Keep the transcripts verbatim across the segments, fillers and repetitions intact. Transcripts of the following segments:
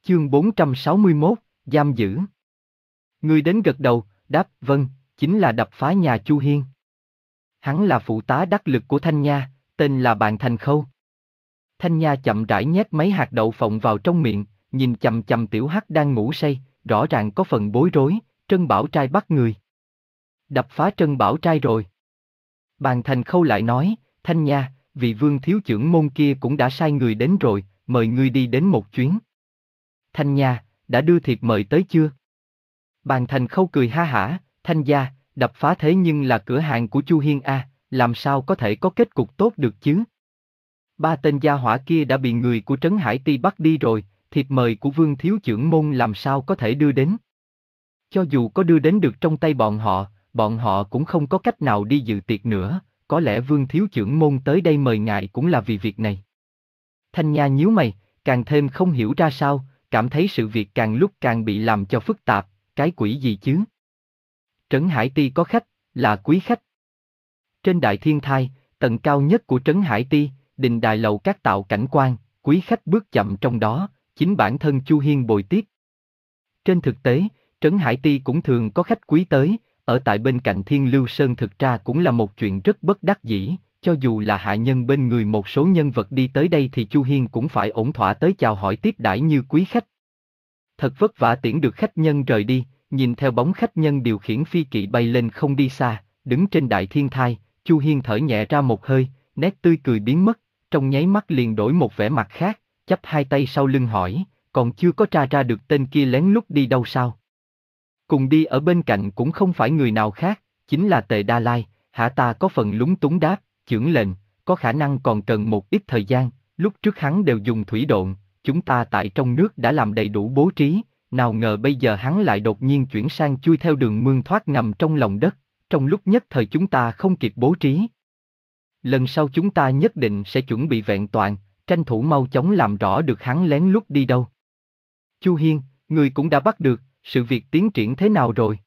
Chương bốn trăm sáu mươi mốt, giam giữ. Người đến gật đầu, đáp, vâng, chính là đập phá nhà Chu Hiên. Hắn là phụ tá đắc lực của Thanh Nha, tên là Bàn Thành Khâu. Thanh Nha chậm rãi nhét mấy hạt đậu phộng vào trong miệng, nhìn chằm chằm Tiểu Hắc đang ngủ say, rõ ràng có phần bối rối. Trân Bảo Trai bắt người. Đập phá Trân Bảo Trai rồi. Bàn Thành Khâu lại nói, Thanh Nha, vị vương thiếu chưởng môn kia cũng đã sai người đến rồi, mời ngươi đi đến một chuyến. Thanh Nha, đã đưa thiệp mời tới chưa? Bàn Thành Khâu cười ha hả, Thanh gia, đập phá thế nhưng là cửa hàng của Chu Hiên a, làm sao có thể có kết cục tốt được chứ? Ba tên gia hỏa kia đã bị người của Trấn Hải Ti bắt đi rồi, thiệp mời của vương thiếu chưởng môn làm sao có thể đưa đến? Cho dù có đưa đến được trong tay bọn họ, bọn họ cũng không có cách nào đi dự tiệc nữa, có lẽ vương thiếu chưởng môn tới đây mời ngài cũng là vì việc này. Thanh Nha nhíu mày, càng thêm không hiểu ra sao, cảm thấy sự việc càng lúc càng bị làm cho phức tạp, cái quỷ gì chứ? Trấn Hải Ti có khách, là quý khách. Trên Đại Thiên Thai, tầng cao nhất của Trấn Hải Ti, đình đài lầu các tạo cảnh quan, quý khách bước chậm trong đó, chính bản thân Chu Hiên bồi tiếp. Trên thực tế, Trấn Hải Ti cũng thường có khách quý tới, ở tại bên cạnh Thiên Lưu Sơn thực ra cũng là một chuyện rất bất đắc dĩ, cho dù là hạ nhân bên người một số nhân vật đi tới đây thì Chu Hiên cũng phải ổn thỏa tới chào hỏi tiếp đãi như quý khách. Thật vất vả tiễn được khách nhân rời đi, nhìn theo bóng khách nhân điều khiển phi kỵ bay lên không đi xa, đứng trên Đại Thiên Thai, Chu Hiên thở nhẹ ra một hơi, nét tươi cười biến mất, trong nháy mắt liền đổi một vẻ mặt khác, chắp hai tay sau lưng hỏi, còn chưa có tra ra được tên kia lén lút đi đâu sao? Cùng đi ở bên cạnh cũng không phải người nào khác, chính là Tề Đa Lai. Hả? Ta có phần lúng túng đáp, chưởng lệnh, có khả năng còn cần một ít thời gian, lúc trước hắn đều dùng thủy độn, chúng ta tại trong nước đã làm đầy đủ bố trí, nào ngờ bây giờ hắn lại đột nhiên chuyển sang chui theo đường mương thoát ngầm trong lòng đất, trong lúc nhất thời chúng ta không kịp bố trí. Lần sau chúng ta nhất định sẽ chuẩn bị vẹn toàn, tranh thủ mau chóng làm rõ được hắn lén lút đi đâu. Chu Hiên, người cũng đã bắt được, sự việc tiến triển thế nào rồi?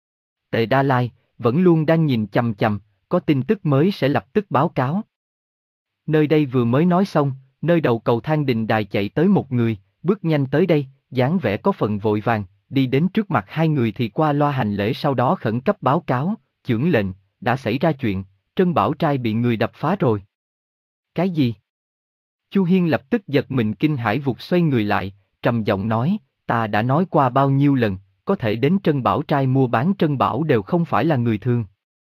Tề Đa Lai, vẫn luôn đang nhìn chằm chằm, có tin tức mới sẽ lập tức báo cáo. Nơi đây vừa mới nói xong, nơi đầu cầu thang đình đài chạy tới một người, bước nhanh tới đây, dáng vẻ có phần vội vàng, đi đến trước mặt hai người thì qua loa hành lễ, sau đó khẩn cấp báo cáo, chưởng lệnh, đã xảy ra chuyện, Trân Bảo Trai bị người đập phá rồi. Cái gì? Chu Hiên lập tức giật mình kinh hãi vụt xoay người lại, trầm giọng nói, ta đã nói qua bao nhiêu lần, có thể đến Trân Bảo Trai mua bán trân bảo đều không phải là người thường.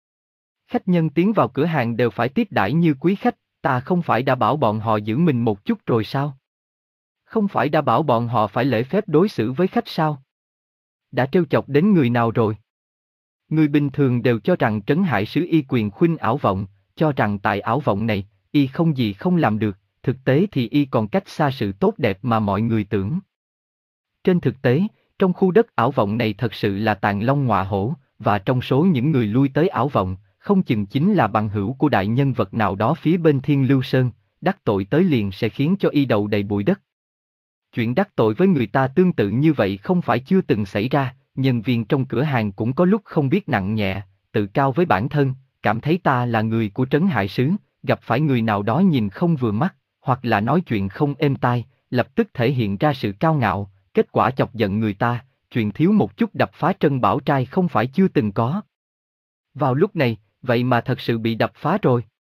Khách nhân tiến vào cửa hàng đều phải tiếp đãi như quý khách, ta không phải đã bảo bọn họ giữ mình một chút rồi sao? Không phải đã bảo bọn họ phải lễ phép đối xử với khách sao? Đã trêu chọc đến người nào rồi? Người bình thường đều cho rằng Trấn Hải Sứ y quyền khuynh ảo vọng, cho rằng tại ảo vọng này, y không gì không làm được, thực tế thì y còn cách xa sự tốt đẹp mà mọi người tưởng. Trên thực tế, trong khu đất ảo vọng này thật sự là tàng long ngọa hổ, và trong số những người lui tới ảo vọng, không chừng chính là bằng hữu của đại nhân vật nào đó phía bên Thiên Lưu Sơn, đắc tội tới liền sẽ khiến cho y đầu đầy bụi đất. Chuyện đắc tội với người ta tương tự như vậy không phải chưa từng xảy ra, nhân viên trong cửa hàng cũng có lúc không biết nặng nhẹ, tự cao với bản thân, cảm thấy ta là người của Trấn Hải Sứ, gặp phải người nào đó nhìn không vừa mắt, hoặc là nói chuyện không êm tai, lập tức thể hiện ra sự cao ngạo, kết quả chọc giận người ta, chuyện thiếu một chút đập phá Trân Bảo Trai không phải chưa từng có. Vào lúc này, vậy mà thật sự bị đập phá rồi.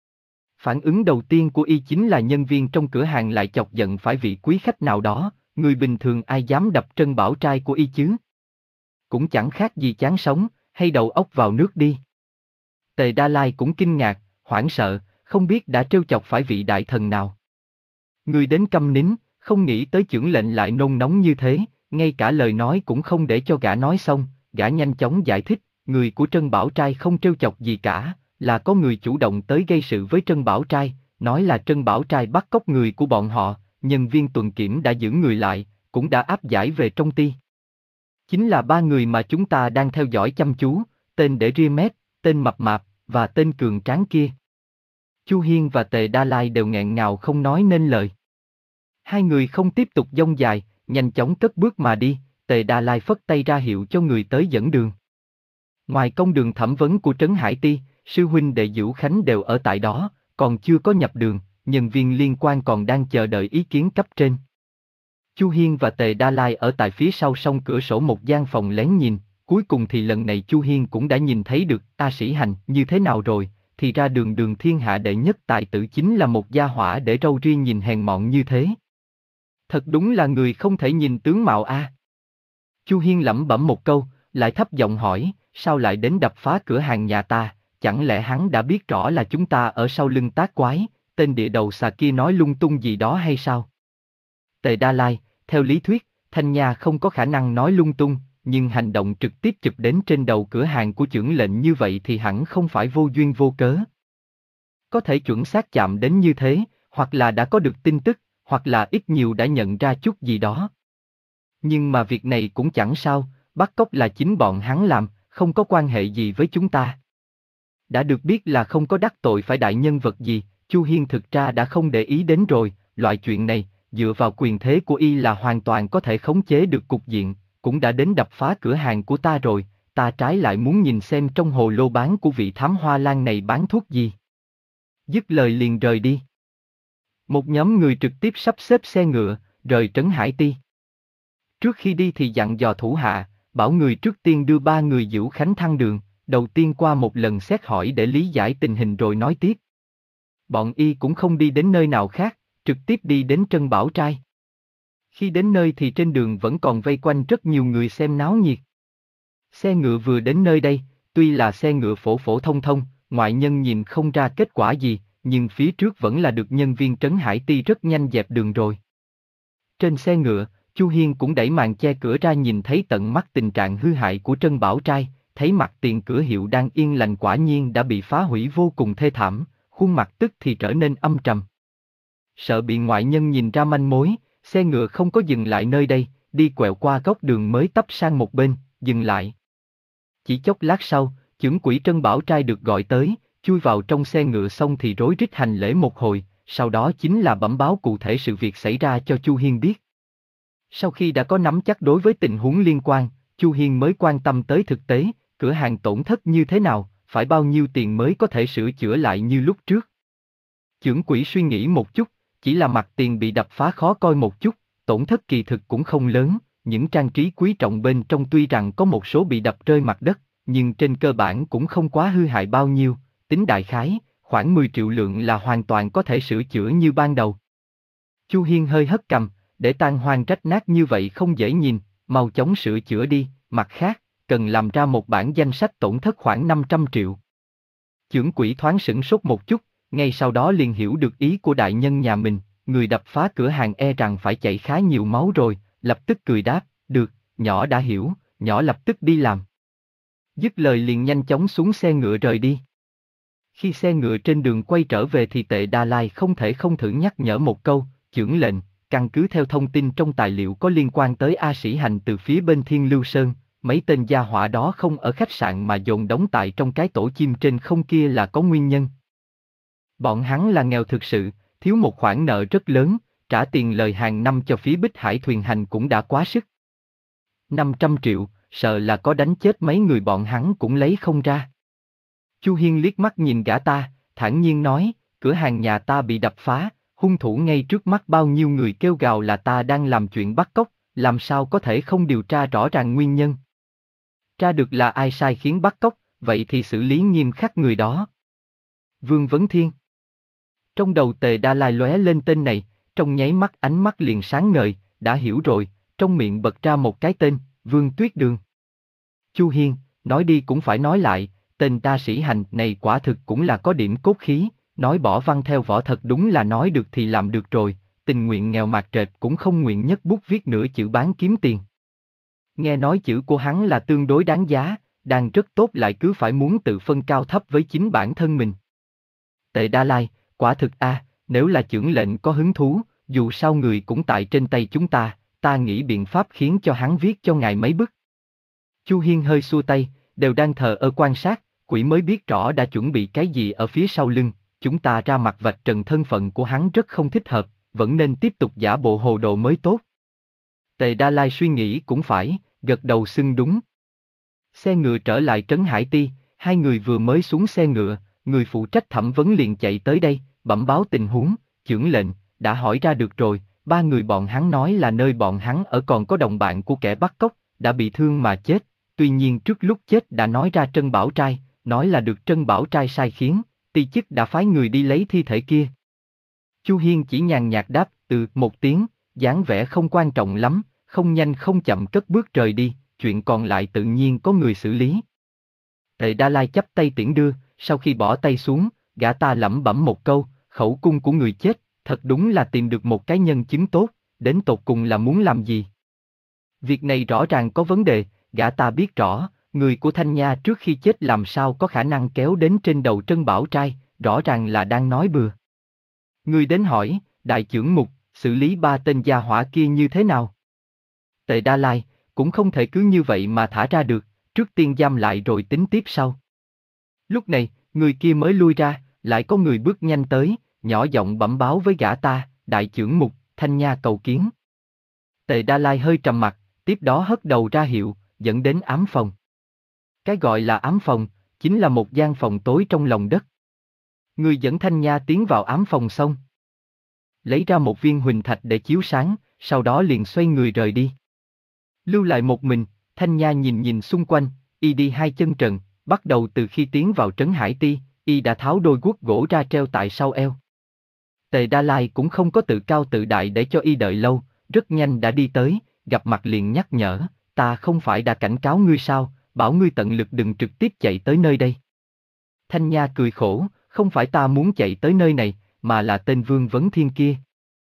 Phản ứng đầu tiên của y chính là nhân viên trong cửa hàng lại chọc giận phải vị quý khách nào đó, người bình thường ai dám đập Trân Bảo Trai của y chứ? Cũng chẳng khác gì chán sống, hay đầu óc vào nước đi. Tề Đa Lai cũng kinh ngạc, hoảng sợ, không biết đã trêu chọc phải vị đại thần nào. Người đến câm nín, không nghĩ tới chưởng lệnh lại nôn nóng như thế, ngay cả lời nói cũng không để cho gã nói xong, gã nhanh chóng giải thích, người của Trân Bảo Trai không trêu chọc gì cả, là có người chủ động tới gây sự với Trân Bảo Trai, nói là Trân Bảo Trai bắt cóc người của bọn họ, nhân viên tuần kiểm đã giữ người lại, cũng đã áp giải về trong ty. Chính là ba người mà chúng ta đang theo dõi chăm chú, tên để ria mép, tên mập mạp, và tên cường tráng kia. Chu Hiên và Tề Đa Lai đều nghẹn ngào không nói nên lời. Hai người không tiếp tục dông dài, nhanh chóng cất bước mà đi, Tề Đa Lai phất tay ra hiệu cho người tới dẫn đường. Ngoài công đường thẩm vấn của Trấn Hải Ti, sư huynh đệ Dữu Khánh đều ở tại đó, còn chưa có nhập đường, nhân viên liên quan còn đang chờ đợi ý kiến cấp trên. Chu Hiên và Tề Đa Lai ở tại phía sau song cửa sổ một gian phòng lén nhìn, cuối cùng thì lần này Chu Hiên cũng đã nhìn thấy được A Sĩ Hành như thế nào rồi, thì ra đường đường thiên hạ đệ nhất tài tử chính là một gia hỏa để râu ria nhìn hèn mọn như thế. Thật đúng là người không thể nhìn tướng mạo a. Chu Hiên lẩm bẩm một câu, lại thấp giọng hỏi, sao lại đến đập phá cửa hàng nhà ta, chẳng lẽ hắn đã biết rõ là chúng ta ở sau lưng tác quái, tên địa đầu xà kia nói lung tung gì đó hay sao? Tề Đa Lai, theo lý thuyết, Thanh Nha không có khả năng nói lung tung, nhưng hành động trực tiếp chụp đến trên đầu cửa hàng của chưởng lệnh như vậy thì hẳn không phải vô duyên vô cớ. Có thể chuẩn xác chạm đến như thế, hoặc là đã có được tin tức, hoặc là ít nhiều đã nhận ra chút gì đó. Nhưng mà việc này cũng chẳng sao, bắt cóc là chính bọn hắn làm, không có quan hệ gì với chúng ta. Đã được biết là không có đắc tội phải đại nhân vật gì, Chu Hiên thực ra đã không để ý đến rồi, loại chuyện này, dựa vào quyền thế của y là hoàn toàn có thể khống chế được cục diện, cũng đã đến đập phá cửa hàng của ta rồi, ta trái lại muốn nhìn xem trong hồ lô bán của vị thám hoa lan này bán thuốc gì. Dứt lời liền rời đi. Một nhóm người trực tiếp sắp xếp xe ngựa, rời Trấn Hải Ti. Trước khi đi thì dặn dò thủ hạ, bảo người trước tiên đưa ba người Dữu Khánh thăng đường, đầu tiên qua một lần xét hỏi để lý giải tình hình rồi nói tiếp. Bọn y cũng không đi đến nơi nào khác, trực tiếp đi đến Trân Bảo Trai. Khi đến nơi thì trên đường vẫn còn vây quanh rất nhiều người xem náo nhiệt. Xe ngựa vừa đến nơi đây, tuy là xe ngựa phổ phổ thông thông, ngoại nhân nhìn không ra kết quả gì, nhưng phía trước vẫn là được nhân viên Trấn Hải Ti rất nhanh dẹp đường rồi. Trên xe ngựa, Chu Hiên cũng đẩy màn che cửa ra nhìn thấy tận mắt tình trạng hư hại của Trân Bảo Trai, thấy mặt tiền cửa hiệu đang yên lành quả nhiên đã bị phá hủy vô cùng thê thảm, khuôn mặt tức thì trở nên âm trầm. Sợ bị ngoại nhân nhìn ra manh mối, xe ngựa không có dừng lại nơi đây, đi quẹo qua góc đường mới tấp sang một bên, dừng lại. Chỉ chốc lát sau, chưởng quỹ Trân Bảo Trai được gọi tới, chui vào trong xe ngựa xong thì rối rít hành lễ một hồi, sau đó chính là bẩm báo cụ thể sự việc xảy ra cho Chu Hiên biết. Sau khi đã có nắm chắc đối với tình huống liên quan, Chu Hiên mới quan tâm tới thực tế, cửa hàng tổn thất như thế nào, phải bao nhiêu tiền mới có thể sửa chữa lại như lúc trước. Chưởng quỹ suy nghĩ một chút, chỉ là mặt tiền bị đập phá khó coi một chút, tổn thất kỳ thực cũng không lớn, những trang trí quý trọng bên trong tuy rằng có một số bị đập rơi mặt đất, nhưng trên cơ bản cũng không quá hư hại bao nhiêu, tính đại khái, khoảng mười triệu lượng là hoàn toàn có thể sửa chữa như ban đầu. Chu Hiên hơi hất cằm, để tan hoang rách nát như vậy không dễ nhìn, mau chóng sửa chữa đi, mặt khác, cần làm ra một bản danh sách tổn thất khoảng năm trăm triệu. Chưởng quỹ thoáng sửng sốt một chút, ngay sau đó liền hiểu được ý của đại nhân nhà mình, người đập phá cửa hàng e rằng phải chảy khá nhiều máu rồi, lập tức cười đáp, được, nhỏ đã hiểu, nhỏ lập tức đi làm. Dứt lời liền nhanh chóng xuống xe ngựa rời đi. Khi xe ngựa trên đường quay trở về thì Tề Đa Lai không thể không thử nhắc nhở một câu, chưởng lệnh, căn cứ theo thông tin trong tài liệu có liên quan tới A Sĩ Hành từ phía bên Thiên Lưu Sơn, mấy tên gia hỏa đó không ở khách sạn mà dồn đóng tại trong cái tổ chim trên không kia là có nguyên nhân. Bọn hắn là nghèo thực sự, thiếu một khoản nợ rất lớn, trả tiền lời hàng năm cho phía Bích Hải thuyền hành cũng đã quá sức. năm trăm triệu, sợ là có đánh chết mấy người bọn hắn cũng lấy không ra. Chu Hiên liếc mắt nhìn gã ta, thản nhiên nói, cửa hàng nhà ta bị đập phá, hung thủ ngay trước mắt bao nhiêu người kêu gào là ta đang làm chuyện bắt cóc, làm sao có thể không điều tra rõ ràng nguyên nhân. Tra được là ai sai khiến bắt cóc, vậy thì xử lý nghiêm khắc người đó. Vương Vấn Thiên. Trong đầu Tề Đa Lai lóe lên tên này, trong nháy mắt ánh mắt liền sáng ngời, đã hiểu rồi, trong miệng bật ra một cái tên, Vương Tuyết Đường. Chu Hiên, nói đi cũng phải nói lại, tên A Sĩ Hành này quả thực cũng là có điểm cốt khí, nói bỏ văn theo võ thật đúng là nói được thì làm được rồi, tình nguyện nghèo mạt trệt cũng không nguyện nhất bút viết nửa chữ bán kiếm tiền. Nghe nói chữ của hắn là tương đối đáng giá, đang rất tốt lại cứ phải muốn tự phân cao thấp với chính bản thân mình. Tề Đa Lai, quả thực a, nếu là chưởng lệnh có hứng thú, dù sao người cũng tại trên tay chúng ta, ta nghĩ biện pháp khiến cho hắn viết cho ngài mấy bức. Chu Hiên hơi xua tay, đều đang thờ ơ quan sát, quỷ mới biết rõ đã chuẩn bị cái gì ở phía sau lưng, chúng ta ra mặt vạch trần thân phận của hắn rất không thích hợp, vẫn nên tiếp tục giả bộ hồ đồ mới tốt. Tề Đa Lai suy nghĩ cũng phải, gật đầu xưng đúng. Xe ngựa trở lại Trấn Hải Ti, hai người vừa mới xuống xe ngựa, người phụ trách thẩm vấn liền chạy tới đây, bẩm báo tình huống, chưởng lệnh, đã hỏi ra được rồi, ba người bọn hắn nói là nơi bọn hắn ở còn có đồng bạn của kẻ bắt cóc, đã bị thương mà chết, tuy nhiên trước lúc chết đã nói ra Trân Bảo Trai, nói là được Trân Bảo Trai sai khiến, ti chức đã phái người đi lấy thi thể kia. Chu Hiên chỉ nhàn nhạt đáp, ừ, một tiếng, dáng vẻ không quan trọng lắm, không nhanh không chậm cất bước rời đi, chuyện còn lại tự nhiên có người xử lý. Tề Đa Lai chắp tay tiễn đưa, sau khi bỏ tay xuống, gã ta lẩm bẩm một câu, khẩu cung của người chết, thật đúng là tìm được một cái nhân chứng tốt, đến tột cùng là muốn làm gì? Việc này rõ ràng có vấn đề, gã ta biết rõ, người của Thanh Nha trước khi chết làm sao có khả năng kéo đến trên đầu Trân Bảo Trai, rõ ràng là đang nói bừa. Người đến hỏi, đại trưởng mục, xử lý ba tên gia hỏa kia như thế nào? Tề Đa Lai, cũng không thể cứ như vậy mà thả ra được, trước tiên giam lại rồi tính tiếp sau. Lúc này, người kia mới lui ra, lại có người bước nhanh tới, nhỏ giọng bẩm báo với gã ta, đại trưởng mục, Thanh Nha cầu kiến. Tề Đa Lai hơi trầm mặt, tiếp đó hất đầu ra hiệu, dẫn đến ám phòng. Cái gọi là ám phòng, chính là một gian phòng tối trong lòng đất. Người dẫn Thanh Nha tiến vào ám phòng xong, lấy ra một viên huỳnh thạch để chiếu sáng, sau đó liền xoay người rời đi. Lưu lại một mình, Thanh Nha nhìn nhìn xung quanh, y đi hai chân trần, bắt đầu từ khi tiến vào trấn Hải Ti, y đã tháo đôi guốc gỗ ra treo tại sau eo. Tề Đa Lai cũng không có tự cao tự đại để cho y đợi lâu, rất nhanh đã đi tới, gặp mặt liền nhắc nhở, ta không phải đã cảnh cáo ngươi sao, bảo ngươi tận lực đừng trực tiếp chạy tới nơi đây. Thanh Nha cười khổ, không phải ta muốn chạy tới nơi này, mà là tên Vương Vấn Thiên kia.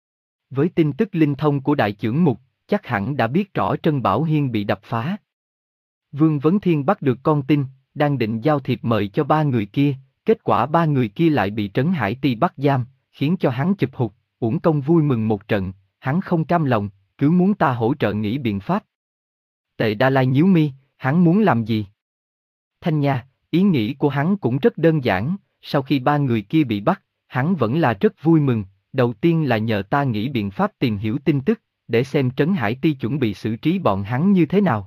Với tin tức linh thông của đại trưởng mục, chắc hẳn đã biết rõ Trân Bảo Hiên bị đập phá. Vương Vấn Thiên bắt được con tin, đang định giao thiệp mời cho ba người kia, kết quả ba người kia lại bị Trấn Hải Ti bắt giam, khiến cho hắn chụp hụt, uổng công vui mừng một trận, hắn không cam lòng, cứ muốn ta hỗ trợ nghĩ biện pháp. Tề Đa Lai nhíu mi, hắn muốn làm gì? Thanh Nha, ý nghĩ của hắn cũng rất đơn giản, sau khi ba người kia bị bắt, hắn vẫn là rất vui mừng, đầu tiên là nhờ ta nghĩ biện pháp tìm hiểu tin tức, để xem Trấn Hải Ti chuẩn bị xử trí bọn hắn như thế nào.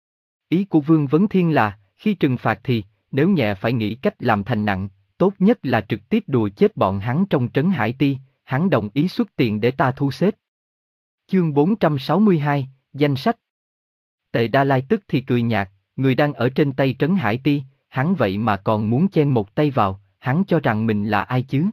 Ý của Vương Vấn Thiên là, khi trừng phạt thì, nếu nhẹ phải nghĩ cách làm thành nặng, tốt nhất là trực tiếp đùa chết bọn hắn trong Trấn Hải Ti, hắn đồng ý xuất tiền để ta thu xếp. Chương bốn trăm sáu mươi hai, danh sách. Tề Đa Lai tức thì cười nhạt, người đang ở trên tay Trấn Hải Ti, hắn vậy mà còn muốn chen một tay vào, hắn cho rằng mình là ai chứ?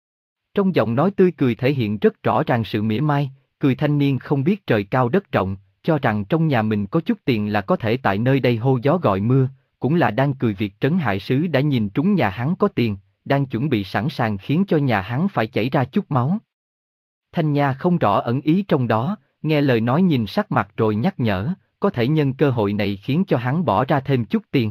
Trong giọng nói tươi cười thể hiện rất rõ ràng sự mỉa mai, cười thanh niên không biết trời cao đất rộng, cho rằng trong nhà mình có chút tiền là có thể tại nơi đây hô gió gọi mưa, cũng là đang cười việc Trấn Hải Sứ đã nhìn trúng nhà hắn có tiền, đang chuẩn bị sẵn sàng khiến cho nhà hắn phải chảy ra chút máu. Thanh Nha không rõ ẩn ý trong đó, nghe lời nói nhìn sắc mặt rồi nhắc nhở, có thể nhân cơ hội này khiến cho hắn bỏ ra thêm chút tiền.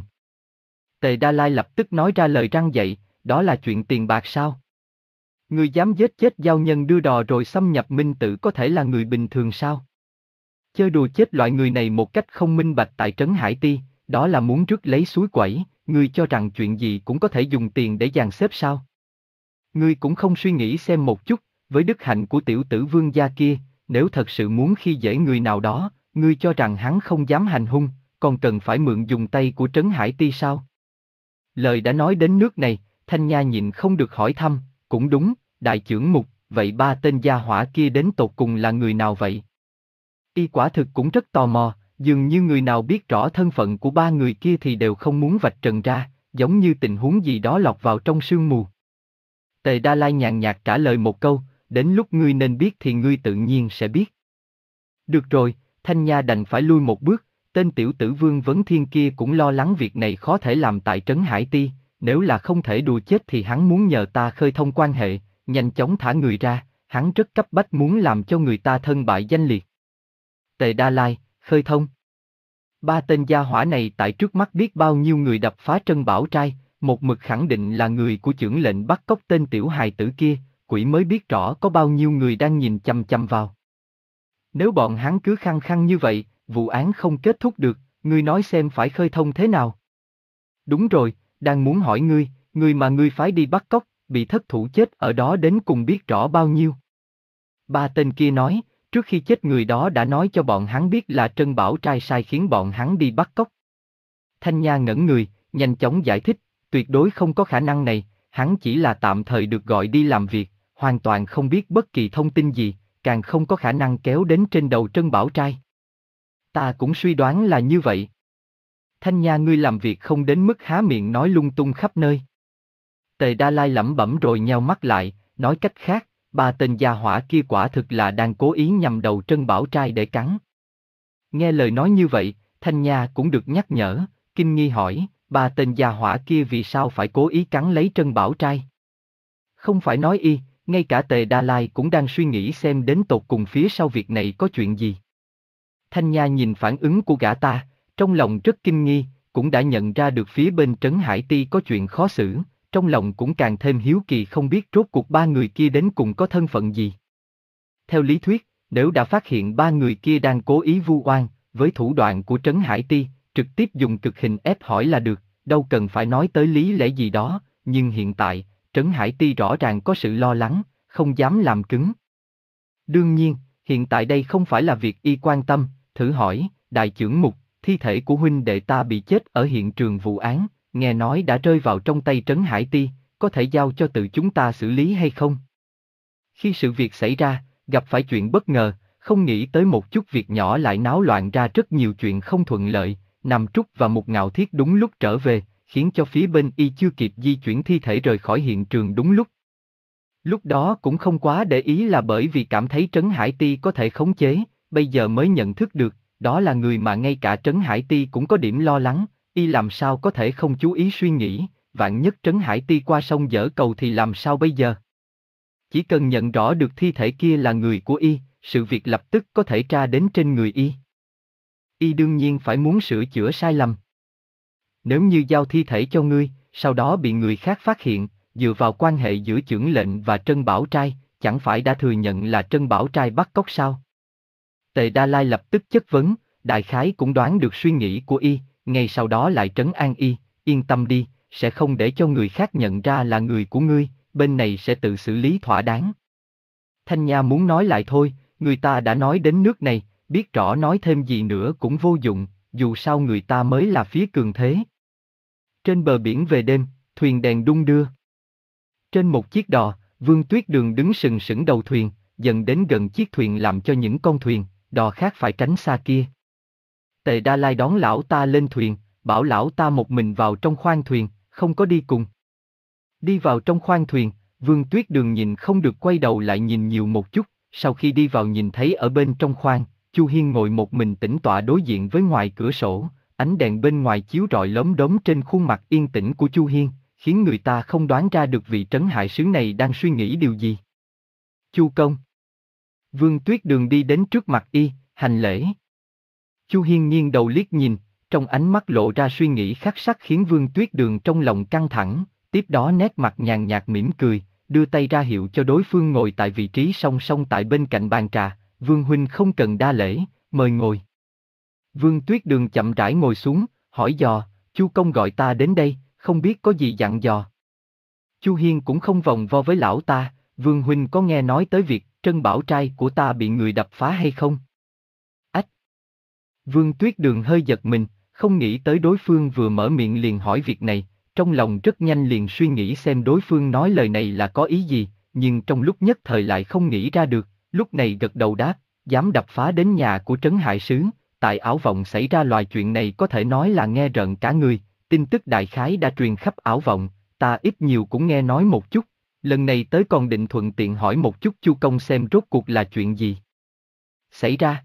Tề Đa Lai lập tức nói ra lời răn dạy, đó là chuyện tiền bạc sao? Người dám giết chết giao nhân đưa đò rồi xâm nhập minh tự có thể là người bình thường sao? Chơi đùa chết loại người này một cách không minh bạch tại Trấn Hải Ti, đó là muốn rước lấy suối quẩy, ngươi cho rằng chuyện gì cũng có thể dùng tiền để dàn xếp sao? Ngươi cũng không suy nghĩ xem một chút, với đức hạnh của tiểu tử Vương gia kia, nếu thật sự muốn khi dễ người nào đó, ngươi cho rằng hắn không dám hành hung, còn cần phải mượn dùng tay của Trấn Hải Ti sao? Lời đã nói đến nước này, Thanh Nha nhịn không được hỏi thăm, cũng đúng, đại trưởng mục, vậy ba tên gia hỏa kia đến tột cùng là người nào vậy? Y quả thực cũng rất tò mò, dường như người nào biết rõ thân phận của ba người kia thì đều không muốn vạch trần ra, giống như tình huống gì đó lọt vào trong sương mù. Tề Đa Lai nhàn nhạt trả lời một câu, đến lúc ngươi nên biết thì ngươi tự nhiên sẽ biết. Được rồi, Thanh Nha đành phải lui một bước, tên tiểu tử Vương Vấn Thiên kia cũng lo lắng việc này khó thể làm tại Trấn Hải Ti, nếu là không thể đùa chết thì hắn muốn nhờ ta khơi thông quan hệ, nhanh chóng thả người ra, hắn rất cấp bách muốn làm cho người ta thân bại danh liệt. Tề Đa Lai, khơi thông. Ba tên gia hỏa này tại trước mắt biết bao nhiêu người đập phá Trân Bảo Trai, một mực khẳng định là người của chưởng lệnh bắt cóc tên tiểu hài tử kia, quỷ mới biết rõ có bao nhiêu người đang nhìn chằm chằm vào. Nếu bọn hắn cứ khăng khăng như vậy, vụ án không kết thúc được, ngươi nói xem phải khơi thông thế nào? Đúng rồi, đang muốn hỏi ngươi, người mà ngươi phái đi bắt cóc, bị thất thủ chết ở đó đến cùng biết rõ bao nhiêu? Ba tên kia nói, trước khi chết người đó đã nói cho bọn hắn biết là Trân Bảo Trai sai khiến bọn hắn đi bắt cóc. Thanh Nha ngẩn người, nhanh chóng giải thích, tuyệt đối không có khả năng này, hắn chỉ là tạm thời được gọi đi làm việc, hoàn toàn không biết bất kỳ thông tin gì, càng không có khả năng kéo đến trên đầu Trân Bảo Trai. Ta cũng suy đoán là như vậy. Thanh Nha, ngươi làm việc không đến mức há miệng nói lung tung khắp nơi. Tề Đa Lai lẩm bẩm rồi nheo mắt lại, nói cách khác, ba tên gia hỏa kia quả thực là đang cố ý nhằm đầu Trân Bảo Trai để cắn. Nghe lời nói như vậy, Thanh Nha cũng được nhắc nhở, kinh nghi hỏi, ba tên gia hỏa kia vì sao phải cố ý cắn lấy Trân Bảo Trai? Không phải nói y, ngay cả Tề Đa Lai cũng đang suy nghĩ xem đến tột cùng phía sau việc này có chuyện gì. Thanh Nha nhìn phản ứng của gã ta, trong lòng rất kinh nghi, cũng đã nhận ra được phía bên Trấn Hải Ti có chuyện khó xử, trong lòng cũng càng thêm hiếu kỳ không biết rốt cuộc ba người kia đến cùng có thân phận gì. Theo lý thuyết, nếu đã phát hiện ba người kia đang cố ý vu oan, với thủ đoạn của Trấn Hải Ti, trực tiếp dùng cực hình ép hỏi là được, đâu cần phải nói tới lý lẽ gì đó, nhưng hiện tại, Trấn Hải Ti rõ ràng có sự lo lắng, không dám làm cứng. Đương nhiên, hiện tại đây không phải là việc y quan tâm, thử hỏi, đại chưởng mục, thi thể của huynh đệ ta bị chết ở hiện trường vụ án, nghe nói đã rơi vào trong tay Trấn Hải Ti, có thể giao cho tự chúng ta xử lý hay không? Khi sự việc xảy ra, gặp phải chuyện bất ngờ, không nghĩ tới một chút việc nhỏ lại náo loạn ra rất nhiều chuyện không thuận lợi, Nam Trúc và Mục Ngạo Thiết đúng lúc trở về, khiến cho phía bên y chưa kịp di chuyển thi thể rời khỏi hiện trường đúng lúc. Lúc đó cũng không quá để ý là bởi vì cảm thấy Trấn Hải Ti có thể khống chế, bây giờ mới nhận thức được, đó là người mà ngay cả Trấn Hải Ti cũng có điểm lo lắng, y làm sao có thể không chú ý suy nghĩ, vạn nhất Trấn Hải Ti qua sông dở cầu thì làm sao bây giờ? Chỉ cần nhận rõ được thi thể kia là người của y, sự việc lập tức có thể tra đến trên người y. Y đương nhiên phải muốn sửa chữa sai lầm. Nếu như giao thi thể cho ngươi, sau đó bị người khác phát hiện, dựa vào quan hệ giữa chưởng lệnh và Trân Bảo Trai, chẳng phải đã thừa nhận là Trân Bảo Trai bắt cóc sao? Tề Đa Lai lập tức chất vấn, đại khái cũng đoán được suy nghĩ của y, ngay sau đó lại trấn an y, yên tâm đi, sẽ không để cho người khác nhận ra là người của ngươi, bên này sẽ tự xử lý thỏa đáng. Thanh Nha muốn nói lại thôi, người ta đã nói đến nước này, biết rõ nói thêm gì nữa cũng vô dụng, dù sao người ta mới là phía cường thế. Trên bờ biển về đêm, thuyền đèn đung đưa. Trên một chiếc đò, Vương Tuyết Đường đứng sừng sững đầu thuyền, dần đến gần chiếc thuyền làm cho những con thuyền, đò khác phải tránh xa kia. Tề Đa Lai đón lão ta lên thuyền, bảo lão ta một mình vào trong khoang thuyền, không có đi cùng. Đi vào trong khoang thuyền, Vương Tuyết Đường nhìn không được quay đầu lại nhìn nhiều một chút, sau khi đi vào nhìn thấy ở bên trong khoang, Chu Hiên ngồi một mình tĩnh tọa đối diện với ngoài cửa sổ, ánh đèn bên ngoài chiếu rọi lốm đốm trên khuôn mặt yên tĩnh của Chu Hiên, khiến người ta không đoán ra được vị trấn hại sứ này đang suy nghĩ điều gì. Chu công. Vương Tuyết Đường đi đến trước mặt y, hành lễ. Chu Hiên nghiêng đầu liếc nhìn, trong ánh mắt lộ ra suy nghĩ khắc sắc khiến Vương Tuyết Đường trong lòng căng thẳng, tiếp đó nét mặt nhàn nhạt mỉm cười, đưa tay ra hiệu cho đối phương ngồi tại vị trí song song tại bên cạnh bàn trà, Vương huynh không cần đa lễ, mời ngồi. Vương Tuyết Đường chậm rãi ngồi xuống, hỏi dò, Chu công gọi ta đến đây, không biết có gì dặn dò. Chu Hiên cũng không vòng vo với lão ta, Vương huynh có nghe nói tới việc Trân Bảo Trai của ta bị người đập phá hay không? Ách! Vương Tuyết Đường hơi giật mình, không nghĩ tới đối phương vừa mở miệng liền hỏi việc này, trong lòng rất nhanh liền suy nghĩ xem đối phương nói lời này là có ý gì, nhưng trong lúc nhất thời lại không nghĩ ra được, lúc này gật đầu đáp, dám đập phá đến nhà của trấn hại sứ, tại Ảo Vọng xảy ra loài chuyện này có thể nói là nghe rợn cả người, tin tức đại khái đã truyền khắp Ảo Vọng, ta ít nhiều cũng nghe nói một chút, lần này tới còn định thuận tiện hỏi một chút Chu công xem rốt cuộc là chuyện gì xảy ra.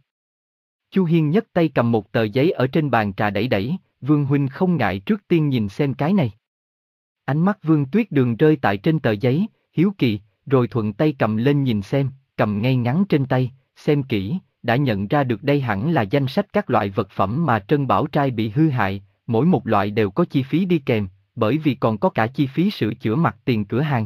Chu Hiên nhấc tay cầm một tờ giấy ở trên bàn trà đẩy đẩy, Vương huynh không ngại trước tiên nhìn xem cái này. Ánh mắt Vương Tuyết Đường rơi tại trên tờ giấy, hiếu kỳ, rồi thuận tay cầm lên nhìn xem, cầm ngay ngắn trên tay, xem kỹ, đã nhận ra được đây hẳn là danh sách các loại vật phẩm mà Trân Bảo Trai bị hư hại, mỗi một loại đều có chi phí đi kèm, bởi vì còn có cả chi phí sửa chữa mặt tiền cửa hàng.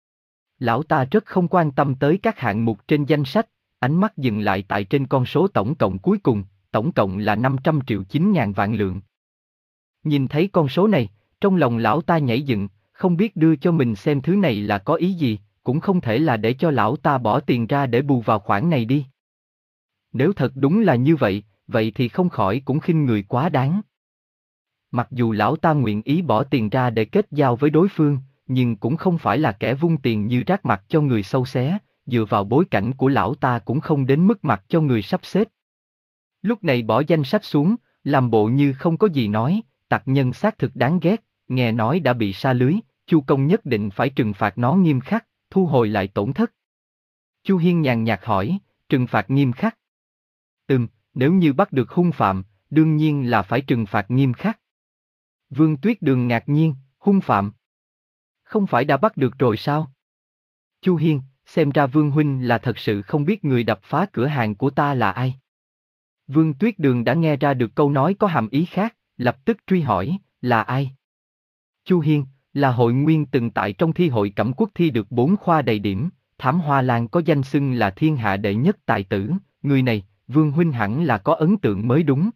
Lão ta rất không quan tâm tới các hạng mục trên danh sách, ánh mắt dừng lại tại trên con số tổng cộng cuối cùng, tổng cộng là năm trăm triệu chín ngàn vạn lượng. Nhìn thấy con số này, trong lòng lão ta nhảy dựng, không biết đưa cho mình xem thứ này là có ý gì, cũng không thể là để cho lão ta bỏ tiền ra để bù vào khoản này đi. Nếu thật đúng là như vậy, vậy thì không khỏi cũng khinh người quá đáng. Mặc dù lão ta nguyện ý bỏ tiền ra để kết giao với đối phương, nhưng cũng không phải là kẻ vung tiền như rác mặt cho người xâu xé, dựa vào bối cảnh của lão ta cũng không đến mức mặc cho người sắp xếp. Lúc này bỏ danh sách xuống, làm bộ như không có gì nói, tặc nhân xác thực đáng ghét, nghe nói đã bị sa lưới, Chu Công nhất định phải trừng phạt nó nghiêm khắc, thu hồi lại tổn thất. Chu Hiên nhàn nhạt hỏi, trừng phạt nghiêm khắc. Ừm, nếu như bắt được hung phạm, đương nhiên là phải trừng phạt nghiêm khắc. Vương Tuyết Đường ngạc nhiên, hung phạm? Không phải đã bắt được rồi sao? Chu Hiên, xem ra Vương Huynh là thật sự không biết người đập phá cửa hàng của ta là ai. Vương Tuyết Đường đã nghe ra được câu nói có hàm ý khác, lập tức truy hỏi, là ai? Chu Hiên, là Hội Nguyên từng tại trong thi hội Cẩm Quốc thi được bốn khoa đầy điểm, Thám Hoa Lan có danh xưng là thiên hạ đệ nhất tài tử, người này, Vương Huynh hẳn là có ấn tượng mới đúng.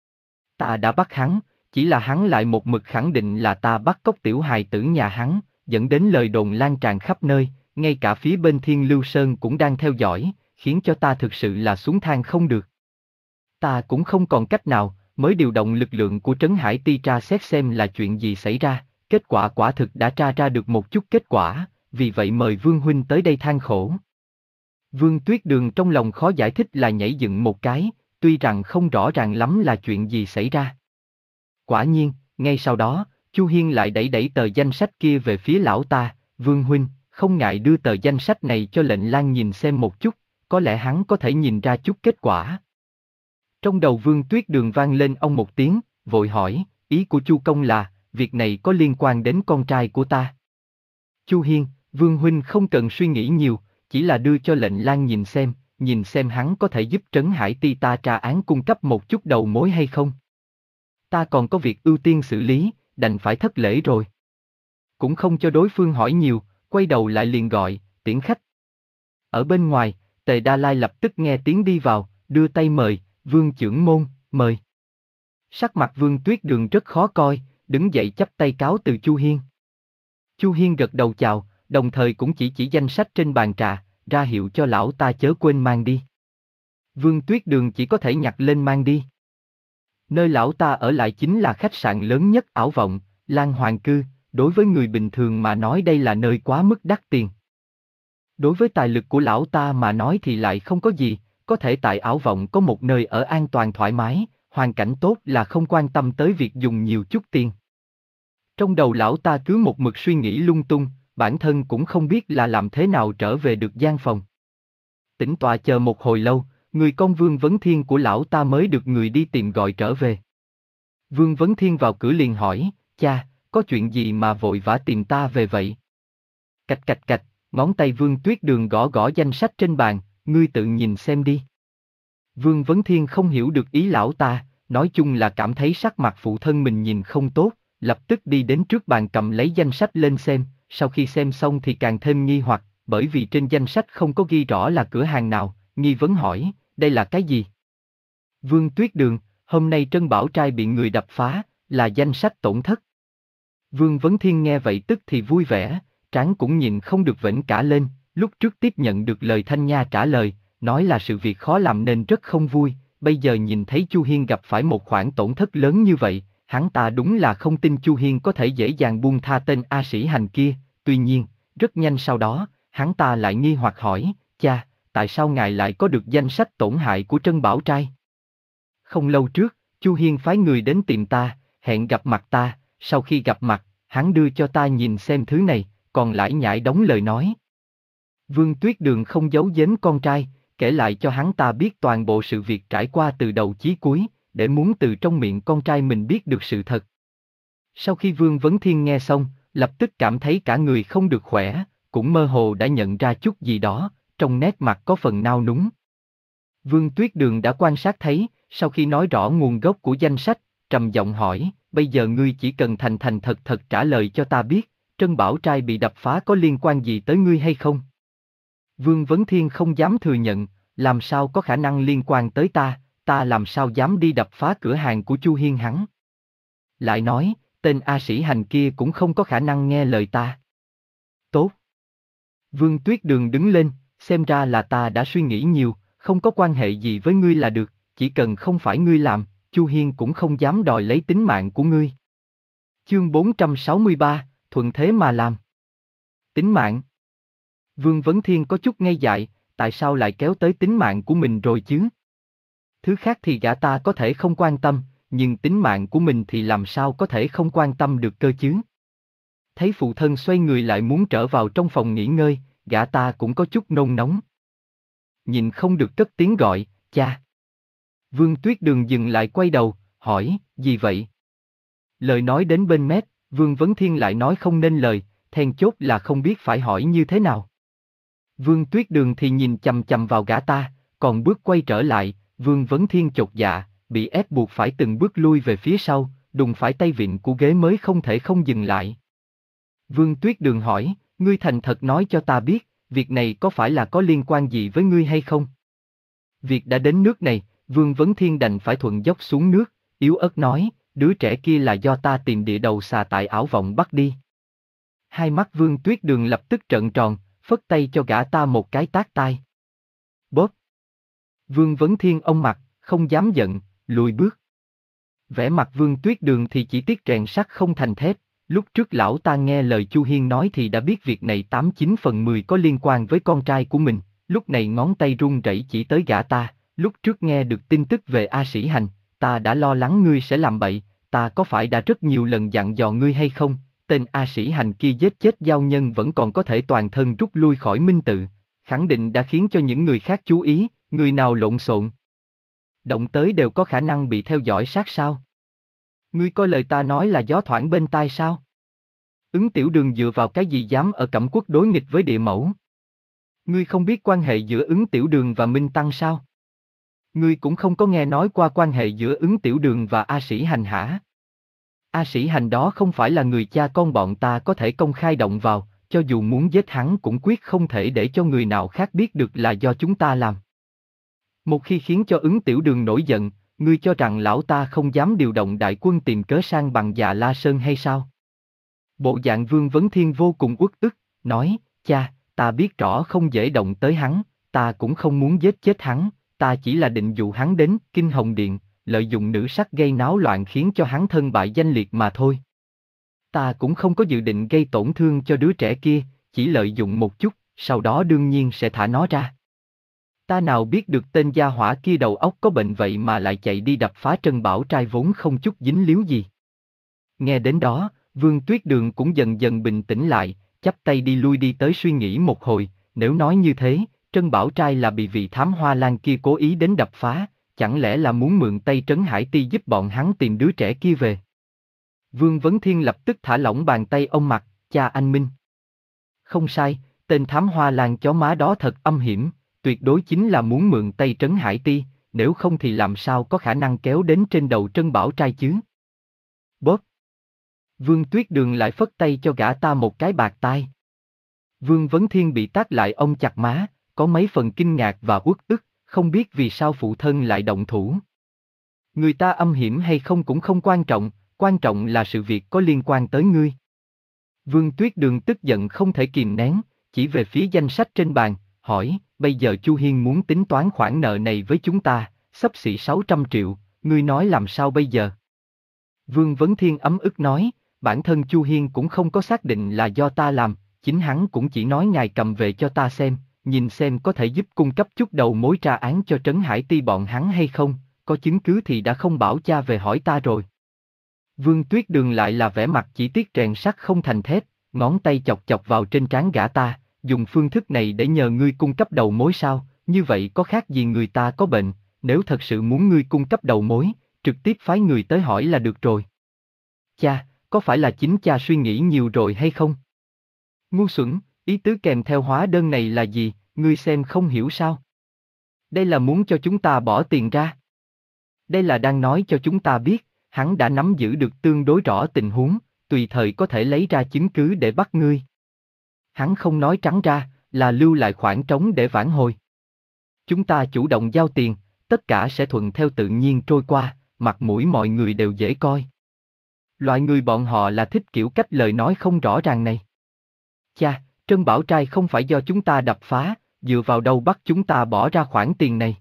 Ta đã bắt hắn, chỉ là hắn lại một mực khẳng định là ta bắt cóc tiểu hài tử nhà hắn, dẫn đến lời đồn lan tràn khắp nơi, ngay cả phía bên Thiên Lưu Sơn cũng đang theo dõi, khiến cho ta thực sự là xuống thang không được. Ta cũng không còn cách nào, mới điều động lực lượng của Trấn Hải Ti tra xét xem là chuyện gì xảy ra, kết quả quả thực đã tra ra được một chút kết quả, vì vậy mời Vương Huynh tới đây than khổ. Vương Tuyết Đường trong lòng khó giải thích là nhảy dựng một cái, tuy rằng không rõ ràng lắm là chuyện gì xảy ra. Quả nhiên, ngay sau đó, Chu Hiên lại đẩy đẩy tờ danh sách kia về phía lão ta, Vương Huynh, không ngại đưa tờ danh sách này cho lệnh Lang nhìn xem một chút, có lẽ hắn có thể nhìn ra chút kết quả. Trong đầu Vương Tuyết Đường vang lên ông một tiếng, vội hỏi, ý của Chu Công là, việc này có liên quan đến con trai của ta. Chu Hiên, Vương Huynh không cần suy nghĩ nhiều, chỉ là đưa cho lệnh Lang nhìn xem, nhìn xem hắn có thể giúp Trấn Hải Ti ta tra án cung cấp một chút đầu mối hay không. Ta còn có việc ưu tiên xử lý, đành phải thất lễ rồi. Cũng không cho đối phương hỏi nhiều, quay đầu lại liền gọi, tiễn khách. Ở bên ngoài, Tề Đa Lai lập tức nghe tiếng đi vào, đưa tay mời, Vương Chưởng Môn, mời. Sắc mặt Vương Tuyết Đường rất khó coi, đứng dậy chắp tay cáo từ Chu Hiên. Chu Hiên gật đầu chào, đồng thời cũng chỉ chỉ danh sách trên bàn trà, ra hiệu cho lão ta chớ quên mang đi. Vương Tuyết Đường chỉ có thể nhặt lên mang đi. Nơi lão ta ở lại chính là khách sạn lớn nhất Ảo Vọng, Lan Hoàng Cư, đối với người bình thường mà nói đây là nơi quá mức đắt tiền. Đối với tài lực của lão ta mà nói thì lại không có gì, có thể tại Ảo Vọng có một nơi ở an toàn thoải mái, hoàn cảnh tốt là không quan tâm tới việc dùng nhiều chút tiền. Trong đầu lão ta cứ một mực suy nghĩ lung tung, bản thân cũng không biết là làm thế nào trở về được gian phòng. Tĩnh tọa chờ một hồi lâu, người con Vương Vấn Thiên của lão ta mới được người đi tìm gọi trở về. Vương Vấn Thiên vào cửa liền hỏi, cha, có chuyện gì mà vội vã tìm ta về vậy? Cạch cạch cạch, ngón tay Vương Tuyết Đường gõ gõ danh sách trên bàn, ngươi tự nhìn xem đi. Vương Vấn Thiên không hiểu được ý lão ta, nói chung là cảm thấy sắc mặt phụ thân mình nhìn không tốt, lập tức đi đến trước bàn cầm lấy danh sách lên xem, sau khi xem xong thì càng thêm nghi hoặc, bởi vì trên danh sách không có ghi rõ là cửa hàng nào, nghi vấn hỏi, đây là cái gì? Vương Tuyết Đường, hôm nay Trân Bảo Trai bị người đập phá, là danh sách tổn thất. Vương Vấn Thiên nghe vậy tức thì vui vẻ, trán cũng nhìn không được vểnh cả lên, lúc trước tiếp nhận được lời Thanh Nha trả lời, nói là sự việc khó làm nên rất không vui, bây giờ nhìn thấy Chu Hiên gặp phải một khoản tổn thất lớn như vậy, hắn ta đúng là không tin Chu Hiên có thể dễ dàng buông tha tên A Sĩ Hành kia, tuy nhiên, rất nhanh sau đó, hắn ta lại nghi hoặc hỏi, cha, tại sao ngài lại có được danh sách tổn hại của Trân Bảo Trai? Không lâu trước, Chu Hiên phái người đến tìm ta, hẹn gặp mặt ta, sau khi gặp mặt, hắn đưa cho ta nhìn xem thứ này, còn lải nhải đóng lời nói. Vương Tuyết Đường không giấu giếm con trai, kể lại cho hắn ta biết toàn bộ sự việc trải qua từ đầu chí cuối, để muốn từ trong miệng con trai mình biết được sự thật. Sau khi Vương Vấn Thiên nghe xong, lập tức cảm thấy cả người không được khỏe, cũng mơ hồ đã nhận ra chút gì đó, trong nét mặt có phần nao núng. Vương Tuyết Đường đã quan sát thấy, sau khi nói rõ nguồn gốc của danh sách, trầm giọng hỏi, bây giờ ngươi chỉ cần thành thành thật thật trả lời cho ta biết, Trân Bảo Trai bị đập phá có liên quan gì tới ngươi hay không? Vương Vấn Thiên không dám thừa nhận, làm sao có khả năng liên quan tới ta, ta làm sao dám đi đập phá cửa hàng của Chu Hiên hắn. Lại nói, tên A Sĩ Hành kia cũng không có khả năng nghe lời ta. Tốt. Vương Tuyết Đường đứng lên, xem ra là ta đã suy nghĩ nhiều, không có quan hệ gì với ngươi là được, chỉ cần không phải ngươi làm, Chu Hiên cũng không dám đòi lấy tính mạng của ngươi. Chương bốn trăm sáu mươi ba, thuận thế mà làm. Tính mạng. Vương Vấn Thiên có chút ngây dại, tại sao lại kéo tới tính mạng của mình rồi chứ? Thứ khác thì gã ta có thể không quan tâm, nhưng tính mạng của mình thì làm sao có thể không quan tâm được cơ chứ? Thấy phụ thân xoay người lại muốn trở vào trong phòng nghỉ ngơi, gã ta cũng có chút nôn nóng. Nhìn không được cất tiếng gọi, cha. Vương Tuyết Đường dừng lại quay đầu, hỏi, gì vậy? Lời nói đến bên mép, Vương Vấn Thiên lại nói không nên lời, then chốt là không biết phải hỏi như thế nào. Vương Tuyết Đường thì nhìn chằm chằm vào gã ta, còn bước quay trở lại, Vương Vấn Thiên chột dạ, bị ép buộc phải từng bước lui về phía sau, đùng phải tay vịn của ghế mới không thể không dừng lại. Vương Tuyết Đường hỏi, ngươi thành thật nói cho ta biết, việc này có phải là có liên quan gì với ngươi hay không? Việc đã đến nước này, Vương Vấn Thiên đành phải thuận dốc xuống nước, yếu ớt nói, đứa trẻ kia là do ta tìm địa đầu xà tại ảo vọng bắt đi. Hai mắt Vương Tuyết Đường lập tức trợn tròn, phất tay cho gã ta một cái tát tai. Bóp! Vương Vấn Thiên ông mặt, không dám giận, lùi bước. Vẻ mặt Vương Tuyết Đường thì chỉ tiếc rèn sắt không thành thép, lúc trước lão ta nghe lời Chu Hiên nói thì đã biết việc này tám chín phần mười có liên quan với con trai của mình, lúc này ngón tay run rẩy chỉ tới gã ta, lúc trước nghe được tin tức về A Sĩ Hành, ta đã lo lắng ngươi sẽ làm bậy, ta có phải đã rất nhiều lần dặn dò ngươi hay không? Tên A Sĩ Hành kia giết chết giao nhân vẫn còn có thể toàn thân rút lui khỏi minh tự, khẳng định đã khiến cho những người khác chú ý, người nào lộn xộn. Động tới đều có khả năng bị theo dõi sát sao? Ngươi coi lời ta nói là gió thoảng bên tai sao? Ứng Tiểu Đường dựa vào cái gì dám ở Cẩm Quốc đối nghịch với địa mẫu? Ngươi không biết quan hệ giữa Ứng Tiểu Đường và Minh Tăng sao? Ngươi cũng không có nghe nói qua quan hệ giữa Ứng Tiểu Đường và A Sĩ Hành hả? A Sĩ Hành đó không phải là người cha con bọn ta có thể công khai động vào, cho dù muốn giết hắn cũng quyết không thể để cho người nào khác biết được là do chúng ta làm. Một khi khiến cho Ứng Tiểu Đường nổi giận, ngươi cho rằng lão ta không dám điều động đại quân tìm cớ sang bằng Dạ La Sơn hay sao? Bộ dạng Vương Vấn Thiên vô cùng uất ức, nói, cha, ta biết rõ không dễ động tới hắn, ta cũng không muốn giết chết hắn, ta chỉ là định dụ hắn đến Kinh Hồng Điện, lợi dụng nữ sắc gây náo loạn khiến cho hắn thân bại danh liệt mà thôi. Ta cũng không có dự định gây tổn thương cho đứa trẻ kia, chỉ lợi dụng một chút, sau đó đương nhiên sẽ thả nó ra. Ta nào biết được tên gia hỏa kia đầu óc có bệnh vậy mà lại chạy đi đập phá Trân Bảo Trai vốn không chút dính líu gì. Nghe đến đó, Vương Tuyết Đường cũng dần dần bình tĩnh lại, chắp tay đi lui đi tới suy nghĩ một hồi, nếu nói như thế, Trân Bảo Trai là bị vị thám hoa lan kia cố ý đến đập phá, chẳng lẽ là muốn mượn tay Trấn Hải Ti giúp bọn hắn tìm đứa trẻ kia về. Vương Vấn Thiên lập tức thả lỏng bàn tay ông mặt, cha anh Minh. Không sai, tên thám hoa lan chó má đó thật âm hiểm, tuyệt đối chính là muốn mượn tay Trấn Hải Ti, nếu không thì làm sao có khả năng kéo đến trên đầu Trân Bảo Trai chứ. Bóp! Vương Tuyết Đường lại phất tay cho gã ta một cái bạc tai. Vương Vấn Thiên bị tát lại ông chặt má, có mấy phần kinh ngạc và uất ức, không biết vì sao phụ thân lại động thủ. Người ta âm hiểm hay không cũng không quan trọng, quan trọng là sự việc có liên quan tới ngươi. Vương Tuyết Đường tức giận không thể kìm nén, chỉ về phía danh sách trên bàn, hỏi, bây giờ Chu Hiên muốn tính toán khoản nợ này với chúng ta, xấp xỉ sáu trăm triệu, ngươi nói làm sao bây giờ? Vương Vấn Thiên ấm ức nói, bản thân Chu Hiên cũng không có xác định là do ta làm, chính hắn cũng chỉ nói ngài cầm về cho ta xem, nhìn xem có thể giúp cung cấp chút đầu mối tra án cho Trấn Hải Ti bọn hắn hay không, có chứng cứ thì đã không bảo cha về hỏi ta rồi. Vương Tuyết Đường lại là vẻ mặt chỉ tiếc rèn sắt không thành thép, ngón tay chọc chọc vào trên trán gã ta, dùng phương thức này để nhờ ngươi cung cấp đầu mối sao, như vậy có khác gì người ta có bệnh, nếu thật sự muốn ngươi cung cấp đầu mối, trực tiếp phái người tới hỏi là được rồi. Cha, có phải là chính cha suy nghĩ nhiều rồi hay không? Ngu xuẩn, ý tứ kèm theo hóa đơn này là gì, ngươi xem không hiểu sao? Đây là muốn cho chúng ta bỏ tiền ra. Đây là đang nói cho chúng ta biết, hắn đã nắm giữ được tương đối rõ tình huống, tùy thời có thể lấy ra chứng cứ để bắt ngươi. Hắn không nói trắng ra, là lưu lại khoảng trống để vãn hồi. Chúng ta chủ động giao tiền, tất cả sẽ thuận theo tự nhiên trôi qua, mặt mũi mọi người đều dễ coi. Loại người bọn họ là thích kiểu cách lời nói không rõ ràng này. Cha, Trân Bảo Trai không phải do chúng ta đập phá, dựa vào đâu bắt chúng ta bỏ ra khoản tiền này.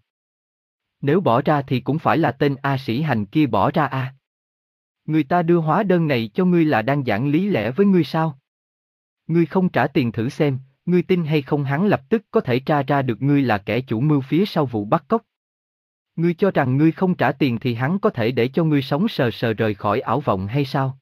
Nếu bỏ ra thì cũng phải là tên A Sĩ Hành kia bỏ ra a. À. Người ta đưa hóa đơn này cho ngươi là đang giảng lý lẽ với ngươi sao? Ngươi không trả tiền thử xem, Ngươi tin hay không hắn lập tức có thể tra ra được ngươi là kẻ chủ mưu phía sau vụ bắt cóc. Ngươi cho rằng ngươi không trả tiền thì hắn có thể để cho ngươi sống sờ sờ rời khỏi ảo vọng hay sao?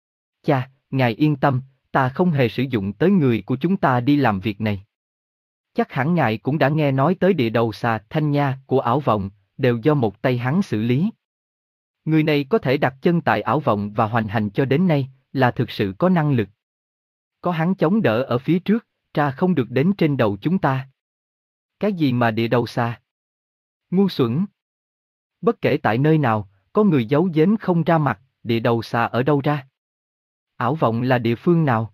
Cha, ngài yên tâm, ta không hề sử dụng tới người của chúng ta đi làm việc này. Chắc hẳn ngài cũng đã nghe nói tới địa đầu xà Thanh Nha của ảo vọng, đều do một tay hắn xử lý. Người này có thể đặt chân tại ảo vọng và hoành hành cho đến nay, là thực sự có năng lực. Có hắn chống đỡ ở phía trước, tra không được đến trên đầu chúng ta. Cái gì mà địa đầu xà? Ngu xuẩn! Bất kể tại nơi nào, có người giấu giếm không ra mặt, địa đầu xà ở đâu ra? Ảo vọng là địa phương nào?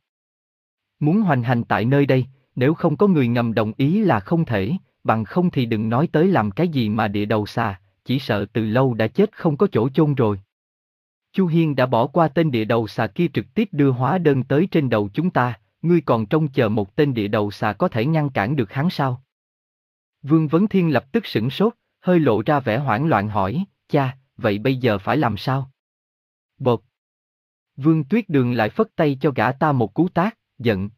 Muốn hoành hành tại nơi đây, nếu không có người ngầm đồng ý là không thể, bằng không thì đừng nói tới làm cái gì mà địa đầu xà, chỉ sợ từ lâu đã chết không có chỗ chôn rồi. Chu Hiên đã bỏ qua tên địa đầu xà kia trực tiếp đưa hóa đơn tới trên đầu chúng ta, ngươi còn trông chờ một tên địa đầu xà có thể ngăn cản được hắn sao? Vương Vấn Thiên lập tức sửng sốt, hơi lộ ra vẻ hoảng loạn hỏi, cha, vậy bây giờ phải làm sao? Bột! Vương Tuyết Đường lại phất tay cho gã ta một cú tát, giận.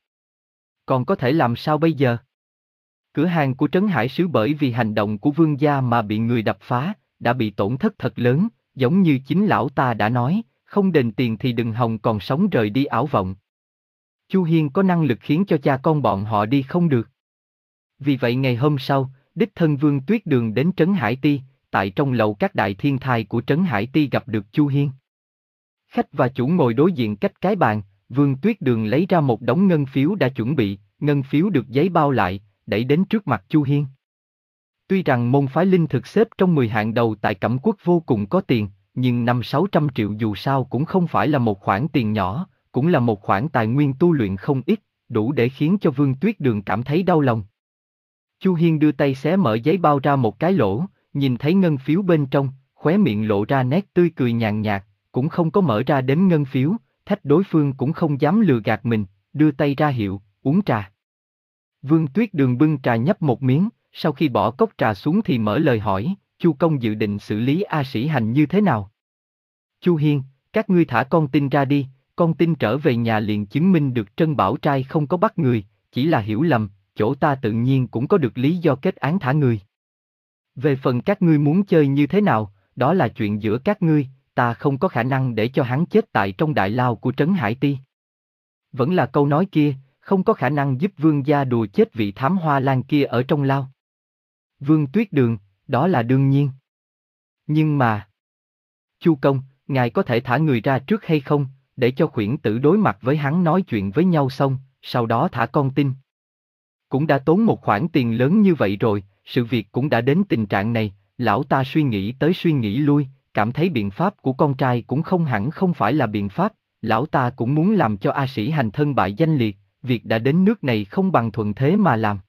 Còn có thể làm sao bây giờ? Cửa hàng của Trấn Hải Sứ bởi vì hành động của vương gia mà bị người đập phá, đã bị tổn thất thật lớn, giống như chính lão ta đã nói, không đền tiền thì đừng hòng còn sống rời đi ảo vọng. Chu Hiên có năng lực khiến cho cha con bọn họ đi không được. Vì vậy ngày hôm sau, đích thân Vương Tuyết Đường đến Trấn Hải Ti, tại trong lầu các đại thiên thai của Trấn Hải Ti gặp được Chu Hiên. Khách và chủ ngồi đối diện cách cái bàn, Vương Tuyết Đường lấy ra một đống ngân phiếu đã chuẩn bị, ngân phiếu được giấy bao lại, đẩy đến trước mặt Chu Hiên. Tuy rằng môn phái linh thực xếp trong mười hạng đầu tại Cẩm Quốc vô cùng có tiền, nhưng năm sáu trăm triệu dù sao cũng không phải là một khoản tiền nhỏ, cũng là một khoản tài nguyên tu luyện không ít, đủ để khiến cho Vương Tuyết Đường cảm thấy đau lòng. Chu Hiên đưa tay xé mở giấy bao ra một cái lỗ, nhìn thấy ngân phiếu bên trong, khóe miệng lộ ra nét tươi cười nhàn nhạt, cũng không có mở ra đếm ngân phiếu, thách đối phương cũng không dám lừa gạt mình, đưa tay ra hiệu, uống trà. Vương Tuyết Đường bưng trà nhấp một miếng, sau khi bỏ cốc trà xuống thì mở lời hỏi, Chu công dự định xử lý A Sĩ Hành như thế nào? Chu Hiên, các ngươi thả con tin ra đi, con tin trở về nhà liền chứng minh được Trân Bảo Trai không có bắt người, chỉ là hiểu lầm, chỗ ta tự nhiên cũng có được lý do kết án thả người. Về phần các ngươi muốn chơi như thế nào, đó là chuyện giữa các ngươi, ta không có khả năng để cho hắn chết tại trong đại lao của Trấn Hải Ti. Vẫn là câu nói kia, không có khả năng giúp vương gia đùa chết vị thám hoa lan kia ở trong lao. Vương Tuyết Đường, đó là đương nhiên. Nhưng mà... Chu công, ngài có thể thả người ra trước hay không, để cho khuyển tử đối mặt với hắn nói chuyện với nhau xong, sau đó thả con tin. Cũng đã tốn một khoản tiền lớn như vậy rồi, sự việc cũng đã đến tình trạng này, lão ta suy nghĩ tới suy nghĩ lui, cảm thấy biện pháp của con trai cũng không hẳn không phải là biện pháp, lão ta cũng muốn làm cho A Sĩ Hành thân bại danh liệt, việc đã đến nước này không bằng thuận thế mà làm.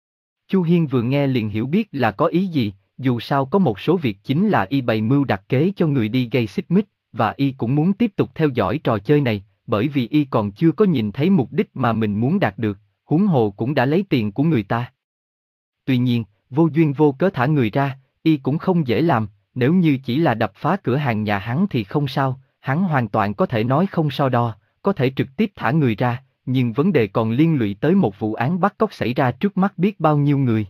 Chu Hiên vừa nghe liền hiểu biết là có ý gì, dù sao có một số việc chính là y bày mưu đặt kế cho người đi gây xích mích, và y cũng muốn tiếp tục theo dõi trò chơi này, bởi vì y còn chưa có nhìn thấy mục đích mà mình muốn đạt được, huống hồ cũng đã lấy tiền của người ta. Tuy nhiên, vô duyên vô cớ thả người ra, y cũng không dễ làm, nếu như chỉ là đập phá cửa hàng nhà hắn thì không sao, hắn hoàn toàn có thể nói không so đo, có thể trực tiếp thả người ra, nhưng vấn đề còn liên lụy tới một vụ án bắt cóc xảy ra trước mắt biết bao nhiêu người.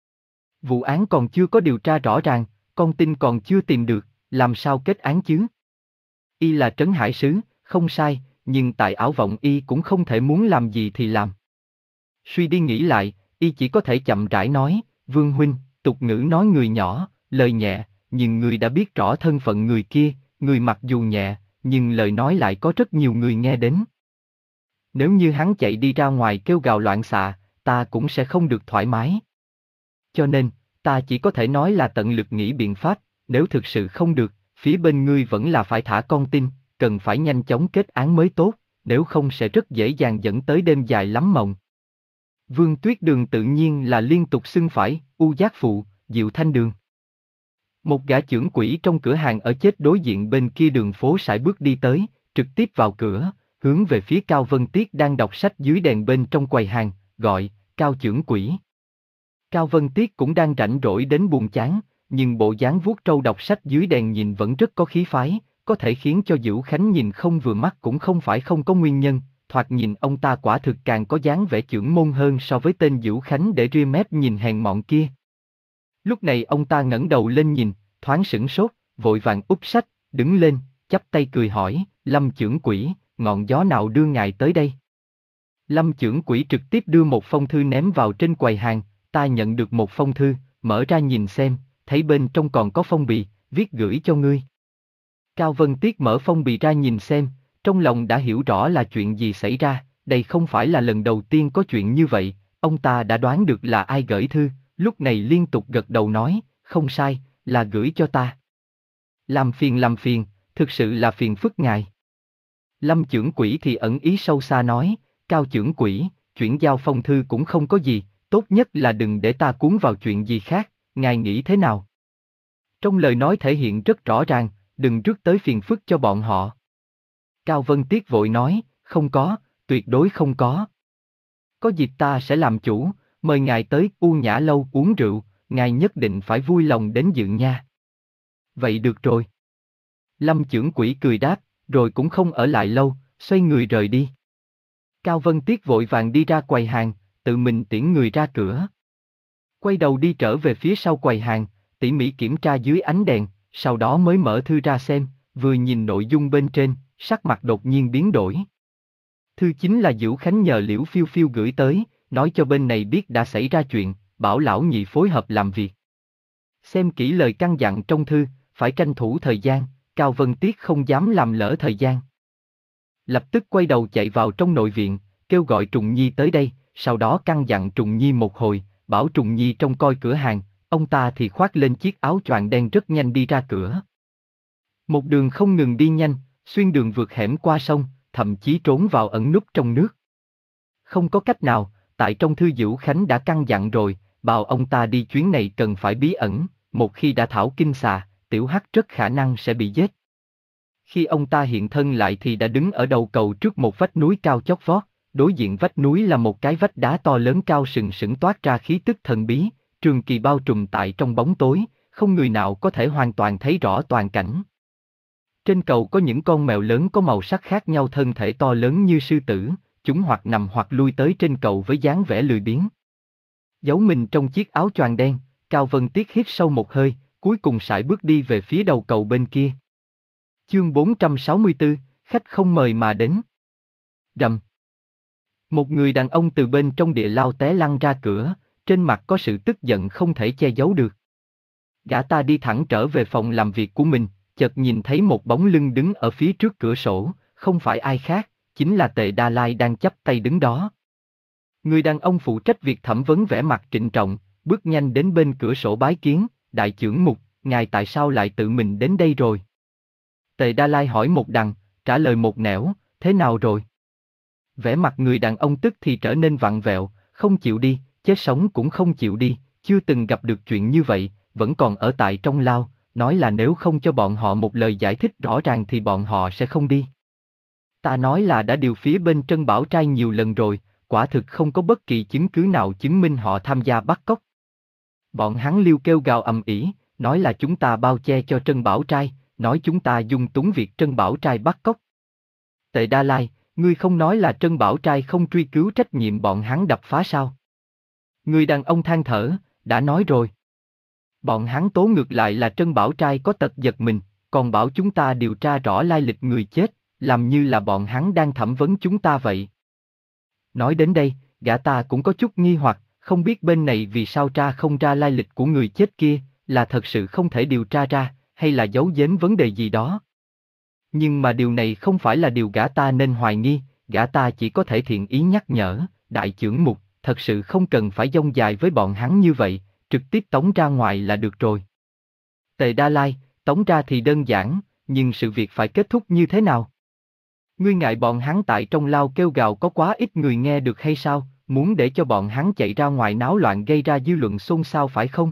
Vụ án còn chưa có điều tra rõ ràng, con tin còn chưa tìm được, làm sao kết án chứ? Y là Trấn Hải Sứ, không sai, nhưng tại ảo vọng y cũng không thể muốn làm gì thì làm. Suy đi nghĩ lại, y chỉ có thể chậm rãi nói, Vương huynh, tục ngữ nói người nhỏ, lời nhẹ, nhưng người đã biết rõ thân phận người kia, người mặc dù nhẹ, nhưng lời nói lại có rất nhiều người nghe đến. Nếu như hắn chạy đi ra ngoài kêu gào loạn xạ, ta cũng sẽ không được thoải mái. Cho nên, ta chỉ có thể nói là tận lực nghĩ biện pháp, nếu thực sự không được, phía bên ngươi vẫn là phải thả con tin, cần phải nhanh chóng kết án mới tốt, nếu không sẽ rất dễ dàng dẫn tới đêm dài lắm mộng. Vương Tuyết Đường tự nhiên là liên tục xưng phải, U Giác Phụ, Diệu Thanh Đường. Một gã trưởng quỹ trong cửa hàng ở chết đối diện bên kia đường phố sải bước đi tới, trực tiếp vào cửa, hướng về phía Cao Vân Tiết đang đọc sách dưới đèn bên trong quầy hàng, gọi, Cao trưởng quỹ. Cao Vân Tiết cũng đang rảnh rỗi đến buồn chán, nhưng bộ dáng vuốt trâu đọc sách dưới đèn nhìn vẫn rất có khí phái, có thể khiến cho Dữu Khánh nhìn không vừa mắt cũng không phải không có nguyên nhân, thoạt nhìn ông ta quả thực càng có dáng vẻ chưởng môn hơn so với tên Dữu Khánh để ria mép nhìn hèn mọn kia. Lúc này ông ta ngẩng đầu lên nhìn, thoáng sửng sốt, vội vàng úp sách, đứng lên, chắp tay cười hỏi, Lâm chưởng quỹ, ngọn gió nào đưa ngài tới đây? Lâm chưởng quỹ trực tiếp đưa một phong thư ném vào trên quầy hàng, ta nhận được một phong thư, mở ra nhìn xem, thấy bên trong còn có phong bì, viết gửi cho ngươi. Cao Vân Tiết mở phong bì ra nhìn xem, trong lòng đã hiểu rõ là chuyện gì xảy ra, đây không phải là lần đầu tiên có chuyện như vậy, ông ta đã đoán được là ai gửi thư, lúc này liên tục gật đầu nói, không sai, là gửi cho ta. Làm phiền làm phiền, thực sự là phiền phức ngài. Lâm chưởng quỹ thì ẩn ý sâu xa nói, Cao chưởng quỹ, chuyển giao phong thư cũng không có gì, tốt nhất là đừng để ta cuốn vào chuyện gì khác, ngài nghĩ thế nào? Trong lời nói thể hiện rất rõ ràng, đừng rước tới phiền phức cho bọn họ. Cao Vân Tiết vội nói, không có, tuyệt đối không có. Có dịp ta sẽ làm chủ, mời ngài tới U Nhã Lâu uống rượu, ngài nhất định phải vui lòng đến dự nha. Vậy được rồi. Lâm chưởng quỹ cười đáp, rồi cũng không ở lại lâu, xoay người rời đi. Cao Vân Tiết vội vàng đi ra quầy hàng, tự mình tiễn người ra cửa. Quay đầu đi trở về phía sau quầy hàng, tỉ mỉ kiểm tra dưới ánh đèn, sau đó mới mở thư ra xem, vừa nhìn nội dung bên trên, sắc mặt đột nhiên biến đổi. Thư chính là Dữu Khánh nhờ Liễu Phiêu Phiêu gửi tới, nói cho bên này biết đã xảy ra chuyện, bảo lão nhị phối hợp làm việc. Xem kỹ lời căn dặn trong thư, phải tranh thủ thời gian, Cao Vân Tiết không dám làm lỡ thời gian. Lập tức quay đầu chạy vào trong nội viện, kêu gọi Trùng Nhi tới đây, sau đó căn dặn Trùng Nhi một hồi, bảo Trùng Nhi trông coi cửa hàng, ông ta thì khoác lên chiếc áo choàng đen rất nhanh đi ra cửa. Một đường không ngừng đi nhanh, xuyên đường vượt hẻm qua sông, thậm chí trốn vào ẩn núp trong nước. Không có cách nào, tại trong thư Dữu Khánh đã căn dặn rồi, bảo ông ta đi chuyến này cần phải bí ẩn, một khi đã thảo kinh xà, Tiểu Hắc rất khả năng sẽ bị giết. Khi ông ta hiện thân lại thì đã đứng ở đầu cầu trước một vách núi cao chót vót, đối diện vách núi là một cái vách đá to lớn cao sừng sững toát ra khí tức thần bí, trường kỳ bao trùm tại trong bóng tối, không người nào có thể hoàn toàn thấy rõ toàn cảnh. Trên cầu có những con mèo lớn có màu sắc khác nhau, thân thể to lớn như sư tử, chúng hoặc nằm hoặc lui tới trên cầu với dáng vẻ lười biếng. Giấu mình trong chiếc áo choàng đen, Cao Vân Tiết hít sâu một hơi, cuối cùng sải bước đi về phía đầu cầu bên kia. Chương bốn trăm sáu mươi tư, khách không mời mà đến. Rầm. Một người đàn ông từ bên trong địa lao té lăn ra cửa, trên mặt có sự tức giận không thể che giấu được. Gã ta đi thẳng trở về phòng làm việc của mình, chợt nhìn thấy một bóng lưng đứng ở phía trước cửa sổ, không phải ai khác, chính là Tề Đa Lai đang chắp tay đứng đó. Người đàn ông phụ trách việc thẩm vấn vẻ mặt trịnh trọng, bước nhanh đến bên cửa sổ bái kiến, đại chưởng mục, ngài tại sao lại tự mình đến đây rồi? Tề Đa Lai hỏi một đằng, trả lời một nẻo, thế nào rồi? Vẻ mặt người đàn ông tức thì trở nên vặn vẹo, không chịu đi, chết sống cũng không chịu đi, chưa từng gặp được chuyện như vậy, vẫn còn ở tại trong lao, nói là nếu không cho bọn họ một lời giải thích rõ ràng thì bọn họ sẽ không đi. Ta nói là đã điều phía bên Trân Bảo Trai nhiều lần rồi, quả thực không có bất kỳ chứng cứ nào chứng minh họ tham gia bắt cóc. Bọn hắn liêu kêu gào ầm ĩ, nói là chúng ta bao che cho Trân Bảo Trai, nói chúng ta dung túng việc Trân Bảo Trai bắt cóc. Tề Đa Lai, ngươi không nói là Trân Bảo Trai không truy cứu trách nhiệm bọn hắn đập phá sao? Người đàn ông than thở, đã nói rồi. Bọn hắn tố ngược lại là Trân Bảo Trai có tật giật mình, còn bảo chúng ta điều tra rõ lai lịch người chết, làm như là bọn hắn đang thẩm vấn chúng ta vậy. Nói đến đây, gã ta cũng có chút nghi hoặc, không biết bên này vì sao tra không ra lai lịch của người chết kia, là thật sự không thể điều tra ra, hay là giấu giếm vấn đề gì đó. Nhưng mà điều này không phải là điều gã ta nên hoài nghi, gã ta chỉ có thể thiện ý nhắc nhở, đại chưởng mục, thật sự không cần phải dông dài với bọn hắn như vậy, trực tiếp tống ra ngoài là được rồi. Tề Đa Lai, tống ra thì đơn giản, nhưng sự việc phải kết thúc như thế nào? Ngươi ngại bọn hắn tại trong lao kêu gào có quá ít người nghe được hay sao, muốn để cho bọn hắn chạy ra ngoài náo loạn gây ra dư luận xôn xao phải không?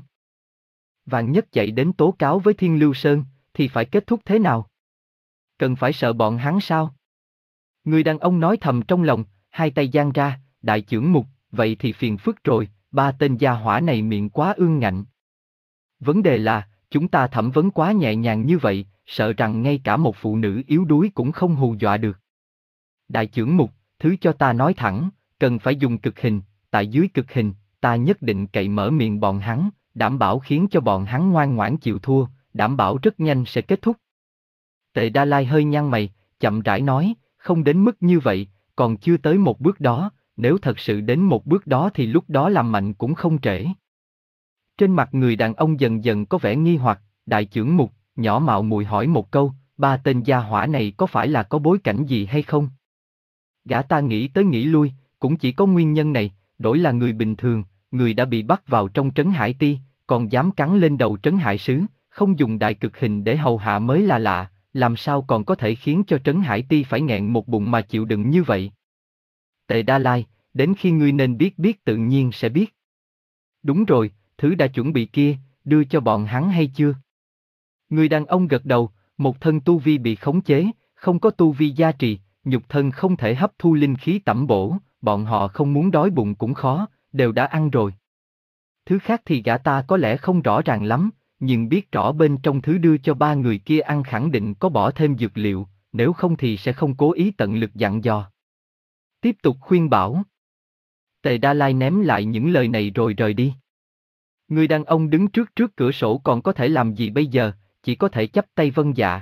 Vạn nhất chạy đến tố cáo với Thiên Lưu Sơn, thì phải kết thúc thế nào? Cần phải sợ bọn hắn sao? Người đàn ông nói thầm trong lòng, hai tay giang ra, đại chưởng mục, vậy thì phiền phức rồi, ba tên gia hỏa này miệng quá ương ngạnh. Vấn đề là, chúng ta thẩm vấn quá nhẹ nhàng như vậy, sợ rằng ngay cả một phụ nữ yếu đuối cũng không hù dọa được. Đại chưởng mục, thứ cho ta nói thẳng, cần phải dùng cực hình, tại dưới cực hình, ta nhất định cậy mở miệng bọn hắn, đảm bảo khiến cho bọn hắn ngoan ngoãn chịu thua, đảm bảo rất nhanh sẽ kết thúc. Tề Đa Lai hơi nhăn mày, chậm rãi nói, không đến mức như vậy, còn chưa tới một bước đó, nếu thật sự đến một bước đó thì lúc đó làm mạnh cũng không trễ. Trên mặt người đàn ông dần dần có vẻ nghi hoặc, đại chưởng Mục, nhỏ mạo muội hỏi một câu, ba tên gia hỏa này có phải là có bối cảnh gì hay không? Gã ta nghĩ tới nghĩ lui, cũng chỉ có nguyên nhân này, đổi là người bình thường, người đã bị bắt vào trong trấn Hải Ti, còn dám cắn lên đầu trấn Hải Sứ, không dùng đại cực hình để hầu hạ mới là lạ, làm sao còn có thể khiến cho trấn Hải Ti phải nghẹn một bụng mà chịu đựng như vậy? Tề Đa Lai, đến khi ngươi nên biết biết tự nhiên sẽ biết. Đúng rồi, thứ đã chuẩn bị kia, đưa cho bọn hắn hay chưa? Người đàn ông gật đầu, một thân tu vi bị khống chế, không có tu vi gia trì, nhục thân không thể hấp thu linh khí tẩm bổ, bọn họ không muốn đói bụng cũng khó, đều đã ăn rồi. Thứ khác thì gã ta có lẽ không rõ ràng lắm, nhưng biết rõ bên trong thứ đưa cho ba người kia ăn khẳng định có bỏ thêm dược liệu, nếu không thì sẽ không cố ý tận lực dặn dò. Tiếp tục khuyên bảo. Tề Đa Lai ném lại những lời này rồi rời đi. Người đàn ông đứng trước trước cửa sổ còn có thể làm gì bây giờ, chỉ có thể chắp tay vâng dạ.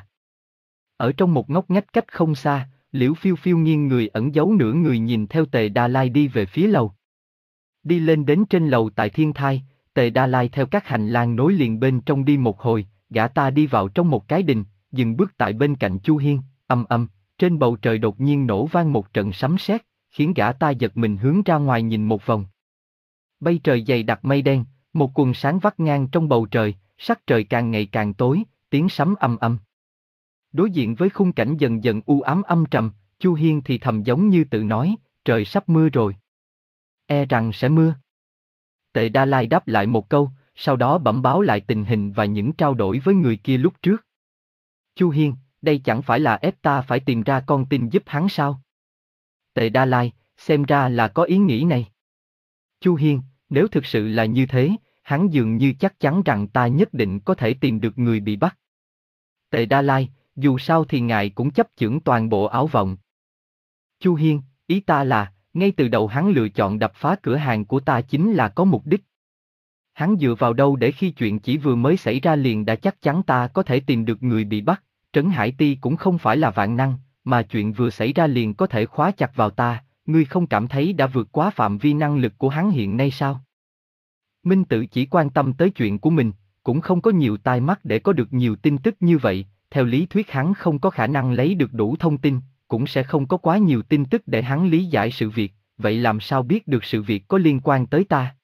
Ở trong một ngóc ngách cách không xa, Liễu Phiêu Phiêu nghiêng người ẩn giấu nửa người nhìn theo Tề Đa Lai đi về phía lầu. Đi lên đến trên lầu tại Thiên Thai, Tề Đa Lai theo các hành lang nối liền bên trong đi một hồi, gã ta đi vào trong một cái đình, dừng bước tại bên cạnh Chu Hiên, âm âm, trên bầu trời đột nhiên nổ vang một trận sấm sét, khiến gã ta giật mình hướng ra ngoài nhìn một vòng. Bay trời dày đặc mây đen, một quần sáng vắt ngang trong bầu trời, sắc trời càng ngày càng tối, tiếng sấm âm âm. Đối diện với khung cảnh dần dần u ám âm trầm, Chu Hiên thì thầm giống như tự nói, trời sắp mưa rồi. E rằng sẽ mưa. Tề Đa Lai đáp lại một câu, sau đó bẩm báo lại tình hình và những trao đổi với người kia lúc trước. Chu Hiên, đây chẳng phải là ép ta phải tìm ra con tin giúp hắn sao? Tề Đa Lai, xem ra là có ý nghĩ này. Chu Hiên, nếu thực sự là như thế, hắn dường như chắc chắn rằng ta nhất định có thể tìm được người bị bắt. Tề Đa Lai, dù sao thì ngài cũng chấp chưởng toàn bộ ảo vọng. Chu Hiên, ý ta là, ngay từ đầu hắn lựa chọn đập phá cửa hàng của ta chính là có mục đích. Hắn dựa vào đâu để khi chuyện chỉ vừa mới xảy ra liền đã chắc chắn ta có thể tìm được người bị bắt, Trấn Hải Ti cũng không phải là vạn năng, mà chuyện vừa xảy ra liền có thể khóa chặt vào ta, ngươi không cảm thấy đã vượt quá phạm vi năng lực của hắn hiện nay sao? Minh Tự chỉ quan tâm tới chuyện của mình, cũng không có nhiều tai mắt để có được nhiều tin tức như vậy, theo lý thuyết hắn không có khả năng lấy được đủ thông tin, cũng sẽ không có quá nhiều tin tức để hắn lý giải sự việc, vậy làm sao biết được sự việc có liên quan tới ta?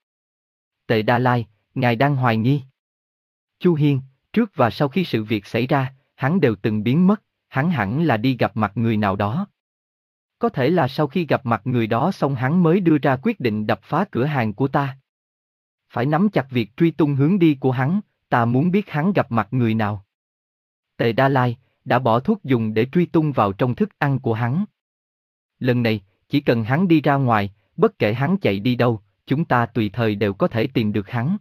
Tề Đa Lai, ngài đang hoài nghi. Chu Hiên, trước và sau khi sự việc xảy ra, hắn đều từng biến mất, hắn hẳn là đi gặp mặt người nào đó. Có thể là sau khi gặp mặt người đó xong hắn mới đưa ra quyết định đập phá cửa hàng của ta. Phải nắm chặt việc truy tung hướng đi của hắn, ta muốn biết hắn gặp mặt người nào. Tề Đa Lai, đã bỏ thuốc dùng để truy tung vào trong thức ăn của hắn. Lần này, chỉ cần hắn đi ra ngoài, bất kể hắn chạy đi đâu, chúng ta tùy thời đều có thể tìm được hắn.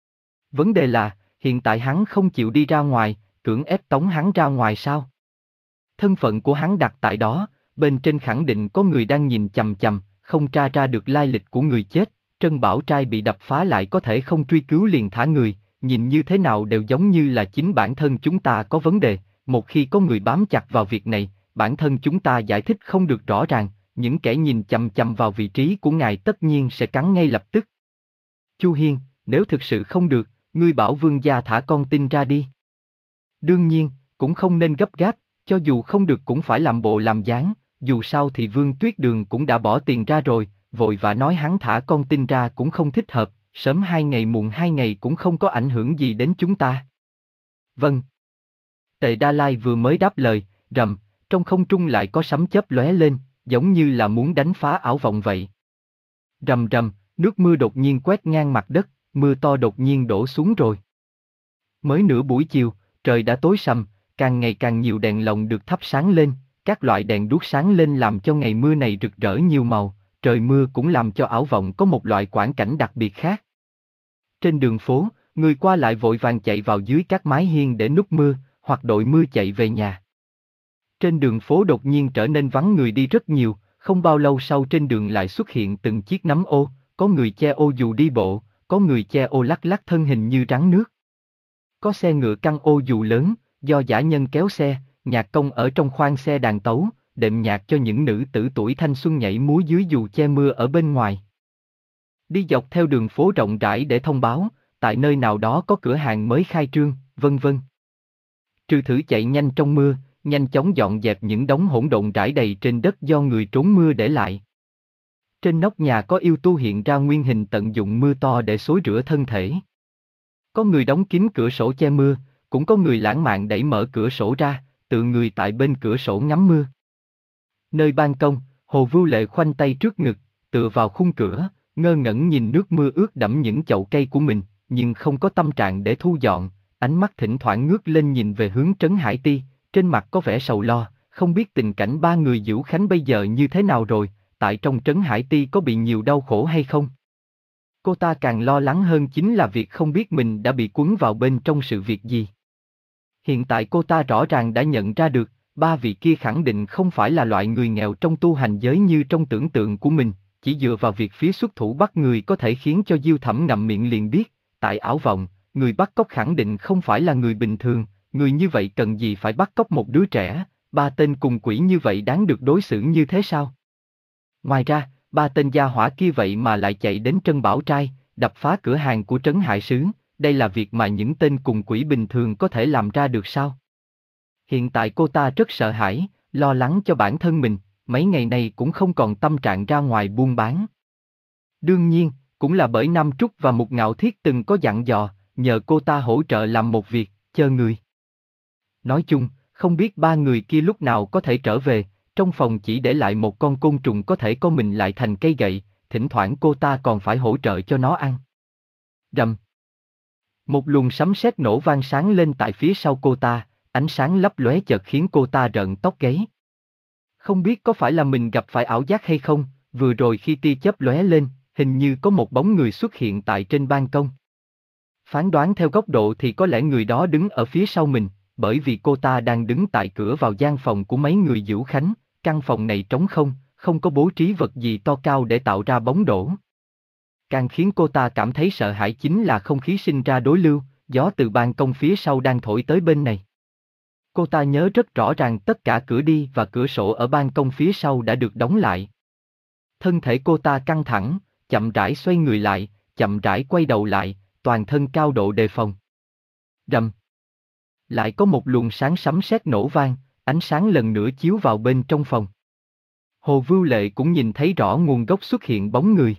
Vấn đề là, hiện tại hắn không chịu đi ra ngoài, cưỡng ép tống hắn ra ngoài sao? Thân phận của hắn đặt tại đó, bên trên khẳng định có người đang nhìn chằm chằm, không tra ra được lai lịch của người chết, Trân Bảo Trai bị đập phá lại có thể không truy cứu liền thả người, nhìn như thế nào đều giống như là chính bản thân chúng ta có vấn đề, một khi có người bám chặt vào việc này, bản thân chúng ta giải thích không được rõ ràng, những kẻ nhìn chằm chằm vào vị trí của ngài tất nhiên sẽ cắn ngay lập tức. Chu Hiên, nếu thực sự không được, ngươi bảo vương gia thả con tin ra đi. Đương nhiên, cũng không nên gấp gáp, cho dù không được cũng phải làm bộ làm dáng, dù sao thì Vương Tuyết Đường cũng đã bỏ tiền ra rồi, vội vã nói hắn thả con tin ra cũng không thích hợp, sớm hai ngày muộn hai ngày cũng không có ảnh hưởng gì đến chúng ta. Vâng. Tề Đa Lai vừa mới đáp lời, rầm, trong không trung lại có sấm chớp lóe lên, giống như là muốn đánh phá ảo vọng vậy. Rầm rầm, nước mưa đột nhiên quét ngang mặt đất, mưa to đột nhiên đổ xuống rồi. Mới nửa buổi chiều, trời đã tối sầm, càng ngày càng nhiều đèn lồng được thắp sáng lên, các loại đèn đuốc sáng lên làm cho ngày mưa này rực rỡ nhiều màu, trời mưa cũng làm cho ảo vọng có một loại quang cảnh đặc biệt khác. Trên đường phố, người qua lại vội vàng chạy vào dưới các mái hiên để núp mưa, hoặc đội mưa chạy về nhà. Trên đường phố đột nhiên trở nên vắng người đi rất nhiều, không bao lâu sau trên đường lại xuất hiện từng chiếc nắm ô, có người che ô dù đi bộ, có người che ô lắc lắc thân hình như rắn nước. Có xe ngựa căng ô dù lớn, do dã nhân kéo xe, nhạc công ở trong khoang xe đàn tấu, đệm nhạc cho những nữ tử tuổi thanh xuân nhảy múa dưới dù che mưa ở bên ngoài. Đi dọc theo đường phố rộng rãi để thông báo, tại nơi nào đó có cửa hàng mới khai trương, vân vân. Trừ thử chạy nhanh trong mưa, nhanh chóng dọn dẹp những đống hỗn độn rải đầy trên đất do người trốn mưa để lại. Trên nóc nhà có yêu tu hiện ra nguyên hình tận dụng mưa to để xối rửa thân thể. Có người đóng kín cửa sổ che mưa, cũng có người lãng mạn đẩy mở cửa sổ ra, tự người tại bên cửa sổ ngắm mưa. Nơi ban công, Hồ Vưu Lệ khoanh tay trước ngực, tựa vào khung cửa, ngơ ngẩn nhìn nước mưa ướt đẫm những chậu cây của mình, nhưng không có tâm trạng để thu dọn, ánh mắt thỉnh thoảng ngước lên nhìn về hướng Trấn Hải Ti, trên mặt có vẻ sầu lo, không biết tình cảnh ba người Dữu Khánh bây giờ như thế nào rồi, tại trong Trấn Hải Ti có bị nhiều đau khổ hay không? Cô ta càng lo lắng hơn chính là việc không biết mình đã bị cuốn vào bên trong sự việc gì. Hiện tại cô ta rõ ràng đã nhận ra được, ba vị kia khẳng định không phải là loại người nghèo trong tu hành giới như trong tưởng tượng của mình, chỉ dựa vào việc phía xuất thủ bắt người có thể khiến cho Diêu Thẩm ngậm miệng liền biết, tại ảo vọng, người bắt cóc khẳng định không phải là người bình thường, người như vậy cần gì phải bắt cóc một đứa trẻ, ba tên cùng quỷ như vậy đáng được đối xử như thế sao? Ngoài ra, ba tên gia hỏa kia vậy mà lại chạy đến Trân Bảo Trai, đập phá cửa hàng của Trấn Hải Sứ, đây là việc mà những tên cùng quỷ bình thường có thể làm ra được sao? Hiện tại cô ta rất sợ hãi, lo lắng cho bản thân mình, mấy ngày nay cũng không còn tâm trạng ra ngoài buôn bán. Đương nhiên, cũng là bởi Nam Trúc và Mục Ngạo Thiết từng có dặn dò, nhờ cô ta hỗ trợ làm một việc, chờ người. Nói chung, không biết ba người kia lúc nào có thể trở về, trong phòng chỉ để lại một con côn trùng có thể co mình lại thành cây gậy, thỉnh thoảng cô ta còn phải hỗ trợ cho nó ăn. Rầm. Một luồng sấm sét nổ vang sáng lên tại phía sau cô ta, ánh sáng lấp lóe chợt khiến cô ta rợn tóc gáy. Không biết có phải là mình gặp phải ảo giác hay không, vừa rồi khi tia chớp lóe lên, hình như có một bóng người xuất hiện tại trên ban công. Phán đoán theo góc độ thì có lẽ người đó đứng ở phía sau mình, bởi vì cô ta đang đứng tại cửa vào gian phòng của mấy người Dữu Khánh, căn phòng này trống không, không có bố trí vật gì to cao để tạo ra bóng đổ. Càng khiến cô ta cảm thấy sợ hãi chính là không khí sinh ra đối lưu, gió từ ban công phía sau đang thổi tới bên này. Cô ta nhớ rất rõ ràng tất cả cửa đi và cửa sổ ở ban công phía sau đã được đóng lại. Thân thể cô ta căng thẳng, chậm rãi xoay người lại, chậm rãi quay đầu lại, toàn thân cao độ đề phòng. Rầm. Lại có một luồng sáng sấm sét nổ vang, ánh sáng lần nữa chiếu vào bên trong phòng. Hồ Vưu Lệ cũng nhìn thấy rõ nguồn gốc xuất hiện bóng người.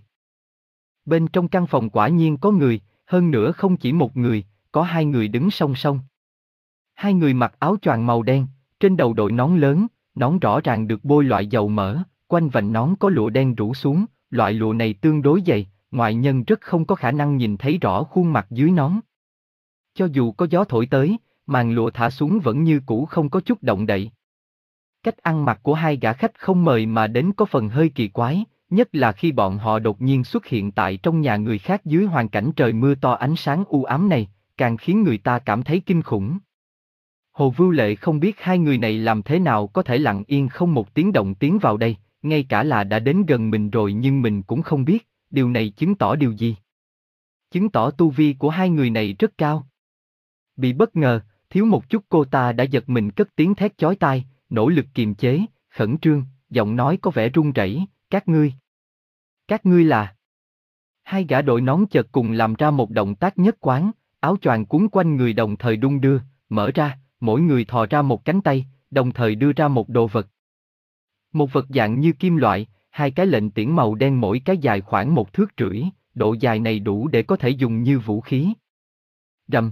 Bên trong căn phòng quả nhiên có người, hơn nữa không chỉ một người, có hai người đứng song song. Hai người mặc áo choàng màu đen, trên đầu đội nón lớn, nón rõ ràng được bôi loại dầu mỡ, quanh vành nón có lụa đen rủ xuống, loại lụa này tương đối dày, ngoại nhân rất không có khả năng nhìn thấy rõ khuôn mặt dưới nón. Cho dù có gió thổi tới, màn lụa thả xuống vẫn như cũ không có chút động đậy. Cách ăn mặc của hai gã khách không mời mà đến có phần hơi kỳ quái, nhất là khi bọn họ đột nhiên xuất hiện tại trong nhà người khác dưới hoàn cảnh trời mưa to ánh sáng u ám này, càng khiến người ta cảm thấy kinh khủng. Hồ Vưu Lệ không biết hai người này làm thế nào có thể lặng yên không một tiếng động tiến vào đây, ngay cả là đã đến gần mình rồi nhưng mình cũng không biết, điều này chứng tỏ điều gì? Chứng tỏ tu vi của hai người này rất cao. Bị bất ngờ, thiếu một chút cô ta đã giật mình cất tiếng thét chói tai, nỗ lực kiềm chế, khẩn trương, giọng nói có vẻ run rẩy, các ngươi. Các ngươi là... Hai gã đội nón chợt cùng làm ra một động tác nhất quán, áo choàng cuốn quanh người đồng thời đung đưa, mở ra, mỗi người thò ra một cánh tay, đồng thời đưa ra một đồ vật. Một vật dạng như kim loại, hai cái lệnh tiễn màu đen mỗi cái dài khoảng một thước rưỡi, độ dài này đủ để có thể dùng như vũ khí. Rầm.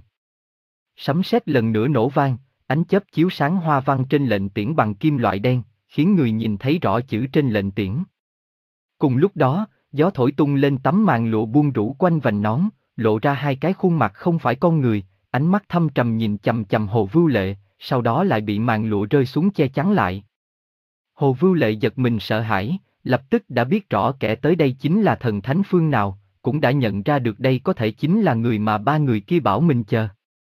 Sấm sét lần nữa nổ vang, ánh chớp chiếu sáng hoa văn trên lệnh tiễn bằng kim loại đen, khiến người nhìn thấy rõ chữ trên lệnh tiễn. Cùng lúc đó, gió thổi tung lên tấm màn lụa buông rủ quanh vành nón, lộ ra hai cái khuôn mặt không phải con người, ánh mắt thâm trầm nhìn chằm chằm Hồ Vưu Lệ, sau đó lại bị màn lụa rơi xuống che chắn lại. Hồ Vưu Lệ giật mình sợ hãi, lập tức đã biết rõ kẻ tới đây chính là thần thánh phương nào, cũng đã nhận ra được đây có thể chính là người mà ba người kia bảo mình chờ.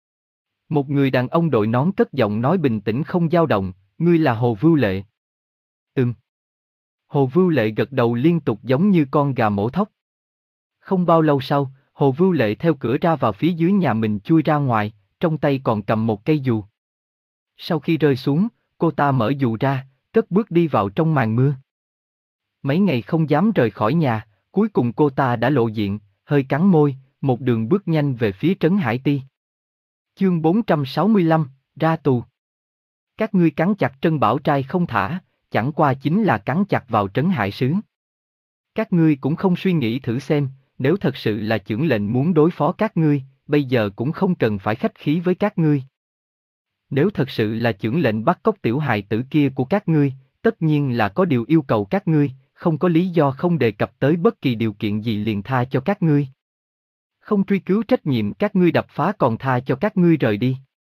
Một người đàn ông đội nón cất giọng nói bình tĩnh không dao động, ngươi là Hồ Vưu Lệ. Ừm. Hồ Vưu Lệ gật đầu liên tục giống như con gà mổ thóc. Không bao lâu sau, Hồ Vưu Lệ theo cửa ra vào phía dưới nhà mình chui ra ngoài, trong tay còn cầm một cây dù. Sau khi rơi xuống, cô ta mở dù ra, cất bước đi vào trong màn mưa. Mấy ngày không dám rời khỏi nhà, cuối cùng cô ta đã lộ diện, hơi cắn môi, một đường bước nhanh về phía Trấn Hải Ti. Chương bốn trăm sáu mươi lăm, ra tù. Các ngươi cắn chặt Trân Bảo Trai không thả, chẳng qua chính là cắn chặt vào Trấn Hải Sứ. Các ngươi cũng không suy nghĩ thử xem, nếu thật sự là chưởng lệnh muốn đối phó các ngươi, bây giờ cũng không cần phải khách khí với các ngươi. Nếu thật sự là chưởng lệnh bắt cóc tiểu hài tử kia của các ngươi, tất nhiên là có điều yêu cầu các ngươi, không có lý do không đề cập tới bất kỳ điều kiện gì liền tha cho các ngươi. Không truy cứu trách nhiệm các ngươi đập phá còn tha cho các ngươi rời đi.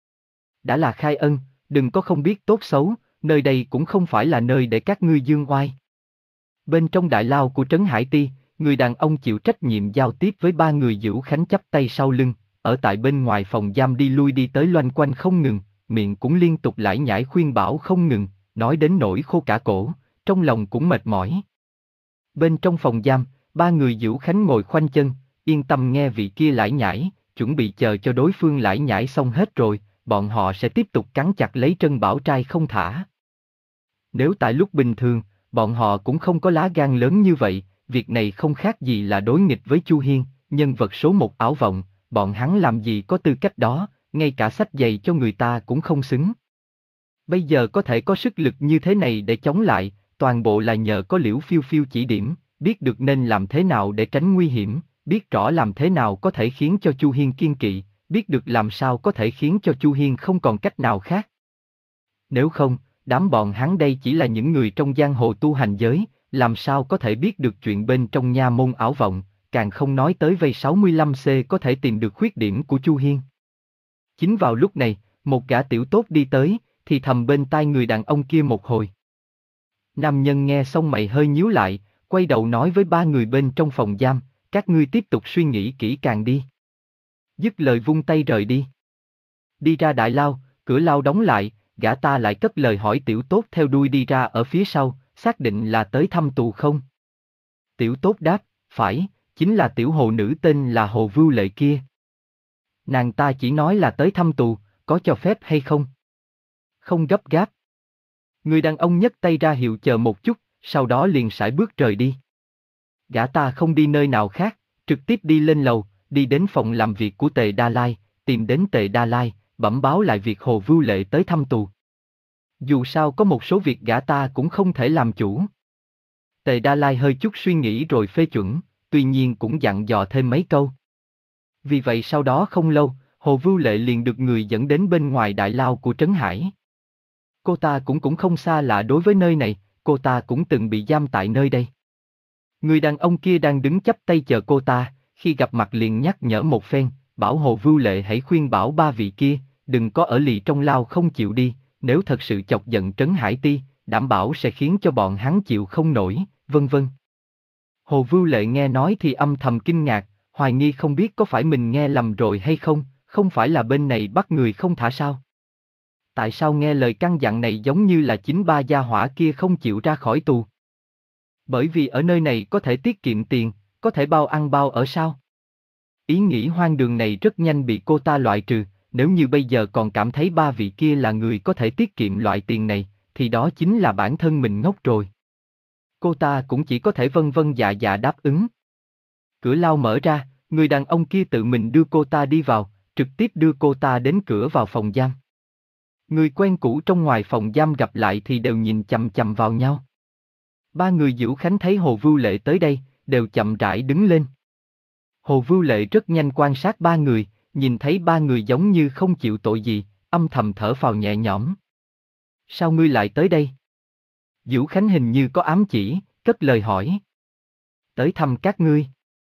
Đã là khai ân, đừng có không biết tốt xấu, nơi đây cũng không phải là nơi để các ngươi dương oai. Bên trong đại lao của Trấn Hải Ti, người đàn ông chịu trách nhiệm giao tiếp với ba người Dữu Khánh chắp tay sau lưng, ở tại bên ngoài phòng giam đi lui đi tới loanh quanh không ngừng, miệng cũng liên tục lải nhải khuyên bảo không ngừng, nói đến nỗi khô cả cổ, trong lòng cũng mệt mỏi. Bên trong phòng giam, ba người Dữu Khánh ngồi khoanh chân, yên tâm nghe vị kia lải nhải, chuẩn bị chờ cho đối phương lải nhải xong hết rồi, bọn họ sẽ tiếp tục cắn chặt lấy Trân Bảo Trai không thả. Nếu tại lúc bình thường, bọn họ cũng không có lá gan lớn như vậy, việc này không khác gì là đối nghịch với Chu Hiên, nhân vật số một ảo vọng, bọn hắn làm gì có tư cách đó, ngay cả xách giày cho người ta cũng không xứng. Bây giờ có thể có sức lực như thế này để chống lại, toàn bộ là nhờ có Liễu Phiêu Phiêu chỉ điểm, biết được nên làm thế nào để tránh nguy hiểm, biết rõ làm thế nào có thể khiến cho Chu Hiên kiên kỵ, biết được làm sao có thể khiến cho Chu Hiên không còn cách nào khác. Nếu không, đám bọn hắn đây chỉ là những người trong giang hồ tu hành giới, làm sao có thể biết được chuyện bên trong nha môn ảo vọng, càng không nói tới vây sáu mươi lăm C có thể tìm được khuyết điểm của Chu Hiên. Chính vào lúc này, một gã tiểu tốt đi tới, thì thầm bên tai người đàn ông kia một hồi. Nam nhân nghe xong mày hơi nhíu lại, quay đầu nói với ba người bên trong phòng giam, các ngươi tiếp tục suy nghĩ kỹ càng đi. Dứt lời vung tay rời đi. Đi ra đại lao, cửa lao đóng lại, gã ta lại cất lời hỏi tiểu tốt theo đuôi đi ra ở phía sau, xác định là tới thăm tù không? Tiểu tốt đáp, phải, chính là tiểu hồ nữ tên là Hồ Vưu Lệ kia. Nàng ta chỉ nói là tới thăm tù, có cho phép hay không? Không gấp gáp. Người đàn ông nhấc tay ra hiệu chờ một chút, sau đó liền sải bước rời đi. Gã ta không đi nơi nào khác, trực tiếp đi lên lầu, đi đến phòng làm việc của Tề Đa Lai, tìm đến Tề Đa Lai, bẩm báo lại việc Hồ Vưu Lệ tới thăm tù. Dù sao có một số việc gã ta cũng không thể làm chủ. Tề Đa Lai hơi chút suy nghĩ rồi phê chuẩn, tuy nhiên cũng dặn dò thêm mấy câu. Vì vậy sau đó không lâu, Hồ Vưu Lệ liền được người dẫn đến bên ngoài đại lao của Trấn Hải. Cô ta cũng cũng không xa lạ đối với nơi này, cô ta cũng từng bị giam tại nơi đây. Người đàn ông kia đang đứng chắp tay chờ cô ta, khi gặp mặt liền nhắc nhở một phen, bảo Hồ Vưu Lệ hãy khuyên bảo ba vị kia, đừng có ở lì trong lao không chịu đi, nếu thật sự chọc giận Trấn Hải Ti, đảm bảo sẽ khiến cho bọn hắn chịu không nổi, vân vân. Hồ Vưu Lệ nghe nói thì âm thầm kinh ngạc, hoài nghi không biết có phải mình nghe lầm rồi hay không, không phải là bên này bắt người không thả sao? Tại sao nghe lời căn dặn này giống như là chính ba gia hỏa kia không chịu ra khỏi tù? Bởi vì ở nơi này có thể tiết kiệm tiền, có thể bao ăn bao ở sao? Ý nghĩ hoang đường này rất nhanh bị cô ta loại trừ, nếu như bây giờ còn cảm thấy ba vị kia là người có thể tiết kiệm loại tiền này, thì đó chính là bản thân mình ngốc rồi. Cô ta cũng chỉ có thể vân vân dạ dạ đáp ứng. Cửa lao mở ra, người đàn ông kia tự mình đưa cô ta đi vào, trực tiếp đưa cô ta đến cửa vào phòng giam. Người quen cũ trong ngoài phòng giam gặp lại thì đều nhìn chằm chằm vào nhau. Ba người Dữu Khánh thấy Hồ Vưu Lệ tới đây, đều chậm rãi đứng lên. Hồ Vưu Lệ rất nhanh quan sát ba người, nhìn thấy ba người giống như không chịu tội gì, âm thầm thở phào nhẹ nhõm. Sao ngươi lại tới đây? Dữu Khánh hình như có ám chỉ, cất lời hỏi. Tới thăm các ngươi.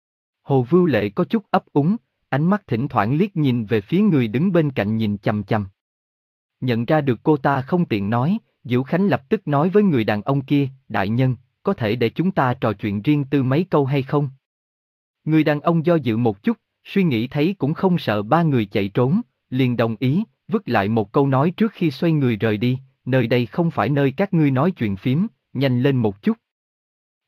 Hồ Vưu Lệ có chút ấp úng, ánh mắt thỉnh thoảng liếc nhìn về phía người đứng bên cạnh nhìn chằm chằm. Nhận ra được cô ta không tiện nói, Dữu Khánh lập tức nói với người đàn ông kia, đại nhân, có thể để chúng ta trò chuyện riêng tư mấy câu hay không? Người đàn ông do dự một chút, suy nghĩ thấy cũng không sợ ba người chạy trốn, liền đồng ý, vứt lại một câu nói trước khi xoay người rời đi, nơi đây không phải nơi các ngươi nói chuyện phím, nhanh lên một chút.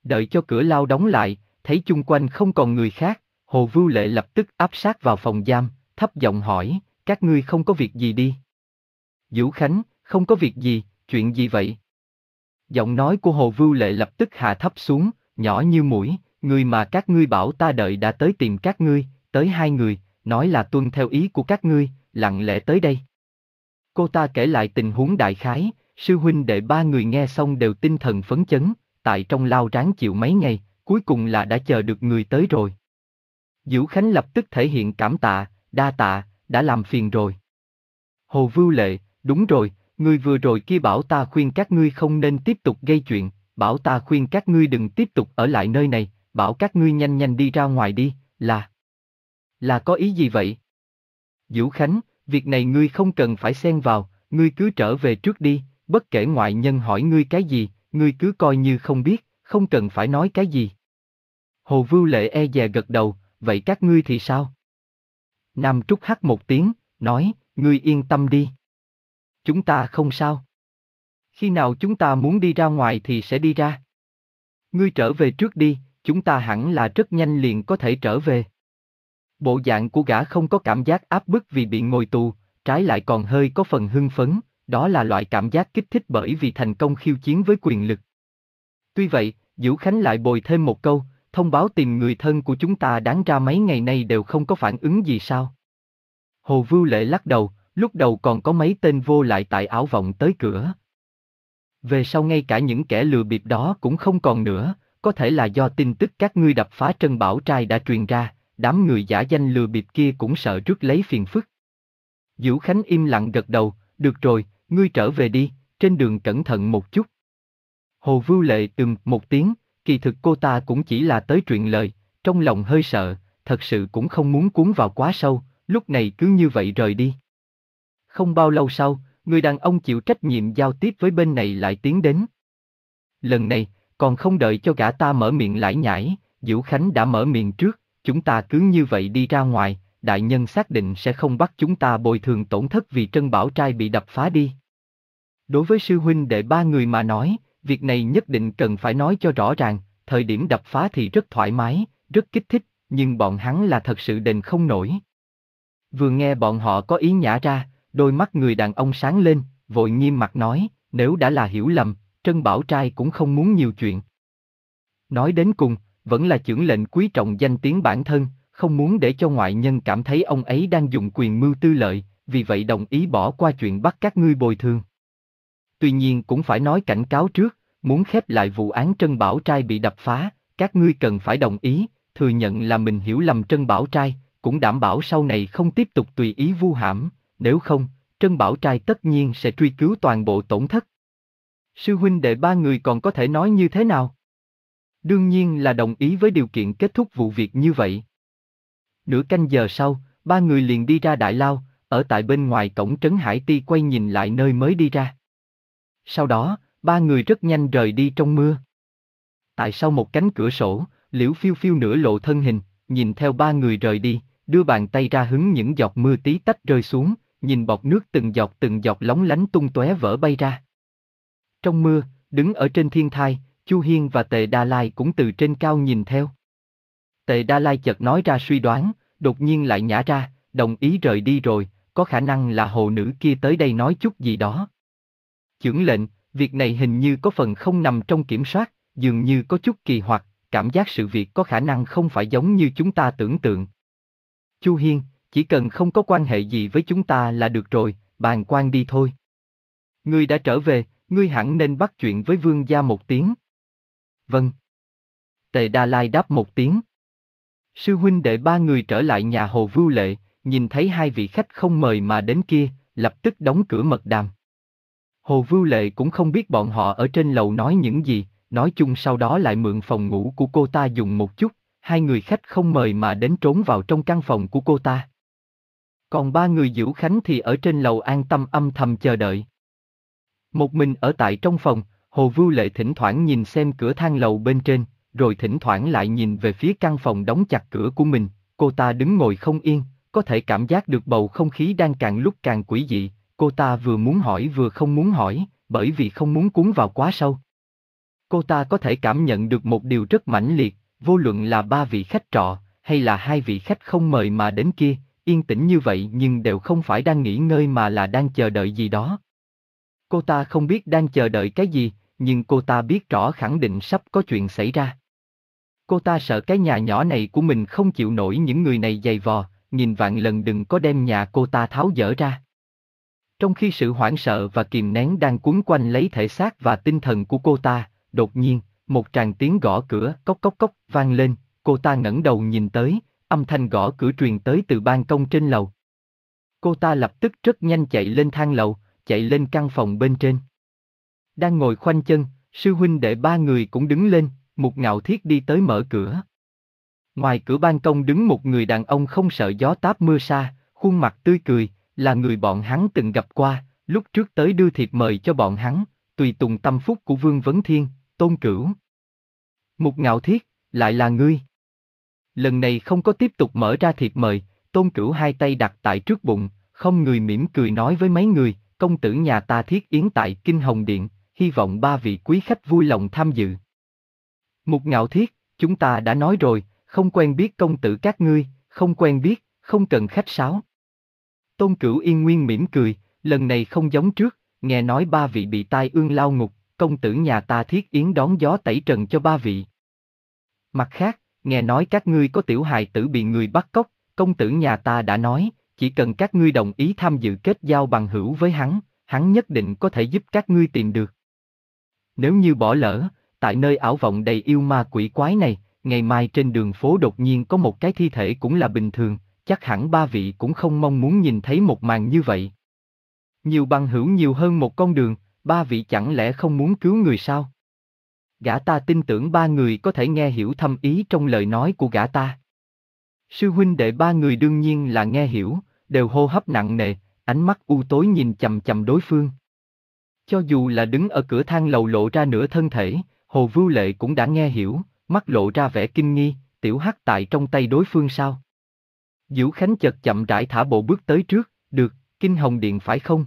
Đợi cho cửa lao đóng lại, thấy chung quanh không còn người khác, Hồ Vưu Lệ lập tức áp sát vào phòng giam, thấp giọng hỏi, các ngươi không có việc gì đi. Vũ Khánh, không có việc gì, chuyện gì vậy? Giọng nói của Hồ Vưu Lệ lập tức hạ thấp xuống, nhỏ như muỗi, người mà các ngươi bảo ta đợi đã tới tìm các ngươi, tới hai người, nói là tuân theo ý của các ngươi, lặng lẽ tới đây. Cô ta kể lại tình huống đại khái, sư huynh đệ ba người nghe xong đều tinh thần phấn chấn, tại trong lao ráng chịu mấy ngày, cuối cùng là đã chờ được người tới rồi. Vũ Khánh lập tức thể hiện cảm tạ, đa tạ, đã làm phiền rồi. Hồ Vưu Lệ, đúng rồi, ngươi vừa rồi kia bảo ta khuyên các ngươi không nên tiếp tục gây chuyện, bảo ta khuyên các ngươi đừng tiếp tục ở lại nơi này, bảo các ngươi nhanh nhanh đi ra ngoài đi, là... Là có ý gì vậy? Vũ Khánh, việc này ngươi không cần phải xen vào, ngươi cứ trở về trước đi, bất kể ngoại nhân hỏi ngươi cái gì, ngươi cứ coi như không biết, không cần phải nói cái gì. Hồ Vưu Lệ e dè gật đầu, vậy các ngươi thì sao? Nam Trúc hắt một tiếng, nói, ngươi yên tâm đi. Chúng ta không sao. Khi nào chúng ta muốn đi ra ngoài thì sẽ đi ra. Ngươi trở về trước đi, chúng ta hẳn là rất nhanh liền có thể trở về. Bộ dạng của gã không có cảm giác áp bức vì bị ngồi tù, trái lại còn hơi có phần hưng phấn, đó là loại cảm giác kích thích bởi vì thành công khiêu chiến với quyền lực. Tuy vậy, Vũ Khánh lại bồi thêm một câu, thông báo tìm người thân của chúng ta đáng ra mấy ngày nay đều không có phản ứng gì sao. Hồ Vưu Lệ lắc đầu, lúc đầu còn có mấy tên vô lại tại ảo vọng tới cửa. Về sau ngay cả những kẻ lừa bịp đó cũng không còn nữa, có thể là do tin tức các ngươi đập phá Trân Bảo Trai đã truyền ra, đám người giả danh lừa bịp kia cũng sợ rước lấy phiền phức. Vũ Khánh im lặng gật đầu, được rồi, ngươi trở về đi, trên đường cẩn thận một chút. Hồ Vưu Lệ ừm một tiếng, kỳ thực cô ta cũng chỉ là tới truyền lời, trong lòng hơi sợ, thật sự cũng không muốn cuốn vào quá sâu, lúc này cứ như vậy rời đi. Không bao lâu sau, người đàn ông chịu trách nhiệm giao tiếp với bên này lại tiến đến. Lần này, còn không đợi cho gã ta mở miệng lải nhải, Vũ Khánh đã mở miệng trước, chúng ta cứ như vậy đi ra ngoài, đại nhân xác định sẽ không bắt chúng ta bồi thường tổn thất vì Trân Bảo Trai bị đập phá đi. Đối với sư huynh đệ ba người mà nói, việc này nhất định cần phải nói cho rõ ràng, thời điểm đập phá thì rất thoải mái, rất kích thích, nhưng bọn hắn là thật sự đền không nổi. Vừa nghe bọn họ có ý nhả ra, đôi mắt người đàn ông sáng lên, vội nghiêm mặt nói, nếu đã là hiểu lầm, Trân Bảo Trai cũng không muốn nhiều chuyện. Nói đến cùng, vẫn là chưởng lệnh quý trọng danh tiếng bản thân, không muốn để cho ngoại nhân cảm thấy ông ấy đang dùng quyền mưu tư lợi, vì vậy đồng ý bỏ qua chuyện bắt các ngươi bồi thường. Tuy nhiên cũng phải nói cảnh cáo trước, muốn khép lại vụ án Trân Bảo Trai bị đập phá, các ngươi cần phải đồng ý, thừa nhận là mình hiểu lầm Trân Bảo Trai, cũng đảm bảo sau này không tiếp tục tùy ý vu hãm, nếu không, Trân Bảo Trai tất nhiên sẽ truy cứu toàn bộ tổn thất. Sư huynh đệ ba người còn có thể nói như thế nào? Đương nhiên là đồng ý với điều kiện kết thúc vụ việc như vậy. Nửa canh giờ sau, ba người liền đi ra đại lao, ở tại bên ngoài cổng trấn Hải Ti quay nhìn lại nơi mới đi ra. Sau đó, ba người rất nhanh rời đi trong mưa. Tại sau một cánh cửa sổ, Liễu Phiêu Phiêu nửa lộ thân hình, nhìn theo ba người rời đi, đưa bàn tay ra hứng những giọt mưa tí tách rơi xuống, nhìn bọt nước từng giọt từng giọt lóng lánh tung tóe vỡ bay ra. Trong mưa, đứng ở trên thiên thai, Chu Hiên và Tề Đa Lai cũng từ trên cao nhìn theo. Tề Đa Lai chợt nói ra suy đoán, đột nhiên lại nhả ra, đồng ý rời đi rồi, có khả năng là hồ nữ kia tới đây nói chút gì đó. Chưởng lệnh, việc này hình như có phần không nằm trong kiểm soát, dường như có chút kỳ hoặc, cảm giác sự việc có khả năng không phải giống như chúng ta tưởng tượng. Chu Hiên, chỉ cần không có quan hệ gì với chúng ta là được rồi, bàng quan đi thôi. Ngươi đã trở về, ngươi hẳn nên bắt chuyện với vương gia một tiếng. Vâng. Tề Đa Lai đáp một tiếng. Sư huynh đệ ba người trở lại nhà Hồ Vưu Lệ, nhìn thấy hai vị khách không mời mà đến kia, lập tức đóng cửa mật đàm. Hồ Vưu Lệ cũng không biết bọn họ ở trên lầu nói những gì, nói chung sau đó lại mượn phòng ngủ của cô ta dùng một chút, hai người khách không mời mà đến trốn vào trong căn phòng của cô ta. Còn ba người Vũ Khánh thì ở trên lầu an tâm âm thầm chờ đợi. Một mình ở tại trong phòng, Hồ Vưu Lệ thỉnh thoảng nhìn xem cửa thang lầu bên trên, rồi thỉnh thoảng lại nhìn về phía căn phòng đóng chặt cửa của mình, cô ta đứng ngồi không yên, có thể cảm giác được bầu không khí đang càng lúc càng quỷ dị, cô ta vừa muốn hỏi vừa không muốn hỏi, bởi vì không muốn cuốn vào quá sâu. Cô ta có thể cảm nhận được một điều rất mãnh liệt, vô luận là ba vị khách trọ, hay là hai vị khách không mời mà đến kia, yên tĩnh như vậy nhưng đều không phải đang nghỉ ngơi mà là đang chờ đợi gì đó. Cô ta không biết đang chờ đợi cái gì, nhưng cô ta biết rõ khẳng định sắp có chuyện xảy ra. Cô ta sợ cái nhà nhỏ này của mình không chịu nổi những người này giày vò, nghìn vạn lần đừng có đem nhà cô ta tháo dỡ ra. Trong khi sự hoảng sợ và kìm nén đang cuốn quanh lấy thể xác và tinh thần của cô ta, đột nhiên, một tràng tiếng gõ cửa cốc cốc cốc vang lên, cô ta ngẩng đầu nhìn tới, âm thanh gõ cửa truyền tới từ ban công trên lầu. Cô ta lập tức rất nhanh chạy lên thang lầu, chạy lên căn phòng bên trên. Đang ngồi khoanh chân, sư huynh đệ ba người cũng đứng lên, Mục Ngạo Thiết đi tới mở cửa. Ngoài cửa ban công đứng một người đàn ông không sợ gió táp mưa sa, khuôn mặt tươi cười, là người bọn hắn từng gặp qua, lúc trước tới đưa thiệp mời cho bọn hắn, tùy tùng tâm phúc của Vương Vấn Thiên, Tôn Cửu. Mục Ngạo Thiết, lại là ngươi. Lần này không có tiếp tục mở ra thiệp mời, Tôn Cửu hai tay đặt tại trước bụng, không người mỉm cười nói với mấy người, công tử nhà ta thiết yến tại Kinh Hồng Điện, hy vọng ba vị quý khách vui lòng tham dự. Mục Ngạo Thiết, chúng ta đã nói rồi, không quen biết công tử các ngươi, không quen biết, không cần khách sáo. Tôn Cửu Yên Nguyên mỉm cười, lần này không giống trước, nghe nói ba vị bị tai ương lao ngục, công tử nhà ta thiết yến đón gió tẩy trần cho ba vị. Mặt khác, nghe nói các ngươi có tiểu hài tử bị người bắt cóc, công tử nhà ta đã nói, chỉ cần các ngươi đồng ý tham dự kết giao bằng hữu với hắn, hắn nhất định có thể giúp các ngươi tìm được. Nếu như bỏ lỡ, tại nơi ảo vọng đầy yêu ma quỷ quái này, ngày mai trên đường phố đột nhiên có một cái thi thể cũng là bình thường, chắc hẳn ba vị cũng không mong muốn nhìn thấy một màn như vậy. Nhiều bằng hữu nhiều hơn một con đường, ba vị chẳng lẽ không muốn cứu người sao? Gã ta tin tưởng ba người có thể nghe hiểu thâm ý trong lời nói của gã ta. Sư huynh đệ ba người đương nhiên là nghe hiểu, đều hô hấp nặng nề, ánh mắt u tối nhìn chằm chằm đối phương. Cho dù là đứng ở cửa thang lầu lộ ra nửa thân thể, Hồ Vưu Lệ cũng đã nghe hiểu, mắt lộ ra vẻ kinh nghi, tiểu hắc tại trong tay đối phương sao? Diễu Khánh chợt chậm rãi thả bộ bước tới trước, được, Kinh Hồng Điện phải không?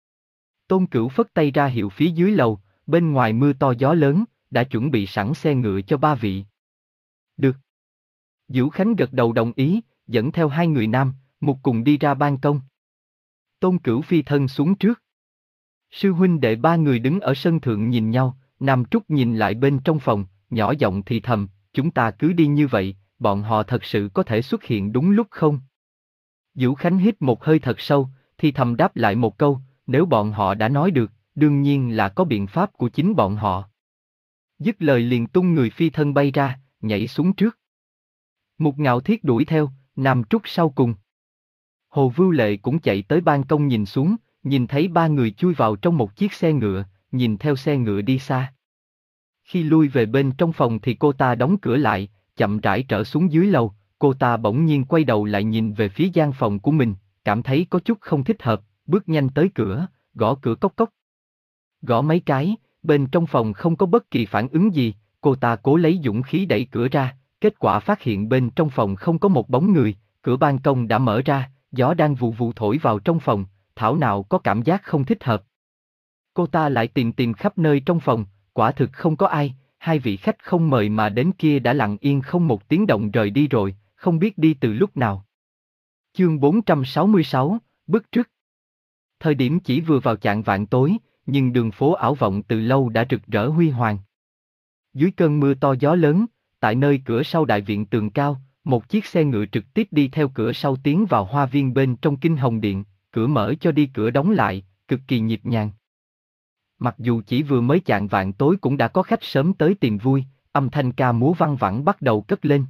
Tôn Cửu phất tay ra hiệu phía dưới lầu, bên ngoài mưa to gió lớn, đã chuẩn bị sẵn xe ngựa cho ba vị. Được. Diễu Khánh gật đầu đồng ý, dẫn theo hai người nam, một cùng đi ra ban công. Tôn Cửu phi thân xuống trước. Sư huynh đệ ba người đứng ở sân thượng nhìn nhau, Nam Trúc nhìn lại bên trong phòng, nhỏ giọng thì thầm, chúng ta cứ đi như vậy, bọn họ thật sự có thể xuất hiện đúng lúc không? Diễu Khánh hít một hơi thật sâu, thì thầm đáp lại một câu, nếu bọn họ đã nói được, đương nhiên là có biện pháp của chính bọn họ. Dứt lời liền tung người phi thân bay ra, nhảy xuống trước. Mục Ngạo Thiết đuổi theo, Nam Trúc sau cùng. Hồ Vưu Lệ cũng chạy tới ban công nhìn xuống, nhìn thấy ba người chui vào trong một chiếc xe ngựa, nhìn theo xe ngựa đi xa. Khi lui về bên trong phòng thì cô ta đóng cửa lại, chậm rãi trở xuống dưới lầu, cô ta bỗng nhiên quay đầu lại nhìn về phía gian phòng của mình, cảm thấy có chút không thích hợp, bước nhanh tới cửa, gõ cửa cốc cốc. Gõ mấy cái, bên trong phòng không có bất kỳ phản ứng gì, cô ta cố lấy dũng khí đẩy cửa ra, kết quả phát hiện bên trong phòng không có một bóng người, cửa ban công đã mở ra, gió đang vụ vụ thổi vào trong phòng, thảo nào có cảm giác không thích hợp. Cô ta lại tìm tìm khắp nơi trong phòng, quả thực không có ai, hai vị khách không mời mà đến kia đã lặng yên không một tiếng động rời đi rồi, không biết đi từ lúc nào. Chương bốn trăm sáu mươi sáu, bức trức. Thời điểm chỉ vừa vào chạng vạng tối, nhưng đường phố ảo vọng từ lâu đã rực rỡ huy hoàng. Dưới cơn mưa to gió lớn, tại nơi cửa sau đại viện tường cao, một chiếc xe ngựa trực tiếp đi theo cửa sau tiến vào hoa viên bên trong Kinh Hồng Điện, cửa mở cho đi cửa đóng lại, cực kỳ nhịp nhàng. Mặc dù chỉ vừa mới chạng vạng tối cũng đã có khách sớm tới tìm vui, âm thanh ca múa văng vẳng bắt đầu cất lên.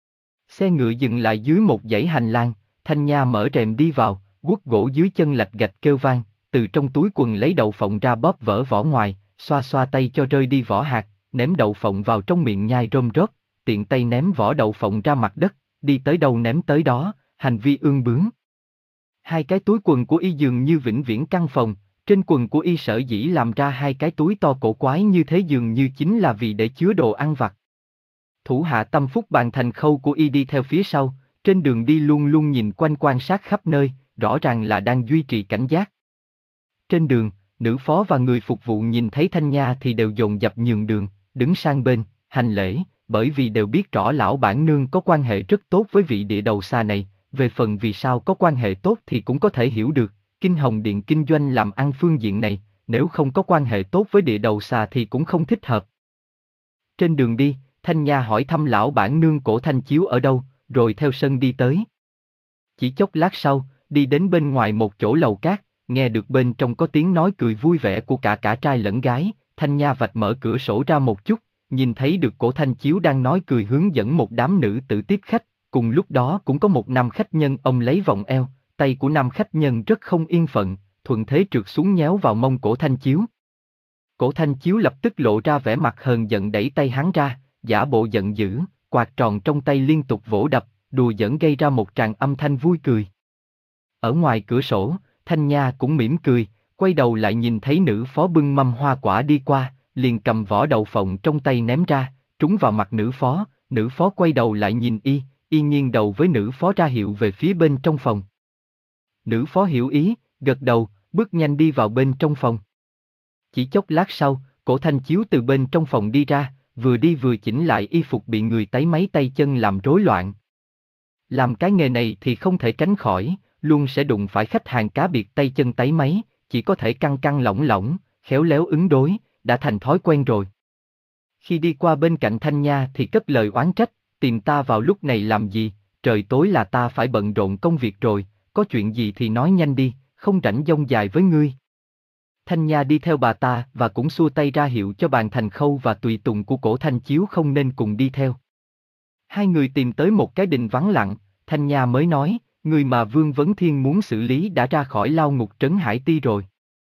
Xe ngựa dừng lại dưới một dãy hành lang, Thanh Nha mở rèm đi vào, guốc gỗ dưới chân lạch gạch kêu vang, từ trong túi quần lấy đậu phộng ra bóp vỡ vỏ ngoài, xoa xoa tay cho rơi đi vỏ hạt, ném đậu phộng vào trong miệng nhai rôm rớp, tiện tay ném vỏ đậu phộng ra mặt đất, đi tới đâu ném tới đó, hành vi ương bướng. Hai cái túi quần của y dường như vĩnh viễn căn phòng, trên quần của y sở dĩ làm ra hai cái túi to cổ quái như thế dường như chính là vì để chứa đồ ăn vặt. Thủ hạ tâm phúc bàn thành khâu của y đi theo phía sau, trên đường đi luôn luôn nhìn quanh quan sát khắp nơi, rõ ràng là đang duy trì cảnh giác. Trên đường, nữ phó và người phục vụ nhìn thấy Thanh Nha thì đều dồn dập nhường đường, đứng sang bên, hành lễ, bởi vì đều biết rõ lão bản nương có quan hệ rất tốt với vị địa đầu xa này, về phần vì sao có quan hệ tốt thì cũng có thể hiểu được, Kinh Hồng Điện kinh doanh làm ăn phương diện này, nếu không có quan hệ tốt với địa đầu xa thì cũng không thích hợp. Trên đường đi, Thanh Nha hỏi thăm lão bản nương Cổ Thanh Chiếu ở đâu, rồi theo sân đi tới. Chỉ chốc lát sau, đi đến bên ngoài một chỗ lầu cát, nghe được bên trong có tiếng nói cười vui vẻ của cả cả trai lẫn gái, Thanh Nha vạch mở cửa sổ ra một chút, nhìn thấy được Cổ Thanh Chiếu đang nói cười hướng dẫn một đám nữ tử tiếp khách, cùng lúc đó cũng có một nam khách nhân ông lấy vòng eo, tay của nam khách nhân rất không yên phận, thuận thế trượt xuống nhéo vào mông Cổ Thanh Chiếu. Cổ Thanh Chiếu lập tức lộ ra vẻ mặt hờn giận đẩy tay hắn ra, giả bộ giận dữ, quạt tròn trong tay liên tục vỗ đập, đùa giỡn gây ra một tràng âm thanh vui cười. Ở ngoài cửa sổ, Thanh Nha cũng mỉm cười, quay đầu lại nhìn thấy nữ phó bưng mâm hoa quả đi qua, liền cầm vỏ đậu phộng trong tay ném ra, trúng vào mặt nữ phó, nữ phó quay đầu lại nhìn y, y nghiêng đầu với nữ phó ra hiệu về phía bên trong phòng. Nữ phó hiểu ý, gật đầu, bước nhanh đi vào bên trong phòng. Chỉ chốc lát sau, Cổ Thanh Chiếu từ bên trong phòng đi ra, vừa đi vừa chỉnh lại y phục bị người tấy máy tay chân làm rối loạn. Làm cái nghề này thì không thể tránh khỏi, luôn sẽ đụng phải khách hàng cá biệt tay chân tấy máy, chỉ có thể căng căng lỏng lỏng, khéo léo ứng đối, đã thành thói quen rồi. Khi đi qua bên cạnh Thanh Nha thì cất lời oán trách, tìm ta vào lúc này làm gì, trời tối là ta phải bận rộn công việc rồi, có chuyện gì thì nói nhanh đi, không rảnh dông dài với ngươi. Thanh Nha đi theo bà ta và cũng xua tay ra hiệu cho Bàn Thành Khâu và tùy tùng của Cổ Thanh Chiếu không nên cùng đi theo. Hai người tìm tới một cái đình vắng lặng, Thanh Nha mới nói, người mà Vương Vấn Thiên muốn xử lý đã ra khỏi lao ngục trấn Hải Ti rồi.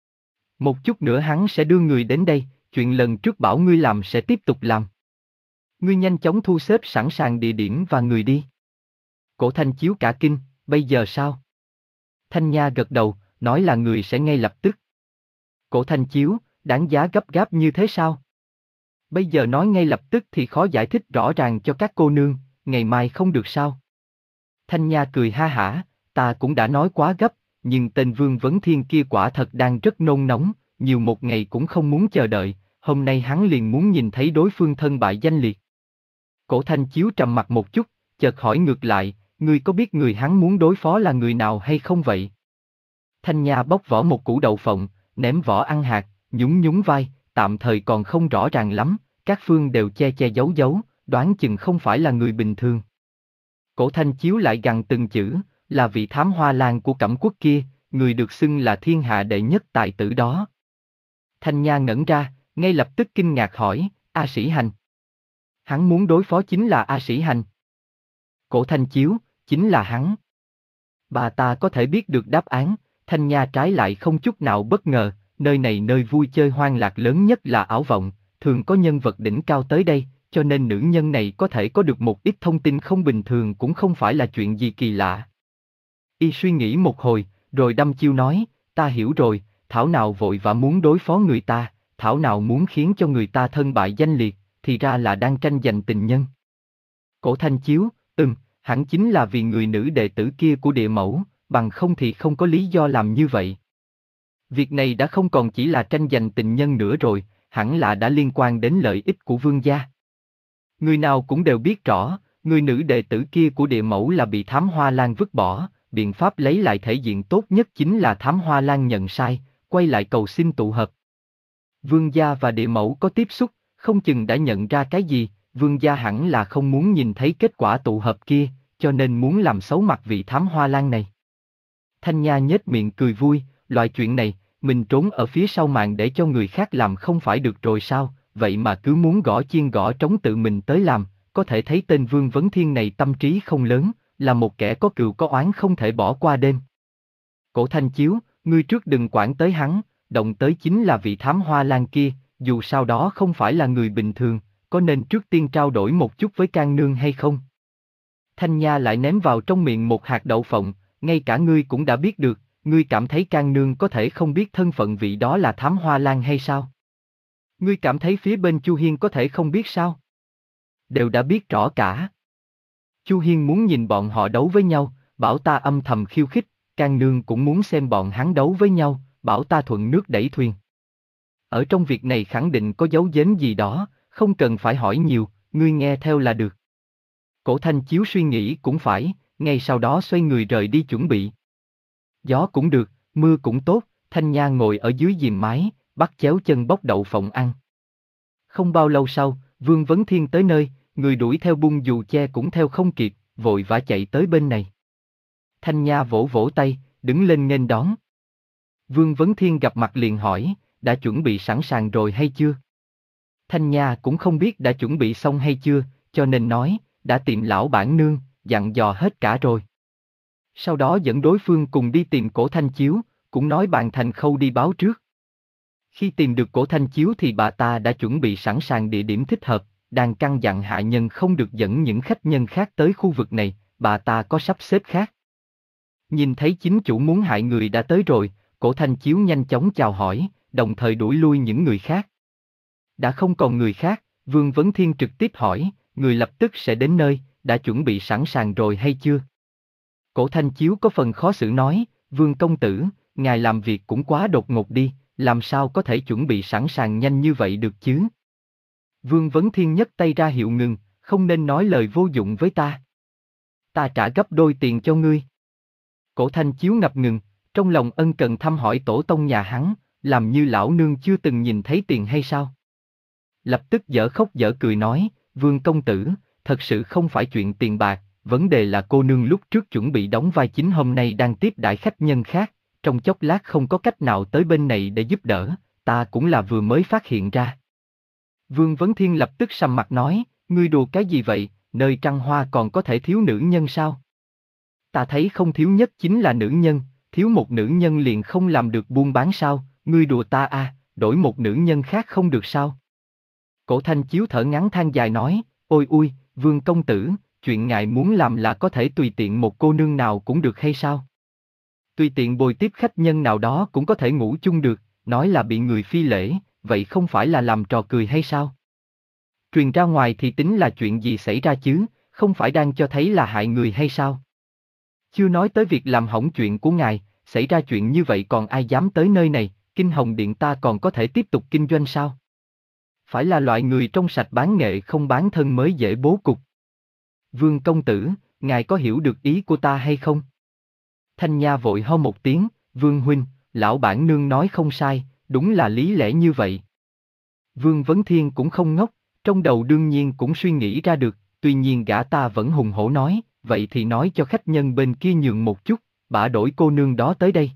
Một chút nữa hắn sẽ đưa người đến đây, chuyện lần trước bảo ngươi làm sẽ tiếp tục làm. Ngươi nhanh chóng thu xếp sẵn sàng địa điểm và người đi. Cổ Thanh Chiếu cả kinh, bây giờ sao? Thanh Nha gật đầu, nói là người sẽ ngay lập tức. Cổ Thanh Chiếu, đáng giá gấp gáp như thế sao? Bây giờ nói ngay lập tức thì khó giải thích rõ ràng cho các cô nương, ngày mai không được sao? Thanh Nha cười ha hả, ta cũng đã nói quá gấp, nhưng tên Vương Vấn Thiên kia quả thật đang rất nôn nóng, nhiều một ngày cũng không muốn chờ đợi, hôm nay hắn liền muốn nhìn thấy đối phương thân bại danh liệt. Cổ Thanh Chiếu trầm mặt một chút, chợt hỏi ngược lại, ngươi có biết người hắn muốn đối phó là người nào hay không vậy? Thanh Nha bóc vỏ một củ đậu phộng, ném vỏ ăn hạt, nhún nhún vai, tạm thời còn không rõ ràng lắm, các phương đều che che giấu giấu, đoán chừng không phải là người bình thường. Cổ Thanh Chiếu lại gằn từng chữ, là vị thám hoa lang của Cẩm Quốc kia, người được xưng là thiên hạ đệ nhất tài tử đó. Thanh Nha ngẩn ra, ngay lập tức kinh ngạc hỏi, A Sĩ Hành. Hắn muốn đối phó chính là A Sĩ Hành. Cổ Thanh Chiếu, chính là hắn. Bà ta có thể biết được đáp án, Thanh Nha trái lại không chút nào bất ngờ, nơi này nơi vui chơi hoang lạc lớn nhất là Ảo Vọng, thường có nhân vật đỉnh cao tới đây, cho nên nữ nhân này có thể có được một ít thông tin không bình thường cũng không phải là chuyện gì kỳ lạ. Y suy nghĩ một hồi, rồi đăm chiêu nói, ta hiểu rồi, thảo nào vội vã muốn đối phó người ta, thảo nào muốn khiến cho người ta thân bại danh liệt, thì ra là đang tranh giành tình nhân. Cổ Thanh Chiếu, ừm, hẳn chính là vì người nữ đệ tử kia của địa mẫu, bằng không thì không có lý do làm như vậy. Việc này đã không còn chỉ là tranh giành tình nhân nữa rồi, hẳn là đã liên quan đến lợi ích của vương gia. Người nào cũng đều biết rõ, người nữ đệ tử kia của địa mẫu là bị Thám Hoa Lan vứt bỏ, biện pháp lấy lại thể diện tốt nhất chính là Thám Hoa Lan nhận sai, quay lại cầu xin tụ hợp. Vương gia và địa mẫu có tiếp xúc, không chừng đã nhận ra cái gì, vương gia hẳn là không muốn nhìn thấy kết quả tụ hợp kia, cho nên muốn làm xấu mặt vị Thám Hoa Lan này. Thanh Nha nhếch miệng cười vui, loại chuyện này, mình trốn ở phía sau màn để cho người khác làm không phải được rồi sao, vậy mà cứ muốn gõ chiên gõ trống tự mình tới làm, có thể thấy tên Vương Vấn Thiên này tâm trí không lớn, là một kẻ có cừu có oán không thể bỏ qua đêm. Cổ Thanh Chiếu, ngươi trước đừng quản tới hắn, động tới chính là vị Thám Hoa Lan kia, dù sao đó không phải là người bình thường, có nên trước tiên trao đổi một chút với Can Nương hay không? Thanh Nha lại ném vào trong miệng một hạt đậu phộng, ngay cả ngươi cũng đã biết được, ngươi cảm thấy Can Nương có thể không biết thân phận vị đó là Thám Hoa Lan hay sao? Ngươi cảm thấy phía bên Chu Hiên có thể không biết sao? Đều đã biết rõ cả. Chu Hiên muốn nhìn bọn họ đấu với nhau, bảo ta âm thầm khiêu khích, Can Nương cũng muốn xem bọn hắn đấu với nhau, bảo ta thuận nước đẩy thuyền. Ở trong việc này khẳng định có dấu giếm gì đó, Không cần phải hỏi nhiều, ngươi nghe theo là được. Cổ Thanh Chiếu suy nghĩ cũng phải, ngay sau đó xoay người rời đi chuẩn bị. Gió cũng được, mưa cũng tốt, Thanh Nha ngồi ở dưới giìm mái, bắt chéo chân bóc đậu phộng ăn. Không bao lâu sau, Vương Vấn Thiên tới nơi, người đuổi theo bung dù che cũng theo không kịp, vội vã chạy tới bên này. Thanh Nha vỗ vỗ tay, đứng lên nghênh đón. Vương Vấn Thiên gặp mặt liền hỏi, đã chuẩn bị sẵn sàng rồi hay chưa? Thanh Nha cũng không biết đã chuẩn bị xong hay chưa, cho nên nói, đã tìm lão bản nương, dặn dò hết cả rồi. Sau đó dẫn đối phương cùng đi tìm Cổ Thanh Chiếu, cũng nói bạn Thành Khâu đi báo trước. Khi tìm được Cổ Thanh Chiếu thì bà ta đã chuẩn bị sẵn sàng địa điểm thích hợp, đang căn dặn hạ nhân không được dẫn những khách nhân khác tới khu vực này, bà ta có sắp xếp khác. Nhìn thấy chính chủ muốn hại người đã tới rồi, Cổ Thanh Chiếu nhanh chóng chào hỏi, đồng thời đuổi lui những người khác. Đã không còn người khác, Vương Vấn Thiên trực tiếp hỏi, người lập tức sẽ đến nơi, đã chuẩn bị sẵn sàng rồi hay chưa? Cổ Thanh Chiếu có phần khó xử nói, Vương công tử, ngài làm việc cũng quá đột ngột đi, làm sao có thể chuẩn bị sẵn sàng nhanh như vậy được chứ? Vương Vấn Thiên nhấc tay ra hiệu ngừng, không nên nói lời vô dụng với ta. Ta trả gấp đôi tiền cho ngươi. Cổ Thanh Chiếu ngập ngừng, trong lòng ân cần thăm hỏi tổ tông nhà hắn, làm như lão nương chưa từng nhìn thấy tiền hay sao? Lập tức dở khóc dở cười nói, Vương công tử, thật sự không phải chuyện tiền bạc, vấn đề là cô nương lúc trước chuẩn bị đóng vai chính hôm nay đang tiếp đãi khách nhân khác, trong chốc lát không có cách nào tới bên này để giúp đỡ, ta cũng là vừa mới phát hiện ra. Vương Vấn Thiên lập tức sầm mặt nói, ngươi đùa cái gì vậy, nơi Trăng Hoa còn có thể thiếu nữ nhân sao? Ta thấy không thiếu nhất chính là nữ nhân, thiếu một nữ nhân liền không làm được buôn bán sao, ngươi đùa ta à, đổi một nữ nhân khác không được sao? Cổ Thanh Chiếu thở ngắn than dài nói, ôi ui, Vương công tử, chuyện ngài muốn làm là có thể tùy tiện một cô nương nào cũng được hay sao? Tùy tiện bồi tiếp khách nhân nào đó cũng có thể ngủ chung được, nói là bị người phi lễ, vậy không phải là làm trò cười hay sao? Truyền ra ngoài thì tính là chuyện gì xảy ra chứ, không phải đang cho thấy là hại người hay sao? Chưa nói tới việc làm hỏng chuyện của ngài, xảy ra chuyện như vậy còn ai dám tới nơi này, Kinh Hồng Điện ta còn có thể tiếp tục kinh doanh sao? Phải là loại người trong sạch bán nghệ không bán thân mới dễ bố cục. Vương công tử, ngài có hiểu được ý của ta hay không? Thanh Nha vội ho một tiếng, Vương huynh, lão bản nương nói không sai, đúng là lý lẽ như vậy. Vương Vấn Thiên cũng không ngốc, trong đầu đương nhiên cũng suy nghĩ ra được, tuy nhiên gã ta vẫn hùng hổ nói, vậy thì nói cho khách nhân bên kia nhường một chút, bả đổi cô nương đó tới đây.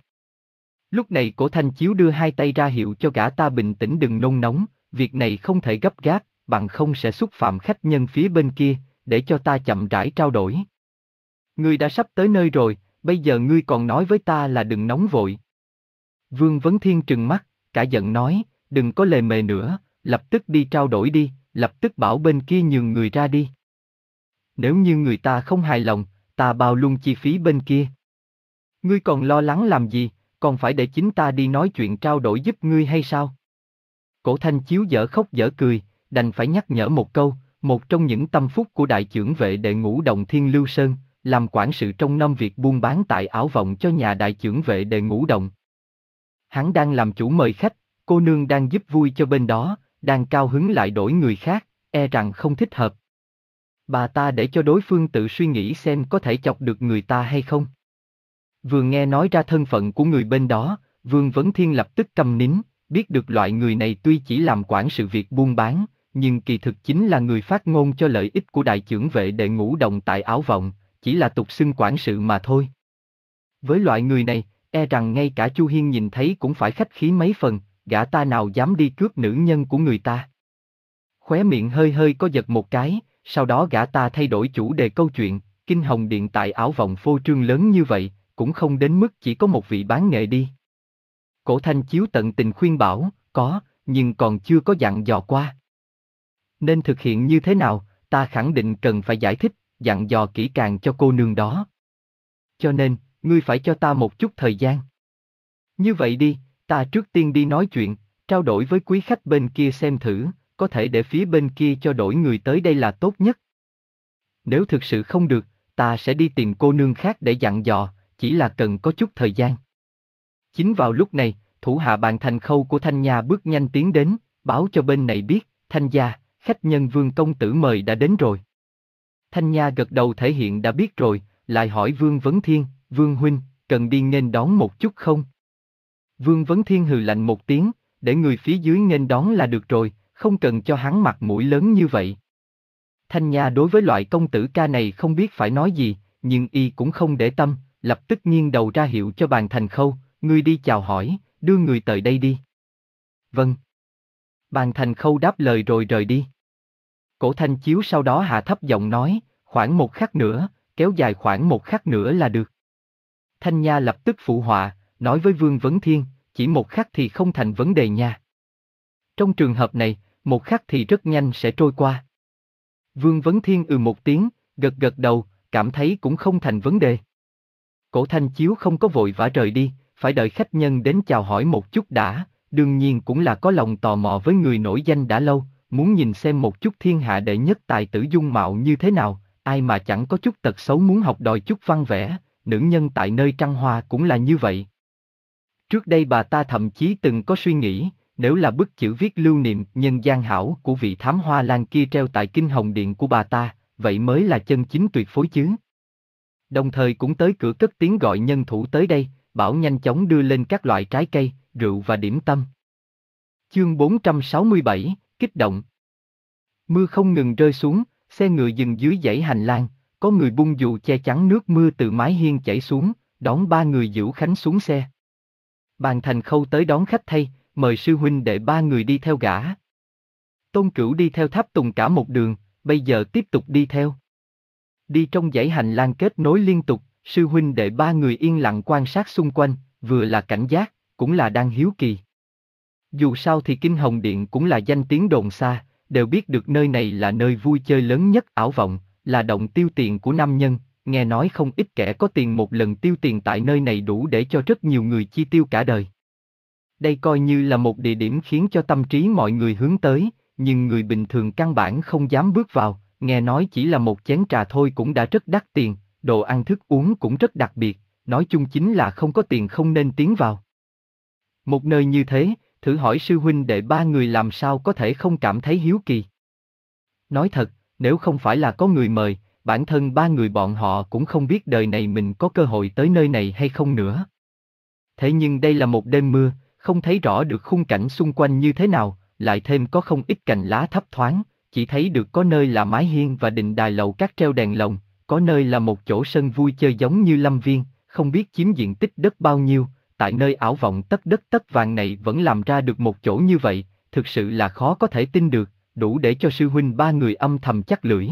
Lúc này Cổ Thanh Chiếu đưa hai tay ra hiệu cho gã ta bình tĩnh đừng nôn nóng, việc này không thể gấp gáp, bằng không sẽ xúc phạm khách nhân phía bên kia, để cho ta chậm rãi trao đổi. Ngươi đã sắp tới nơi rồi, bây giờ ngươi còn nói với ta là đừng nóng vội. Vương Vấn Thiên trừng mắt, cả giận nói, đừng có lề mề nữa, lập tức đi trao đổi đi, lập tức bảo bên kia nhường người ra đi. Nếu như người ta không hài lòng, ta bao luôn chi phí bên kia. Ngươi còn lo lắng làm gì, còn phải để chính ta đi nói chuyện trao đổi giúp ngươi hay sao? Cổ Thanh Chiếu dở khóc dở cười, đành phải nhắc nhở một câu, một trong những tâm phúc của đại chưởng vệ đệ ngũ Động Thiên Lưu Sơn, làm quản sự trong năm việc buôn bán tại ảo vọng cho nhà đại chưởng vệ đệ ngũ Động. Hắn đang làm chủ mời khách, cô nương đang giúp vui cho bên đó, đang cao hứng lại đổi người khác, e rằng không thích hợp. Bà ta để cho đối phương tự suy nghĩ xem có thể chọc được người ta hay không. Vừa nghe nói ra thân phận của người bên đó, Vương Vấn Thiên lập tức câm nín, biết được loại người này tuy chỉ làm quản sự việc buôn bán, nhưng kỳ thực chính là người phát ngôn cho lợi ích của đại chưởng vệ đệ ngũ Động tại ảo vọng, chỉ là tục xưng quản sự mà thôi. Với loại người này, e rằng ngay cả Chu Hiên nhìn thấy cũng phải khách khí mấy phần, gã ta nào dám đi cướp nữ nhân của người ta. Khóe miệng hơi hơi có giật một cái, sau đó gã ta thay đổi chủ đề câu chuyện, Kinh Hồng Điện tại ảo vọng phô trương lớn như vậy, cũng không đến mức chỉ có một vị bán nghệ đi. Cổ Thanh Chiếu tận tình khuyên bảo, có, nhưng còn chưa có dặn dò qua. Nên thực hiện như thế nào, ta khẳng định cần phải giải thích, dặn dò kỹ càng cho cô nương đó. Cho nên, ngươi phải cho ta một chút thời gian. Như vậy đi, ta trước tiên đi nói chuyện, trao đổi với quý khách bên kia xem thử, có thể để phía bên kia cho đổi người tới đây là tốt nhất. Nếu thực sự không được, ta sẽ đi tìm cô nương khác để dặn dò, chỉ là cần có chút thời gian. Chính vào lúc này, thủ hạ bàn Thành Khâu của Thanh Nha bước nhanh tiến đến, báo cho bên này biết, Thanh gia, khách nhân Vương công tử mời đã đến rồi. Thanh Nha gật đầu thể hiện đã biết rồi, lại hỏi Vương Vấn Thiên, Vương huynh, cần đi nghênh đón một chút không? Vương Vấn Thiên hừ lạnh một tiếng, để người phía dưới nghênh đón là được rồi, không cần cho hắn mặt mũi lớn như vậy. Thanh Nha đối với loại công tử ca này không biết phải nói gì, nhưng y cũng không để tâm, lập tức nghiêng đầu ra hiệu cho Bàn Thành Khâu, ngươi đi chào hỏi, đưa người tới đây đi. Vâng. Bàn Thành Khâu đáp lời rồi rời đi. Cổ Thanh Chiếu sau đó hạ thấp giọng nói, khoảng một khắc nữa, kéo dài khoảng một khắc nữa là được. Thanh Nha lập tức phụ họa, nói với Vương Vấn Thiên, chỉ một khắc thì không thành vấn đề nha. Trong trường hợp này, một khắc thì rất nhanh sẽ trôi qua. Vương Vấn Thiên ừ một tiếng, gật gật đầu, cảm thấy cũng không thành vấn đề. Cổ Thanh Chiếu không có vội vã rời đi, phải đợi khách nhân đến chào hỏi một chút đã, đương nhiên cũng là có lòng tò mò với người nổi danh đã lâu, muốn nhìn xem một chút thiên hạ đệ nhất tài tử dung mạo như thế nào, ai mà chẳng có chút tật xấu muốn học đòi chút văn vẽ, nữ nhân tại nơi Trăng Hoa cũng là như vậy. Trước đây bà ta thậm chí từng có suy nghĩ, nếu là bức chữ viết lưu niệm nhân gian hảo của vị thám hoa lan kia treo tại kinh hồng điện của bà ta, vậy mới là chân chính tuyệt phối chứ. Đồng thời cũng tới cửa cất tiếng gọi nhân thủ tới đây, bảo nhanh chóng đưa lên các loại trái cây, rượu và điểm tâm. Chương bốn trăm sáu mươi bảy, kích động. Mưa không ngừng rơi xuống, xe ngựa dừng dưới dãy hành lang, có người bung dù che chắn nước mưa từ mái hiên chảy xuống, đón ba người Dữu Khánh xuống xe. Bàn Thành Khâu tới đón khách thay, mời sư huynh đệ ba người đi theo gã. Tôn Cửu đi theo Tháp Tùng cả một đường, bây giờ tiếp tục đi theo. Đi trong dãy hành lang kết nối liên tục, sư huynh đệ ba người yên lặng quan sát xung quanh, vừa là cảnh giác, cũng là đang hiếu kỳ. Dù sao thì Kinh Hồng Điện cũng là danh tiếng đồn xa, đều biết được nơi này là nơi vui chơi lớn nhất ảo vọng, là động tiêu tiền của nam nhân, nghe nói không ít kẻ có tiền một lần tiêu tiền tại nơi này đủ để cho rất nhiều người chi tiêu cả đời. Đây coi như là một địa điểm khiến cho tâm trí mọi người hướng tới, nhưng người bình thường căn bản không dám bước vào, nghe nói chỉ là một chén trà thôi cũng đã rất đắt tiền, đồ ăn thức uống cũng rất đặc biệt, nói chung chính là không có tiền không nên tiến vào. Một nơi như thế, thử hỏi sư huynh đệ ba người làm sao có thể không cảm thấy hiếu kỳ. Nói thật, nếu không phải là có người mời, bản thân ba người bọn họ cũng không biết đời này mình có cơ hội tới nơi này hay không nữa. Thế nhưng đây là một đêm mưa, không thấy rõ được khung cảnh xung quanh như thế nào, lại thêm có không ít cành lá thấp thoáng, chỉ thấy được có nơi là mái hiên và đình đài lầu các treo đèn lồng, có nơi là một chỗ sân vui chơi giống như lâm viên, không biết chiếm diện tích đất bao nhiêu, tại nơi ảo vọng tất đất tất vàng này vẫn làm ra được một chỗ như vậy, thực sự là khó có thể tin được, đủ để cho sư huynh ba người âm thầm chắc lưỡi.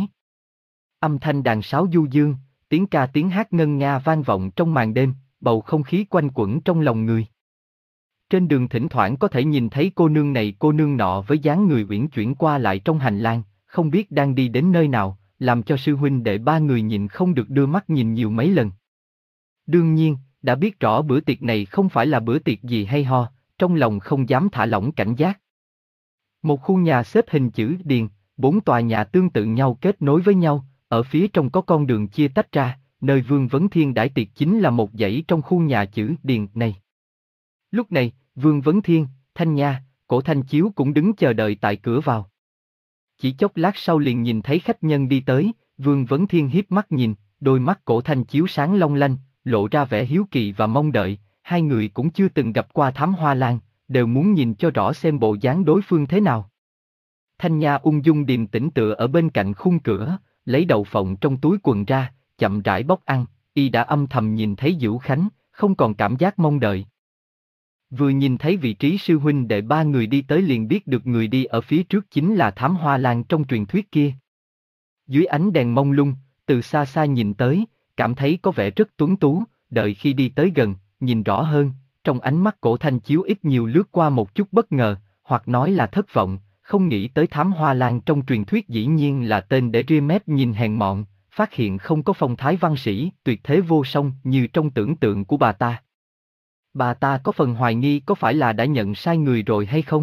Âm thanh đàn sáo du dương, tiếng ca tiếng hát ngân nga vang vọng trong màn đêm, bầu không khí quanh quẩn trong lòng người. Trên đường thỉnh thoảng có thể nhìn thấy cô nương này cô nương nọ với dáng người uyển chuyển qua lại trong hành lang, không biết đang đi đến nơi nào, làm cho sư huynh đệ ba người nhìn không được đưa mắt nhìn nhiều mấy lần. Đương nhiên, đã biết rõ bữa tiệc này không phải là bữa tiệc gì hay ho, trong lòng không dám thả lỏng cảnh giác. Một khu nhà xếp hình chữ điền, bốn tòa nhà tương tự nhau kết nối với nhau, ở phía trong có con đường chia tách ra, nơi Vương Vấn Thiên đãi tiệc chính là một dãy trong khu nhà chữ điền này. Lúc này, Vương Vấn Thiên, Thanh Nha, Cổ Thanh Chiếu cũng đứng chờ đợi tại cửa vào. Chỉ chốc lát sau liền nhìn thấy khách nhân đi tới, Vương Vấn Thiên hiếp mắt nhìn, đôi mắt Cổ Thanh Chiếu sáng long lanh, lộ ra vẻ hiếu kỳ và mong đợi, hai người cũng chưa từng gặp qua Thám Hoa Lan, đều muốn nhìn cho rõ xem bộ dáng đối phương thế nào. Thanh Nha ung dung điềm tĩnh tựa ở bên cạnh khung cửa, lấy đậu phộng trong túi quần ra, chậm rãi bóc ăn, y đã âm thầm nhìn thấy Dữu Khánh, không còn cảm giác mong đợi. Vừa nhìn thấy vị trí sư huynh đệ ba người đi tới liền biết được người đi ở phía trước chính là Thám Hoa Lan trong truyền thuyết kia. Dưới ánh đèn mông lung, từ xa xa nhìn tới, cảm thấy có vẻ rất tuấn tú, đợi khi đi tới gần, nhìn rõ hơn, trong ánh mắt Cổ Thanh Chiếu ít nhiều lướt qua một chút bất ngờ, hoặc nói là thất vọng, không nghĩ tới Thám Hoa Lan trong truyền thuyết dĩ nhiên là tên để ria mép nhìn hèn mọn, phát hiện không có phong thái văn sĩ, tuyệt thế vô song như trong tưởng tượng của bà ta. Bà ta có phần hoài nghi có phải là đã nhận sai người rồi hay không?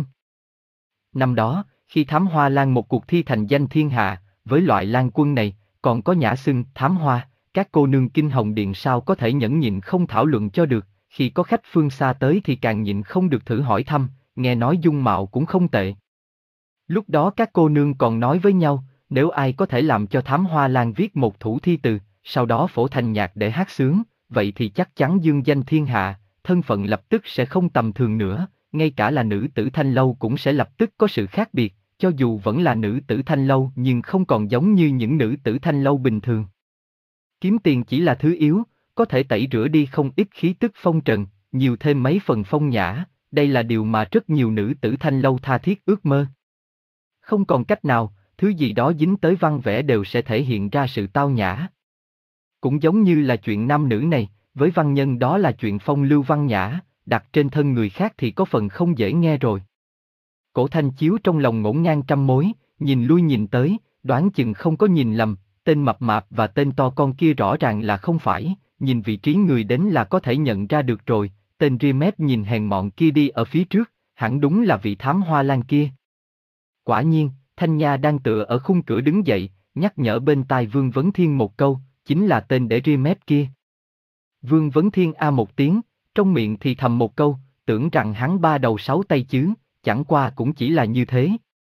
Năm đó, khi Thám Hoa Lan một cuộc thi thành danh thiên hạ, với loại lan quân này, còn có nhã xưng Thám Hoa, các cô nương Kinh Hồng Điện sao có thể nhẫn nhịn không thảo luận cho được, khi có khách phương xa tới thì càng nhịn không được thử hỏi thăm, nghe nói dung mạo cũng không tệ. Lúc đó các cô nương còn nói với nhau, nếu ai có thể làm cho Thám Hoa Lan viết một thủ thi từ, sau đó phổ thành nhạc để hát sướng, vậy thì chắc chắn dương danh thiên hạ, thân phận lập tức sẽ không tầm thường nữa, ngay cả là nữ tử thanh lâu cũng sẽ lập tức có sự khác biệt, cho dù vẫn là nữ tử thanh lâu nhưng không còn giống như những nữ tử thanh lâu bình thường. Kiếm tiền chỉ là thứ yếu, có thể tẩy rửa đi không ít khí tức phong trần, nhiều thêm mấy phần phong nhã, đây là điều mà rất nhiều nữ tử thanh lâu tha thiết ước mơ. Không còn cách nào, thứ gì đó dính tới văn vẽ đều sẽ thể hiện ra sự tao nhã. Cũng giống như là chuyện nam nữ này, với văn nhân đó là chuyện phong lưu văn nhã, đặt trên thân người khác thì có phần không dễ nghe rồi. Cổ Thanh Chiếu trong lòng ngổn ngang trăm mối, nhìn lui nhìn tới, đoán chừng không có nhìn lầm, tên mập mạp và tên to con kia rõ ràng là không phải, nhìn vị trí người đến là có thể nhận ra được rồi, tên ria mép nhìn hèn mọn kia đi ở phía trước, hẳn đúng là vị Thám Hoa Lan kia. Quả nhiên, Thanh Nha đang tựa ở khung cửa đứng dậy, nhắc nhở bên tai Vương Vấn Thiên một câu, chính là tên để ria mép kia. Vương Vấn Thiên a một tiếng, trong miệng thì thầm một câu, tưởng rằng hắn ba đầu sáu tay chứ, chẳng qua cũng chỉ là như thế.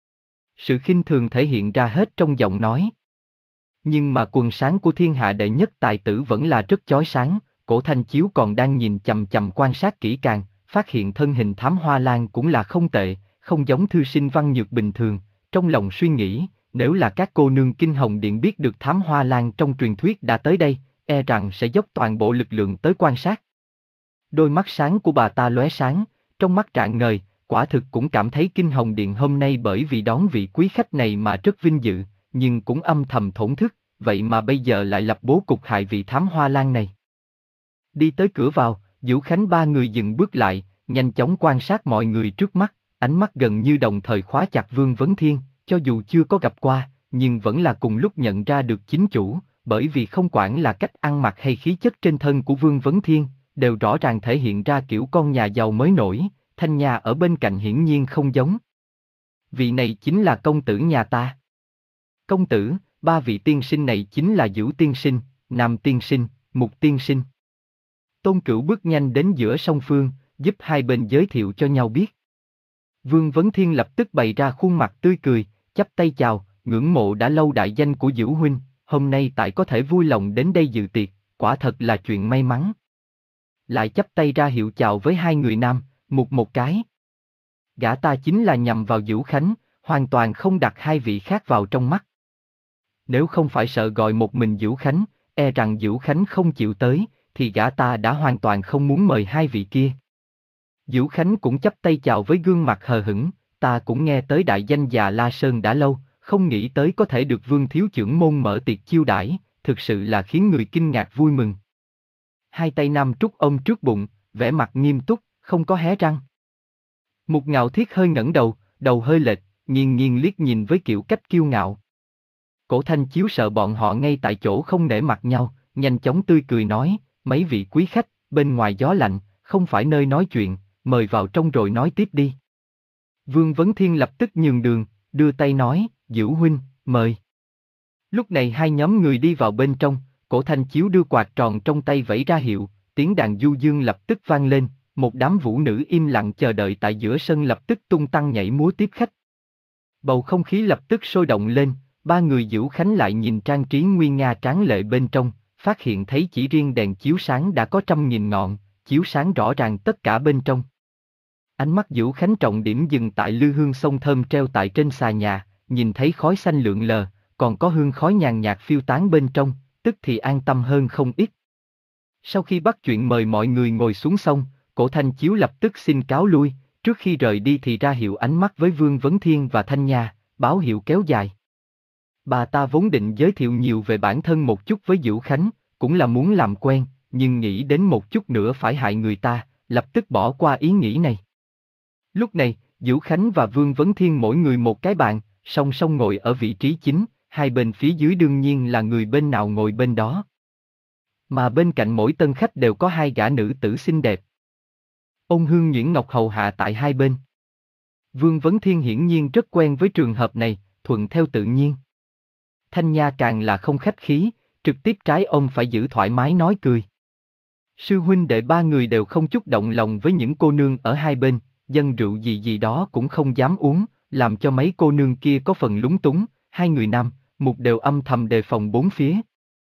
Sự khinh thường thể hiện ra hết trong giọng nói. Nhưng mà quần sáng của thiên hạ đệ nhất tài tử vẫn là rất chói sáng, Cổ Thanh Chiếu còn đang nhìn chằm chằm quan sát kỹ càng, phát hiện thân hình Thám Hoa Lan cũng là không tệ, không giống thư sinh văn nhược bình thường, trong lòng suy nghĩ, nếu là các cô nương Kinh Hồng Điện biết được Thám Hoa Lan trong truyền thuyết đã tới đây, e rằng sẽ dốc toàn bộ lực lượng tới quan sát. Đôi mắt sáng của bà ta lóe sáng, trong mắt rạng ngời, quả thực cũng cảm thấy Kinh Hồng Điện hôm nay bởi vì đón vị quý khách này mà rất vinh dự, nhưng cũng âm thầm thổn thức, vậy mà bây giờ lại lập bố cục hại vị Thám Hoa Lan này. Đi tới cửa vào, Vũ Khánh ba người dừng bước lại, nhanh chóng quan sát mọi người trước mắt, ánh mắt gần như đồng thời khóa chặt Vương Vấn Thiên, cho dù chưa có gặp qua, nhưng vẫn là cùng lúc nhận ra được chính chủ, bởi vì không quản là cách ăn mặc hay khí chất trên thân của Vương Vấn Thiên, đều rõ ràng thể hiện ra kiểu con nhà giàu mới nổi, Thanh Nha ở bên cạnh hiển nhiên không giống. Vị này chính là công tử nhà ta. Công tử, ba vị tiên sinh này chính là Vũ tiên sinh, Nam tiên sinh, Mục tiên sinh. Tôn Cửu bước nhanh đến giữa song phương, giúp hai bên giới thiệu cho nhau biết. Vương Vấn Thiên lập tức bày ra khuôn mặt tươi cười, chắp tay chào, ngưỡng mộ đã lâu đại danh của Vũ huynh, hôm nay tại có thể vui lòng đến đây dự tiệc, quả thật là chuyện may mắn. Lại chắp tay ra hiệu chào với hai người nam, Mục một cái. Gã ta chính là nhằm vào Vũ Khánh, hoàn toàn không đặt hai vị khác vào trong mắt. Nếu không phải sợ gọi một mình Vũ Khánh, e rằng Vũ Khánh không chịu tới, thì gã ta đã hoàn toàn không muốn mời hai vị kia. Vũ Khánh cũng chắp tay chào với gương mặt hờ hững, ta cũng nghe tới đại danh già La Sơn đã lâu, không nghĩ tới có thể được Vương thiếu trưởng môn mở tiệc chiêu đãi, thực sự là khiến người kinh ngạc vui mừng. Hai tay nam trúc ông trước bụng, vẻ mặt nghiêm túc, không có hé răng. Mục Ngạo Thiết hơi ngẩng đầu, đầu hơi lệch, nghiêng nghiêng liếc nhìn với kiểu cách kiêu ngạo. Cổ Thanh Chiếu sợ bọn họ ngay tại chỗ không nể mặt nhau, nhanh chóng tươi cười nói, mấy vị quý khách, bên ngoài gió lạnh, không phải nơi nói chuyện, mời vào trong rồi nói tiếp đi. Vương Vấn Thiên lập tức nhường đường, đưa tay nói, Vũ huynh, mời. Lúc này hai nhóm người đi vào bên trong, Cổ Thanh Chiếu đưa quạt tròn trong tay vẫy ra hiệu, tiếng đàn du dương lập tức vang lên, một đám vũ nữ im lặng chờ đợi tại giữa sân lập tức tung tăng nhảy múa tiếp khách. Bầu không khí lập tức sôi động lên, ba người Vũ Khánh lại nhìn trang trí nguy nga tráng lệ bên trong, phát hiện thấy chỉ riêng đèn chiếu sáng đã có trăm nghìn ngọn, chiếu sáng rõ ràng tất cả bên trong. Ánh mắt Vũ Khánh trọng điểm dừng tại lư hương xông thơm treo tại trên xà nhà, nhìn thấy khói xanh lượn lờ, còn có hương khói nhàn nhạt phiêu tán bên trong, tức thì an tâm hơn không ít. Sau khi bắt chuyện mời mọi người ngồi xuống xong, Cổ Thanh Chiếu lập tức xin cáo lui, trước khi rời đi thì ra hiệu ánh mắt với Vương Vấn Thiên và Thanh Nha, báo hiệu kéo dài. Bà ta vốn định giới thiệu nhiều về bản thân một chút với Vũ Khánh, cũng là muốn làm quen, nhưng nghĩ đến một chút nữa phải hại người ta, lập tức bỏ qua ý nghĩ này. Lúc này, Vũ Khánh và Vương Vấn Thiên mỗi người một cái bàn, song song ngồi ở vị trí chính, hai bên phía dưới đương nhiên là người bên nào ngồi bên đó. Mà bên cạnh mỗi tân khách đều có hai gã nữ tử xinh đẹp. Ôn Hương Nhuyễn Ngọc hầu hạ tại hai bên. Vương Vấn Thiên hiển nhiên rất quen với trường hợp này, thuận theo tự nhiên. Thanh Nha càng là không khách khí, trực tiếp trái ông phải giữ thoải mái nói cười. Sư huynh đệ ba người đều không chút động lòng với những cô nương ở hai bên, dân rượu gì gì đó cũng không dám uống, làm cho mấy cô nương kia có phần lúng túng, hai người nam, mục đều âm thầm đề phòng bốn phía.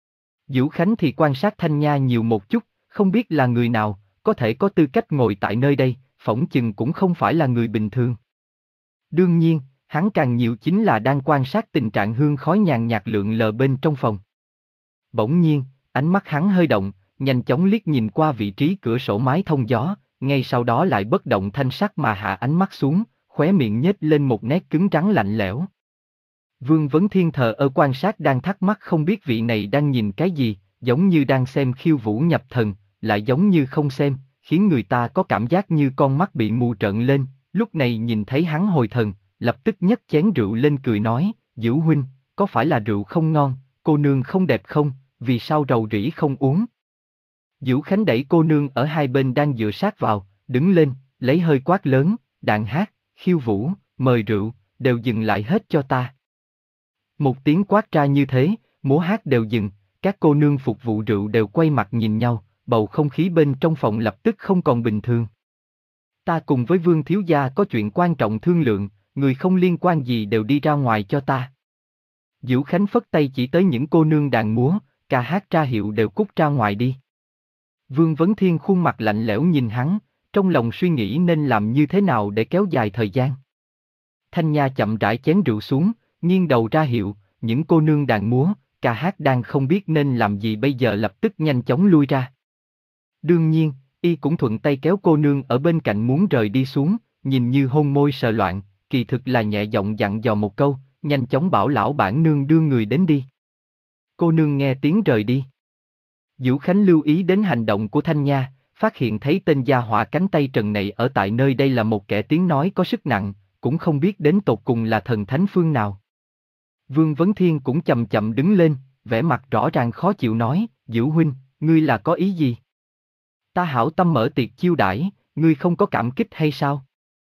Vũ Khánh thì quan sát Thanh Nha nhiều một chút, không biết là người nào, có thể có tư cách ngồi tại nơi đây, phỏng chừng cũng không phải là người bình thường. Đương nhiên, hắn càng nhiều chính là đang quan sát tình trạng hương khói nhàn nhạt lượn lờ bên trong phòng. Bỗng nhiên, ánh mắt hắn hơi động, nhanh chóng liếc nhìn qua vị trí cửa sổ mái thông gió, ngay sau đó lại bất động thanh sắc mà hạ ánh mắt xuống, khóe miệng nhếch lên một nét cứng rắn lạnh lẽo. Vương Vấn Thiên thờ ơ quan sát đang thắc mắc không biết vị này đang nhìn cái gì, giống như đang xem khiêu vũ nhập thần, lại giống như không xem, khiến người ta có cảm giác như con mắt bị mù trợn lên. Lúc này nhìn thấy hắn hồi thần, lập tức nhấc chén rượu lên cười nói, Dữu huynh, có phải là rượu không ngon, cô nương không đẹp không, vì sao rầu rĩ không uống? Dữu Khánh đẩy cô nương ở hai bên đang dựa sát vào, đứng lên, lấy hơi quát lớn, đàn hát, khiêu vũ, mời rượu, đều dừng lại hết cho ta. Một tiếng quát ra như thế, múa hát đều dừng, các cô nương phục vụ rượu đều quay mặt nhìn nhau, bầu không khí bên trong phòng lập tức không còn bình thường. Ta cùng với Vương thiếu gia có chuyện quan trọng thương lượng, người không liên quan gì đều đi ra ngoài cho ta. Dữu Khánh phất tay chỉ tới những cô nương đàn múa, ca hát ra hiệu đều cút ra ngoài đi. Vương Vấn Thiên khuôn mặt lạnh lẽo nhìn hắn, trong lòng suy nghĩ nên làm như thế nào để kéo dài thời gian. Thanh Nha chậm rãi chén rượu xuống, nghiêng đầu ra hiệu, những cô nương đàn múa, ca hát đang không biết nên làm gì bây giờ lập tức nhanh chóng lui ra. Đương nhiên, y cũng thuận tay kéo cô nương ở bên cạnh muốn rời đi xuống, nhìn như hôn môi sờ loạn, kỳ thực là nhẹ giọng dặn dò một câu, nhanh chóng bảo lão bản nương đưa người đến đi. Cô nương nghe tiếng rời đi. Dữu Khánh lưu ý đến hành động của Thanh Nha, phát hiện thấy tên gia họa cánh tay trần này ở tại nơi đây là một kẻ tiếng nói có sức nặng, cũng không biết đến tột cùng là thần thánh phương nào. Vương Vấn Thiên cũng chậm chậm đứng lên, vẻ mặt rõ ràng khó chịu nói, Dữu huynh, ngươi là có ý gì? Ta hảo tâm mở tiệc chiêu đãi, ngươi không có cảm kích hay sao?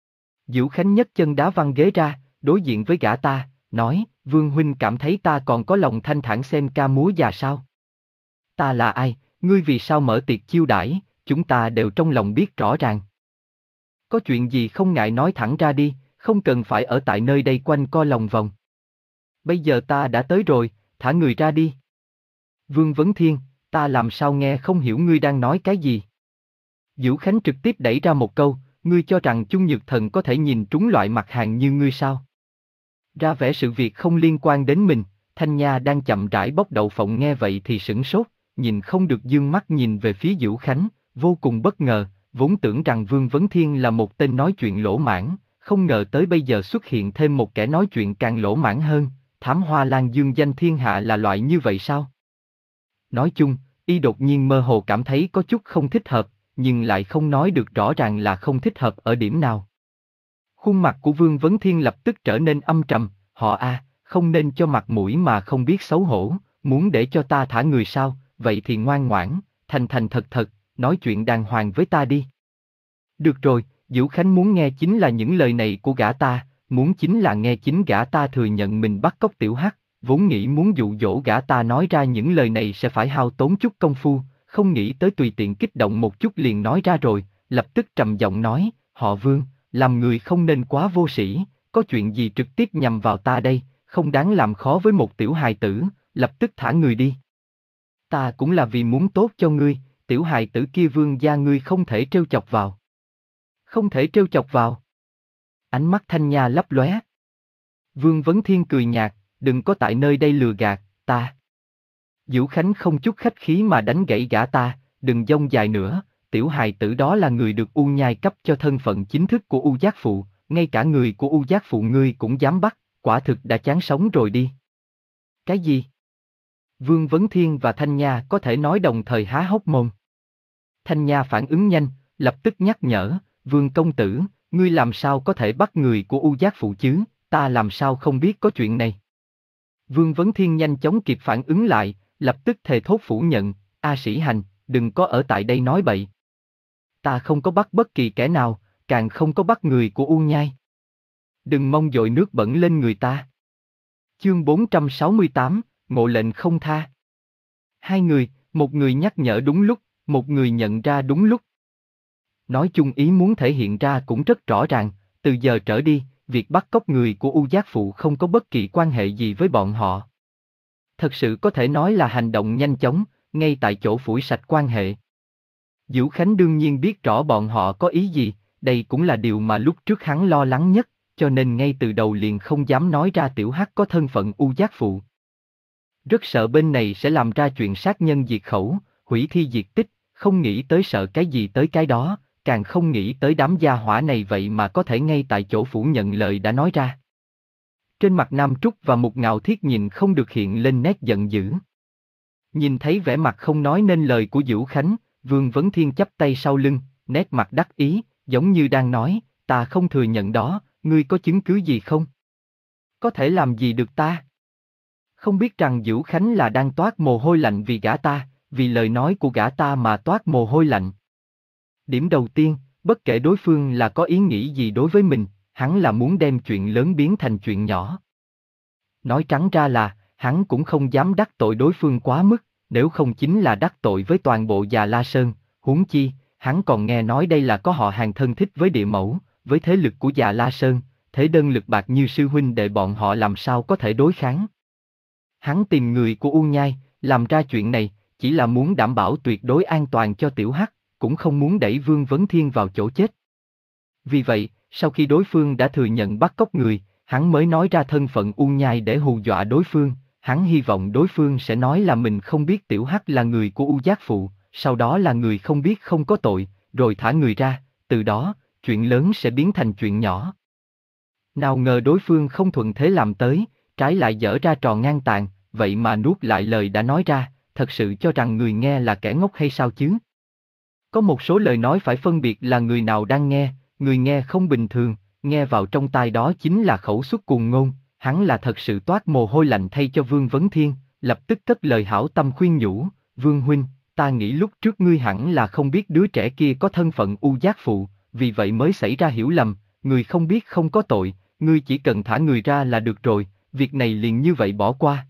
Dữu Khánh nhấc chân đá văng ghế ra, đối diện với gã ta, nói, Vương huynh cảm thấy ta còn có lòng thanh thản xem ca múa già sao? Ta là ai, ngươi vì sao mở tiệc chiêu đãi, chúng ta đều trong lòng biết rõ ràng. Có chuyện gì không ngại nói thẳng ra đi, không cần phải ở tại nơi đây quanh co lòng vòng. Bây giờ ta đã tới rồi, thả người ra đi. Vương Vấn Thiên, ta làm sao nghe không hiểu ngươi đang nói cái gì? Dữu Khánh trực tiếp đẩy ra một câu, ngươi cho rằng Chung Nhược Thần có thể nhìn trúng loại mặt hàng như ngươi sao? Ra vẻ sự việc không liên quan đến mình, Thanh Nha đang chậm rãi bóc đậu phộng nghe vậy thì sửng sốt, nhìn không được dương mắt nhìn về phía Dữu Khánh, vô cùng bất ngờ, vốn tưởng rằng Vương Vấn Thiên là một tên nói chuyện lỗ mãng, không ngờ tới bây giờ xuất hiện thêm một kẻ nói chuyện càng lỗ mãng hơn, Thám Hoa Lan dương danh thiên hạ là loại như vậy sao? Nói chung, y đột nhiên mơ hồ cảm thấy có chút không thích hợp, nhưng lại không nói được rõ ràng là không thích hợp ở điểm nào. Khuôn mặt của Vương Vấn Thiên lập tức trở nên âm trầm, họ a, không nên cho mặt mũi mà không biết xấu hổ, muốn để cho ta thả người sao, vậy thì ngoan ngoãn, thành thành thật thật, nói chuyện đàng hoàng với ta đi. Được rồi, Dữu Khánh muốn nghe chính là những lời này của gã ta, muốn chính là nghe chính gã ta thừa nhận mình bắt cóc Tiểu Hắc, vốn nghĩ muốn dụ dỗ gã ta nói ra những lời này sẽ phải hao tốn chút công phu, không nghĩ tới tùy tiện kích động một chút liền nói ra rồi, lập tức trầm giọng nói, họ Vương, làm người không nên quá vô sĩ, có chuyện gì trực tiếp nhằm vào ta đây, không đáng làm khó với một tiểu hài tử, lập tức thả người đi. Ta cũng là vì muốn tốt cho ngươi, tiểu hài tử kia Vương gia ngươi không thể trêu chọc vào. Không thể trêu chọc vào. Ánh mắt Thanh Nha lấp lóe. Vương Vấn Thiên cười nhạt, đừng có tại nơi đây lừa gạt, ta. Dữu Khánh không chút khách khí mà đánh gãy gã ta, đừng dông dài nữa, tiểu hài tử đó là người được U Nhai cấp cho thân phận chính thức của U Giác Phụ, ngay cả người của U Giác Phụ ngươi cũng dám bắt, quả thực đã chán sống rồi đi. Cái gì? Vương Vấn Thiên và Thanh Nha có thể nói đồng thời há hốc mồm. Thanh Nha phản ứng nhanh, lập tức nhắc nhở, Vương công tử, ngươi làm sao có thể bắt người của U Giác Phụ chứ, ta làm sao không biết có chuyện này. Vương Vấn Thiên nhanh chóng kịp phản ứng lại, lập tức thề thốt phủ nhận, A Sĩ Hành, đừng có ở tại đây nói bậy. Ta không có bắt bất kỳ kẻ nào, càng không có bắt người của U Nhai. Đừng mong dội nước bẩn lên người ta. Chương bốn trăm sáu mươi tám, ngộ lệnh không tha. Hai người, một người nhắc nhở đúng lúc, một người nhận ra đúng lúc. Nói chung ý muốn thể hiện ra cũng rất rõ ràng, từ giờ trở đi, việc bắt cóc người của U Giác Phụ không có bất kỳ quan hệ gì với bọn họ. Thật sự có thể nói là hành động nhanh chóng, ngay tại chỗ phủi sạch quan hệ. Dữu Khánh đương nhiên biết rõ bọn họ có ý gì, đây cũng là điều mà lúc trước hắn lo lắng nhất, cho nên ngay từ đầu liền không dám nói ra Tiểu Hắc có thân phận U Giác Phụ. Rất sợ bên này sẽ làm ra chuyện sát nhân diệt khẩu, hủy thi diệt tích, không nghĩ tới sợ cái gì tới cái đó, càng không nghĩ tới đám gia hỏa này vậy mà có thể ngay tại chỗ phủ nhận lời đã nói ra. Trên mặt Nam Trúc và Mục Ngạo Thiết nhìn không được hiện lên nét giận dữ. Nhìn thấy vẻ mặt không nói nên lời của Dữu Khánh, Vương Vấn Thiên chắp tay sau lưng, nét mặt đắc ý, giống như đang nói, ta không thừa nhận đó, ngươi có chứng cứ gì không? Có thể làm gì được ta? Không biết rằng Dữu Khánh là đang toát mồ hôi lạnh vì gã ta, vì lời nói của gã ta mà toát mồ hôi lạnh. Điểm đầu tiên, bất kể đối phương là có ý nghĩ gì đối với mình, hắn là muốn đem chuyện lớn biến thành chuyện nhỏ. Nói trắng ra là, hắn cũng không dám đắc tội đối phương quá mức, nếu không chính là đắc tội với toàn bộ Già La Sơn, huống chi, hắn còn nghe nói đây là có họ hàng thân thích với địa mẫu, với thế lực của Già La Sơn, thế đơn lực bạc như sư huynh đệ bọn họ làm sao có thể đối kháng. Hắn tìm người của U Nhai, làm ra chuyện này, chỉ là muốn đảm bảo tuyệt đối an toàn cho Tiểu Hắc, cũng không muốn đẩy Vương Vấn Thiên vào chỗ chết. Vì vậy, sau khi đối phương đã thừa nhận bắt cóc người, hắn mới nói ra thân phận U Nhai để hù dọa đối phương, hắn hy vọng đối phương sẽ nói là mình không biết Tiểu Hắc là người của U Giác Phụ, sau đó là người không biết không có tội, rồi thả người ra, từ đó, chuyện lớn sẽ biến thành chuyện nhỏ. Nào ngờ đối phương không thuận thế làm tới, trái lại dở ra trò ngang tàn, vậy mà nuốt lại lời đã nói ra, thật sự cho rằng người nghe là kẻ ngốc hay sao chứ? Có một số lời nói phải phân biệt là người nào đang nghe, người nghe không bình thường, nghe vào trong tai đó chính là khẩu xuất cuồng ngôn, hắn là thật sự toát mồ hôi lạnh thay cho Vương Vấn Thiên, lập tức cất lời hảo tâm khuyên nhủ, Vương huynh, ta nghĩ lúc trước ngươi hẳn là không biết đứa trẻ kia có thân phận U Giác Phụ, vì vậy mới xảy ra hiểu lầm, người không biết không có tội, ngươi chỉ cần thả người ra là được rồi, việc này liền như vậy bỏ qua.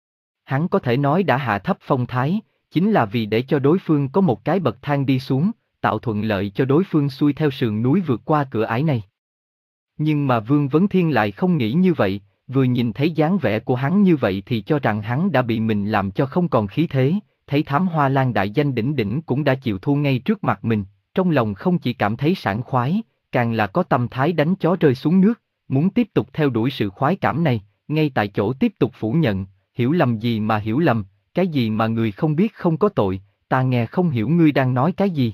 Hắn có thể nói đã hạ thấp phong thái, chính là vì để cho đối phương có một cái bậc thang đi xuống, tạo thuận lợi cho đối phương xuôi theo sườn núi vượt qua cửa ải này. Nhưng mà Vương Vấn Thiên lại không nghĩ như vậy, vừa nhìn thấy dáng vẻ của hắn như vậy thì cho rằng hắn đã bị mình làm cho không còn khí thế, thấy Thám Hoa Lan đại danh đỉnh đỉnh cũng đã chịu thua ngay trước mặt mình, trong lòng không chỉ cảm thấy sảng khoái, càng là có tâm thái đánh chó rơi xuống nước, muốn tiếp tục theo đuổi sự khoái cảm này, ngay tại chỗ tiếp tục phủ nhận, hiểu lầm gì mà hiểu lầm, cái gì mà người không biết không có tội, ta nghe không hiểu ngươi đang nói cái gì.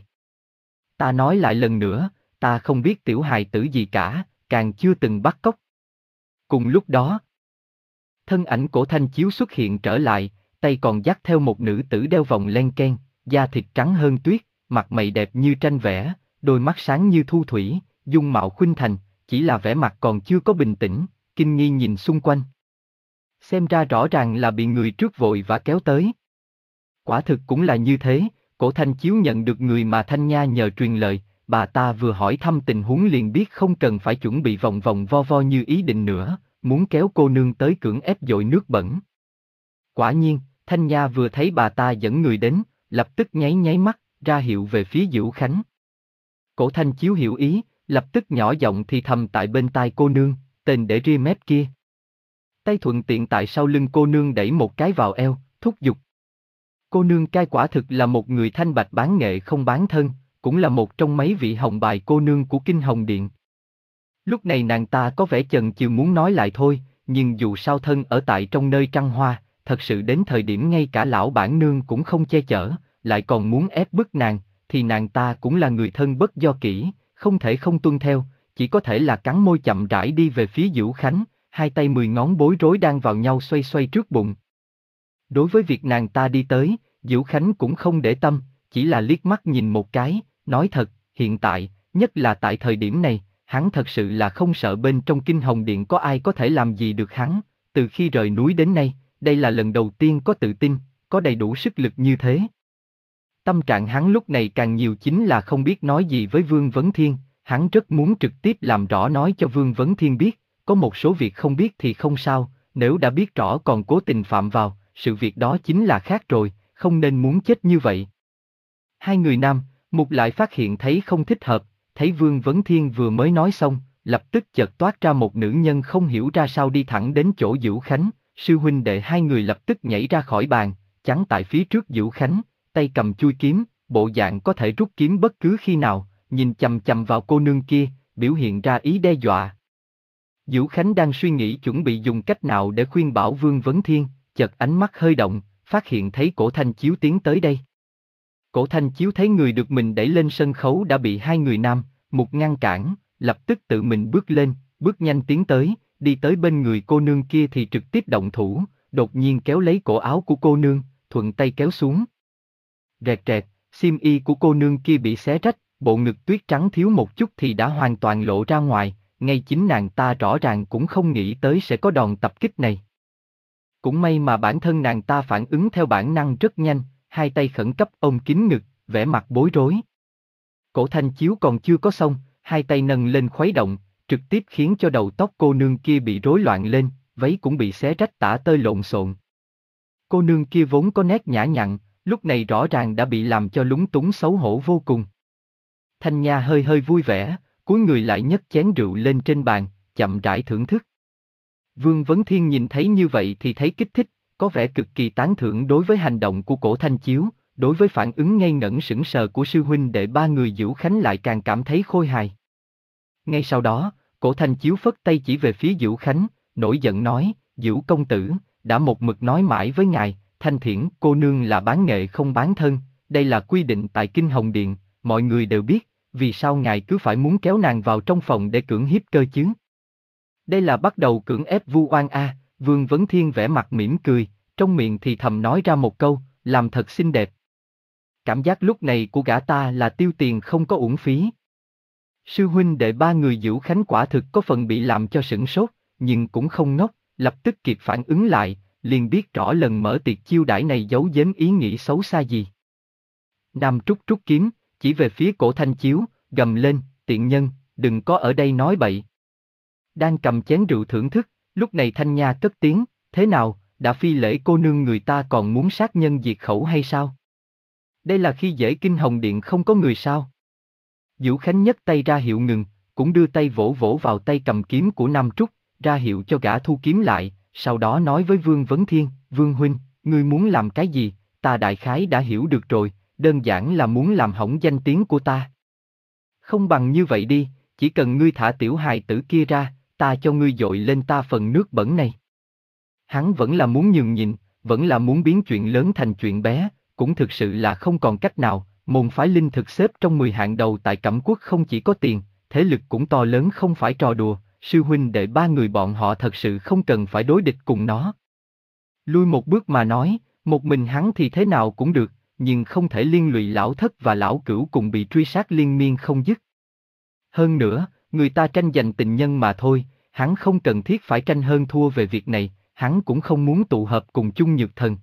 Ta nói lại lần nữa, ta không biết tiểu hài tử gì cả, càng chưa từng bắt cóc. Cùng lúc đó, thân ảnh Cổ Thanh Chiếu xuất hiện trở lại, tay còn dắt theo một nữ tử đeo vòng len keng, da thịt trắng hơn tuyết, mặt mày đẹp như tranh vẽ, đôi mắt sáng như thu thủy, dung mạo khuynh thành, chỉ là vẻ mặt còn chưa có bình tĩnh, kinh nghi nhìn xung quanh. Xem ra rõ ràng là bị người trước vội và kéo tới. Quả thực cũng là như thế, Cổ Thanh Chiếu nhận được người mà Thanh Nha nhờ truyền lời, bà ta vừa hỏi thăm tình huống liền biết không cần phải chuẩn bị vòng vòng vo vo như ý định nữa, muốn kéo cô nương tới cưỡng ép dội nước bẩn. Quả nhiên, Thanh Nha vừa thấy bà ta dẫn người đến, lập tức nháy nháy mắt, ra hiệu về phía Dữu Khánh. Cổ Thanh Chiếu hiểu ý, lập tức nhỏ giọng thì thầm tại bên tai cô nương, tên để ria mép kia. Tay thuận tiện tại sau lưng cô nương đẩy một cái vào eo, thúc giục. Cô nương cai quả thực là một người thanh bạch bán nghệ không bán thân, cũng là một trong mấy vị hồng bài cô nương của Kinh Hồng Điện. Lúc này nàng ta có vẻ chần chừ muốn nói lại thôi, nhưng dù sao thân ở tại trong nơi trăng hoa, thật sự đến thời điểm ngay cả lão bản nương cũng không che chở, lại còn muốn ép bức nàng, thì nàng ta cũng là người thân bất do kỹ, không thể không tuân theo, chỉ có thể là cắn môi chậm rãi đi về phía Dữu Khánh, hai tay mười ngón bối rối đang vào nhau xoay xoay trước bụng. Đối với việc nàng ta đi tới, Dữu Khánh cũng không để tâm, chỉ là liếc mắt nhìn một cái, nói thật, hiện tại, nhất là tại thời điểm này, hắn thật sự là không sợ bên trong Kinh Hồng Điện có ai có thể làm gì được hắn, từ khi rời núi đến nay, đây là lần đầu tiên có tự tin, có đầy đủ sức lực như thế. Tâm trạng hắn lúc này càng nhiều chính là không biết nói gì với Vương Vấn Thiên, hắn rất muốn trực tiếp làm rõ nói cho Vương Vấn Thiên biết, có một số việc không biết thì không sao, nếu đã biết rõ còn cố tình phạm vào, sự việc đó chính là khác rồi, không nên muốn chết như vậy. Hai người nam, Mục lại phát hiện thấy không thích hợp, thấy Vương Vấn Thiên vừa mới nói xong, lập tức chợt toát ra một nữ nhân không hiểu ra sao đi thẳng đến chỗ Dữu Khánh, sư huynh đệ hai người lập tức nhảy ra khỏi bàn, chắn tại phía trước Dữu Khánh, tay cầm chui kiếm, bộ dạng có thể rút kiếm bất cứ khi nào, nhìn chằm chằm vào cô nương kia, biểu hiện ra ý đe dọa. Dữu Khánh đang suy nghĩ chuẩn bị dùng cách nào để khuyên bảo Vương Vấn Thiên, chợt ánh mắt hơi động, phát hiện thấy Cổ Thanh Chiếu tiến tới đây. Cổ Thanh Chiếu thấy người được mình đẩy lên sân khấu đã bị hai người nam, một ngăn cản, lập tức tự mình bước lên, bước nhanh tiến tới, đi tới bên người cô nương kia thì trực tiếp động thủ, đột nhiên kéo lấy cổ áo của cô nương, thuận tay kéo xuống. Rẹt rẹt, xiêm y của cô nương kia bị xé rách, bộ ngực tuyết trắng thiếu một chút thì đã hoàn toàn lộ ra ngoài, ngay chính nàng ta rõ ràng cũng không nghĩ tới sẽ có đòn tập kích này. Cũng may mà bản thân nàng ta phản ứng theo bản năng rất nhanh, hai tay khẩn cấp ôm kín ngực, vẻ mặt bối rối. Cổ Thanh Chiếu còn chưa có xong, hai tay nâng lên khuấy động, trực tiếp khiến cho đầu tóc cô nương kia bị rối loạn lên, váy cũng bị xé rách tả tơi lộn xộn. Cô nương kia vốn có nét nhã nhặn, lúc này rõ ràng đã bị làm cho lúng túng xấu hổ vô cùng. Thanh Nha hơi hơi vui vẻ, cúi người lại nhấc chén rượu lên trên bàn, chậm rãi thưởng thức. Vương Vấn Thiên nhìn thấy như vậy thì thấy kích thích, có vẻ cực kỳ tán thưởng đối với hành động của Cổ Thanh Chiếu, đối với phản ứng ngây ngẩn sững sờ của sư huynh đệ ba người Dữu Khánh lại càng cảm thấy khôi hài. Ngay sau đó, Cổ Thanh Chiếu phất tay chỉ về phía Dữu Khánh, nổi giận nói, Dữu công tử, đã một mực nói mãi với ngài, Thanh Thiển cô nương là bán nghệ không bán thân, đây là quy định tại Kinh Hồng Điện, mọi người đều biết, vì sao ngài cứ phải muốn kéo nàng vào trong phòng để cưỡng hiếp cơ chứ? Đây là bắt đầu cưỡng ép vu oan a. À, Vương Vấn Thiên vẻ mặt mỉm cười, trong miệng thì thầm nói ra một câu, làm thật xinh đẹp. Cảm giác lúc này của gã ta là tiêu tiền không có uổng phí. Sư huynh đệ ba người Dữu Khánh quả thực có phần bị làm cho sửng sốt, nhưng cũng không ngốc, lập tức kịp phản ứng lại, liền biết rõ lần mở tiệc chiêu đãi này giấu giếm ý nghĩ xấu xa gì. Nam Trúc rút kiếm, chỉ về phía Cổ Thanh Chiếu, gầm lên, tiện nhân, đừng có ở đây nói bậy. Đang cầm chén rượu thưởng thức, lúc này Thanh Nha cất tiếng, thế nào, đã phi lễ cô nương người ta còn muốn sát nhân diệt khẩu hay sao? Đây là khi dễ Kinh Hồng Điện không có người sao? Dữu Khánh nhấc tay ra hiệu ngừng, cũng đưa tay vỗ vỗ vào tay cầm kiếm của Nam Trúc, ra hiệu cho gã thu kiếm lại, sau đó nói với Vương Vấn Thiên, Vương huynh, ngươi muốn làm cái gì, ta đại khái đã hiểu được rồi, đơn giản là muốn làm hỏng danh tiếng của ta. Không bằng như vậy đi, chỉ cần ngươi thả tiểu hài tử kia ra, ta cho ngươi dội lên ta phần nước bẩn này. Hắn vẫn là muốn nhường nhịn, vẫn là muốn biến chuyện lớn thành chuyện bé, cũng thực sự là không còn cách nào, môn phái linh thực xếp trong mười hạng đầu tại Cẩm Quốc không chỉ có tiền, thế lực cũng to lớn không phải trò đùa, sư huynh đệ ba người bọn họ thật sự không cần phải đối địch cùng nó. Lui một bước mà nói, một mình hắn thì thế nào cũng được, nhưng không thể liên lụy lão thất và lão cửu cùng bị truy sát liên miên không dứt. Hơn nữa, người ta tranh giành tình nhân mà thôi, hắn không cần thiết phải tranh hơn thua về việc này, hắn cũng không muốn tụ hợp cùng chung nhược thần.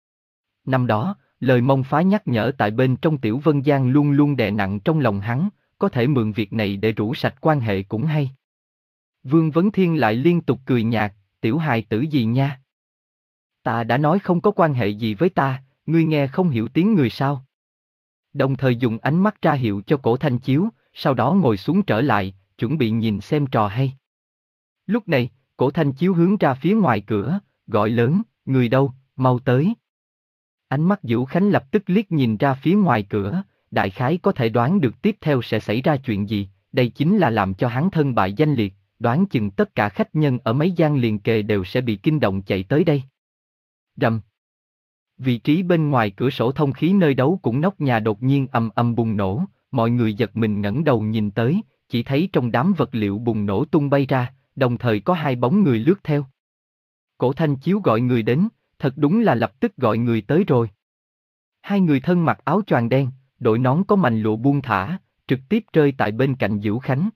Năm đó, lời Mông Phá nhắc nhở tại bên trong Tiểu Vân Giang luôn luôn đè nặng trong lòng hắn, có thể mượn việc này để rũ sạch quan hệ cũng hay. Vương Vấn Thiên lại liên tục cười nhạt, tiểu hài tử gì nha? Ta đã nói không có quan hệ gì với ta, ngươi nghe không hiểu tiếng người sao? Đồng thời dùng ánh mắt ra hiệu cho Cổ Thanh Chiếu, sau đó ngồi xuống trở lại, chuẩn bị nhìn xem trò hay. Lúc này, Cổ Thanh Chiếu hướng ra phía ngoài cửa, gọi lớn, người đâu, mau tới. Ánh mắt Dữu Khánh lập tức liếc nhìn ra phía ngoài cửa, đại khái có thể đoán được tiếp theo sẽ xảy ra chuyện gì, đây chính là làm cho hắn thân bại danh liệt, đoán chừng tất cả khách nhân ở mấy gian liền kề đều sẽ bị kinh động chạy tới đây. Rầm. Vị trí bên ngoài cửa sổ thông khí nơi đấu cũng nóc nhà đột nhiên ầm ầm bùng nổ, mọi người giật mình ngẩng đầu nhìn tới, chỉ thấy trong đám vật liệu bùng nổ tung bay ra, đồng thời có hai bóng người lướt theo. Cổ Thanh Chiếu gọi người đến, thật đúng là lập tức gọi người tới rồi. Hai người thân mặc áo choàng đen, đội nón có mành lụa buông thả, trực tiếp rơi tại bên cạnh Dữu Khánh.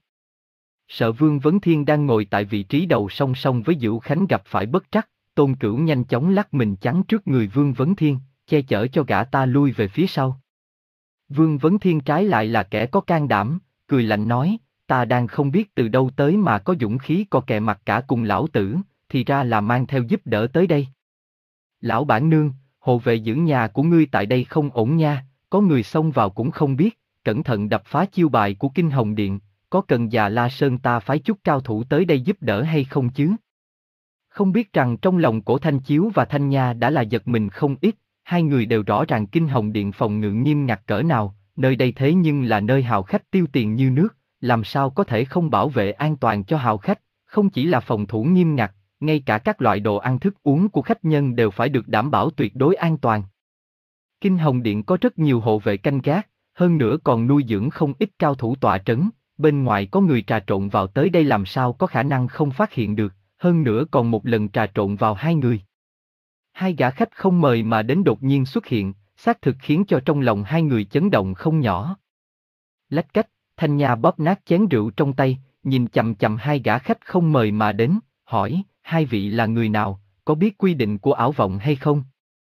Sợ Vương Vấn Thiên đang ngồi tại vị trí đầu song song với Dữu Khánh gặp phải bất trắc, Tôn Cửu nhanh chóng lắc mình chắn trước người Vương Vấn Thiên, che chở cho gã ta lui về phía sau. Vương Vấn Thiên trái lại là kẻ có can đảm, cười lạnh nói, ta đang không biết từ đâu tới mà có dũng khí co kè mặt cả cùng lão tử, thì ra là mang theo giúp đỡ tới đây. Lão bản nương, hộ vệ giữ nhà của ngươi tại đây không ổn nha, có người xông vào cũng không biết, cẩn thận đập phá chiêu bài của Kinh Hồng Điện, có cần già La Sơn ta phái chút cao thủ tới đây giúp đỡ hay không chứ? Không biết rằng trong lòng Cổ Thanh Chiếu và Thanh Nha đã là giật mình không ít, hai người đều rõ ràng Kinh Hồng Điện phòng ngự nghiêm ngặt cỡ nào, nơi đây thế nhưng là nơi hào khách tiêu tiền như nước, làm sao có thể không bảo vệ an toàn cho hào khách, không chỉ là phòng thủ nghiêm ngặt, ngay cả các loại đồ ăn thức uống của khách nhân đều phải được đảm bảo tuyệt đối an toàn. Kinh Hồng Điện có rất nhiều hộ vệ canh gác, hơn nữa còn nuôi dưỡng không ít cao thủ tọa trấn, bên ngoài có người trà trộn vào tới đây làm sao có khả năng không phát hiện được, hơn nữa còn một lần trà trộn vào hai người. Hai gã khách không mời mà đến đột nhiên xuất hiện, xác thực khiến cho trong lòng hai người chấn động không nhỏ. Lách cách, Thanh Nha bóp nát chén rượu trong tay, nhìn chằm chằm hai gã khách không mời mà đến, hỏi, hai vị là người nào, có biết quy định của ảo vọng hay không?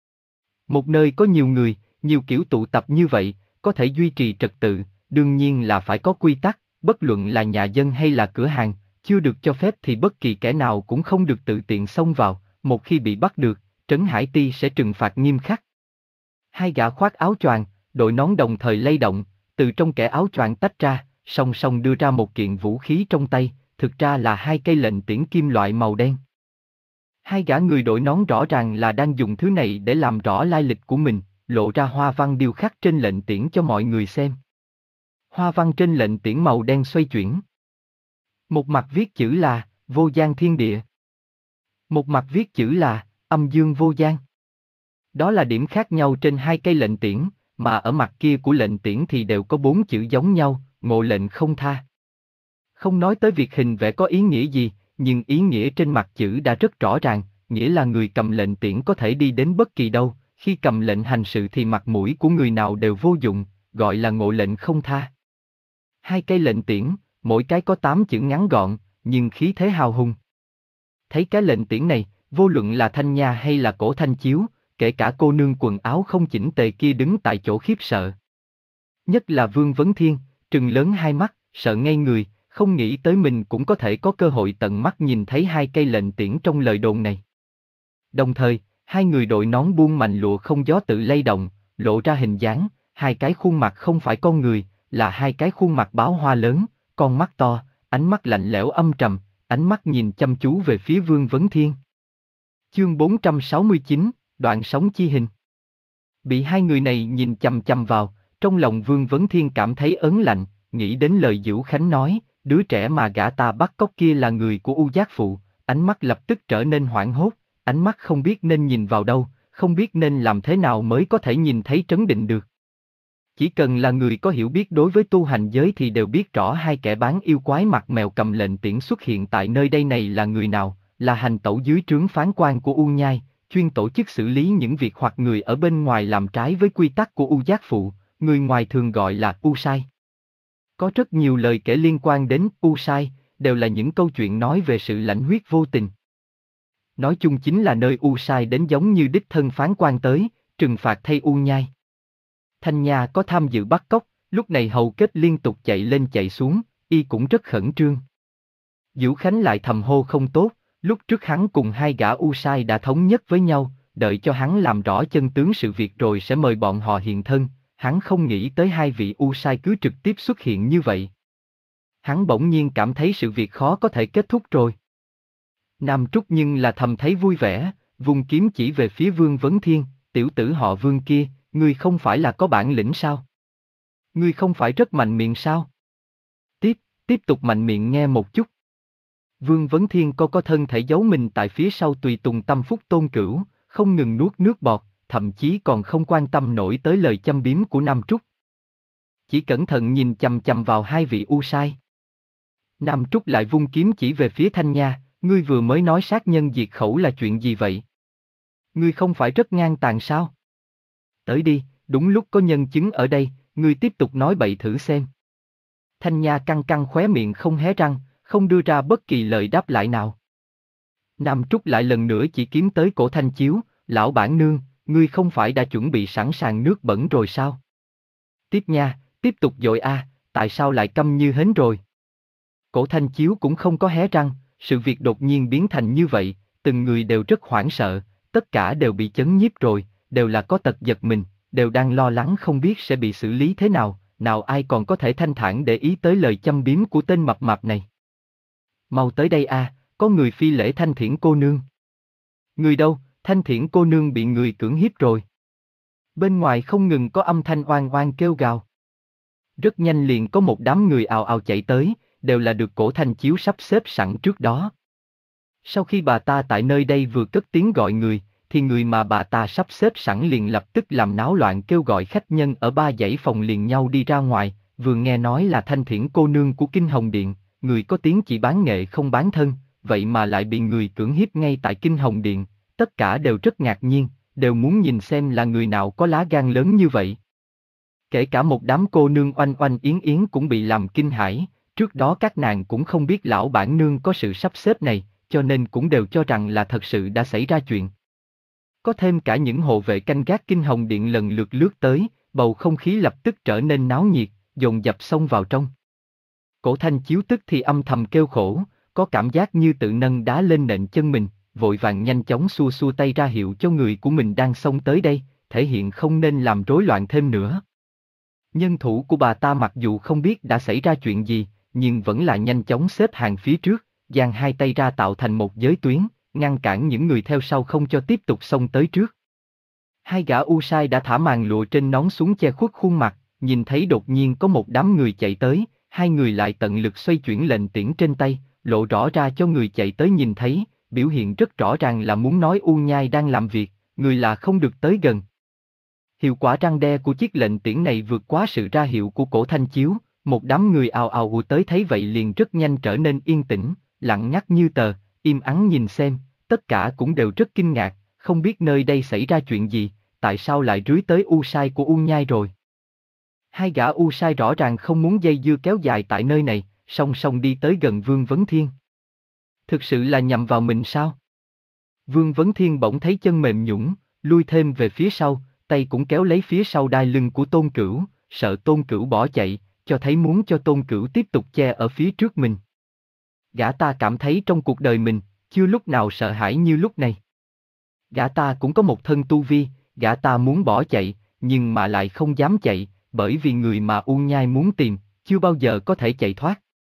Một nơi có nhiều người, nhiều kiểu tụ tập như vậy, có thể duy trì trật tự, đương nhiên là phải có quy tắc, bất luận là nhà dân hay là cửa hàng, chưa được cho phép thì bất kỳ kẻ nào cũng không được tự tiện xông vào, một khi bị bắt được, Trấn Hải Ti sẽ trừng phạt nghiêm khắc. Hai gã khoác áo choàng, đội nón đồng thời lay động, từ trong kẻ áo choàng tách ra, song song đưa ra một kiện vũ khí trong tay, thực ra là hai cây lệnh tiễn kim loại màu đen. Hai gã người đội nón rõ ràng là đang dùng thứ này để làm rõ lai lịch của mình, lộ ra hoa văn điêu khắc trên lệnh tiễn cho mọi người xem. Hoa văn trên lệnh tiễn màu đen xoay chuyển. Một mặt viết chữ là, vô gian thiên địa. Một mặt viết chữ là, âm dương vô gian. Đó là điểm khác nhau trên hai cây lệnh tiễn, mà ở mặt kia của lệnh tiễn thì đều có bốn chữ giống nhau, ngộ lệnh không tha. Không nói tới việc hình vẽ có ý nghĩa gì, nhưng ý nghĩa trên mặt chữ đã rất rõ ràng, nghĩa là người cầm lệnh tiễn có thể đi đến bất kỳ đâu, khi cầm lệnh hành sự thì mặt mũi của người nào đều vô dụng, gọi là ngộ lệnh không tha. Hai cây lệnh tiễn, mỗi cái có tám chữ ngắn gọn, nhưng khí thế hào hùng. Thấy cái lệnh tiễn này, vô luận là Thanh Nha hay là Cổ Thanh Chiếu, kể cả cô nương quần áo không chỉnh tề kia đứng tại chỗ khiếp sợ. Nhất là Vương Vấn Thiên, trừng lớn hai mắt, sợ ngây người, không nghĩ tới mình cũng có thể có cơ hội tận mắt nhìn thấy hai cây lệnh tiễn trong lời đồn này. Đồng thời, hai người đội nón buông mành lụa không gió tự lay động, lộ ra hình dáng, hai cái khuôn mặt không phải con người, là hai cái khuôn mặt báo hoa lớn, con mắt to, ánh mắt lạnh lẽo âm trầm, ánh mắt nhìn chăm chú về phía Vương Vấn Thiên. Chương bốn trăm sáu mươi chín, đoạn sống chi hình. Bị hai người này nhìn chằm chằm vào, trong lòng Vương Vấn Thiên cảm thấy ớn lạnh, nghĩ đến lời Dữu Khánh nói, đứa trẻ mà gã ta bắt cóc kia là người của U Giác Phụ, ánh mắt lập tức trở nên hoảng hốt, ánh mắt không biết nên nhìn vào đâu, không biết nên làm thế nào mới có thể nhìn thấy trấn định được. Chỉ cần là người có hiểu biết đối với tu hành giới thì đều biết rõ hai kẻ bán yêu quái mặt mèo cầm lệnh tiễn xuất hiện tại nơi đây này là người nào, là hành tẩu dưới trướng phán quan của U Nhai, chuyên tổ chức xử lý những việc hoặc người ở bên ngoài làm trái với quy tắc của U Giác Phụ, người ngoài thường gọi là U Sai. Có rất nhiều lời kể liên quan đến U Sai, đều là những câu chuyện nói về sự lãnh huyết vô tình. Nói chung chính là nơi U Sai đến giống như đích thân phán quan tới, trừng phạt thay U Nhai. Thanh Nha có tham dự bắt cóc, lúc này hầu kết liên tục chạy lên chạy xuống, y cũng rất khẩn trương. Dữu Khánh lại thầm hô không tốt, lúc trước hắn cùng hai gã U Sai đã thống nhất với nhau, đợi cho hắn làm rõ chân tướng sự việc rồi sẽ mời bọn họ hiện thân, hắn không nghĩ tới hai vị U Sai cứ trực tiếp xuất hiện như vậy. Hắn bỗng nhiên cảm thấy sự việc khó có thể kết thúc rồi. Nam Trúc nhưng là thầm thấy vui vẻ, vùng kiếm chỉ về phía Vương Vấn Thiên, tiểu tử họ Vương kia, ngươi không phải là có bản lĩnh sao? Ngươi không phải rất mạnh miệng sao? Tiếp, tiếp tục mạnh miệng nghe một chút. Vương Vấn Thiên có có thân thể giấu mình tại phía sau tùy tùng tâm phúc Tôn Cửu, không ngừng nuốt nước bọt, thậm chí còn không quan tâm nổi tới lời châm biếm của Nam Trúc. Chỉ cẩn thận nhìn chằm chằm vào hai vị U Sai. Nam Trúc lại vung kiếm chỉ về phía Thanh Nha, ngươi vừa mới nói sát nhân diệt khẩu là chuyện gì vậy? Ngươi không phải rất ngang tàn sao? Tới đi, đúng lúc có nhân chứng ở đây, ngươi tiếp tục nói bậy thử xem. Thanh Nha căng căng khóe miệng không hé răng, không đưa ra bất kỳ lời đáp lại nào. Nam Trúc lại lần nữa chỉ kiếm tới Cổ Thanh Chiếu, lão bản nương, ngươi không phải đã chuẩn bị sẵn sàng nước bẩn rồi sao? Tiếp nha, tiếp tục dội a, tại sao lại câm như hến rồi? Cổ Thanh Chiếu cũng không có hé răng, sự việc đột nhiên biến thành như vậy, từng người đều rất hoảng sợ, tất cả đều bị chấn nhiếp rồi, đều là có tật giật mình, đều đang lo lắng không biết sẽ bị xử lý thế nào, nào ai còn có thể thanh thản để ý tới lời châm biếm của tên mập mạp này. Mau tới đây a, có người phi lễ Thanh Thiển cô nương. Người đâu, Thanh Thiển cô nương bị người cưỡng hiếp rồi. Bên ngoài không ngừng có âm thanh oan oan kêu gào. Rất nhanh liền có một đám người ào ào chạy tới, đều là được Cổ Thanh Chiếu sắp xếp sẵn trước đó. Sau khi bà ta tại nơi đây vừa cất tiếng gọi người, thì người mà bà ta sắp xếp sẵn liền lập tức làm náo loạn kêu gọi khách nhân ở ba dãy phòng liền nhau đi ra ngoài, vừa nghe nói là Thanh Thiển cô nương của Kinh Hồng Điện, người có tiếng chỉ bán nghệ không bán thân, vậy mà lại bị người cưỡng hiếp ngay tại Kinh Hồng Điện, tất cả đều rất ngạc nhiên, đều muốn nhìn xem là người nào có lá gan lớn như vậy. Kể cả một đám cô nương oanh oanh yến yến cũng bị làm kinh hãi, trước đó các nàng cũng không biết lão bản nương có sự sắp xếp này, cho nên cũng đều cho rằng là thật sự đã xảy ra chuyện. Có thêm cả những hộ vệ canh gác Kinh Hồng Điện lần lượt lướt tới, bầu không khí lập tức trở nên náo nhiệt, dồn dập xông vào trong. Cổ Thanh Chiếu tức thì âm thầm kêu khổ, có cảm giác như tự nâng đá lên nện chân mình, vội vàng nhanh chóng xua xua tay ra hiệu cho người của mình đang xông tới đây, thể hiện không nên làm rối loạn thêm nữa. Nhân thủ của bà ta mặc dù không biết đã xảy ra chuyện gì, nhưng vẫn là nhanh chóng xếp hàng phía trước, giang hai tay ra tạo thành một giới tuyến, ngăn cản những người theo sau không cho tiếp tục xông tới trước. Hai gã u sai đã thả màn lụa trên nón xuống che khuất khuôn mặt, nhìn thấy đột nhiên có một đám người chạy tới, hai người lại tận lực xoay chuyển lệnh tiễn trên tay, lộ rõ ra cho người chạy tới nhìn thấy, biểu hiện rất rõ ràng là muốn nói U Nhai đang làm việc, người là không được tới gần. Hiệu quả răn đe của chiếc lệnh tiễn này vượt quá sự ra hiệu của Cổ Thanh Chiếu, một đám người ào ào ùa tới thấy vậy liền rất nhanh trở nên yên tĩnh, lặng ngắt như tờ, im ắng nhìn xem, tất cả cũng đều rất kinh ngạc, không biết nơi đây xảy ra chuyện gì, tại sao lại rưới tới U sai của U Nhai rồi. Hai gã U sai rõ ràng không muốn dây dưa kéo dài tại nơi này, song song đi tới gần Vương Vấn Thiên. Thực sự là nhằm vào mình sao? Vương Vấn Thiên bỗng thấy chân mềm nhũn, lui thêm về phía sau, tay cũng kéo lấy phía sau đai lưng của Tôn Cửu, sợ Tôn Cửu bỏ chạy, cho thấy muốn cho Tôn Cửu tiếp tục che ở phía trước mình. Gã ta cảm thấy trong cuộc đời mình, chưa lúc nào sợ hãi như lúc này. Gã ta cũng có một thân tu vi, gã ta muốn bỏ chạy, nhưng mà lại không dám chạy, bởi vì người mà U Nhai muốn tìm, chưa bao giờ có thể chạy thoát.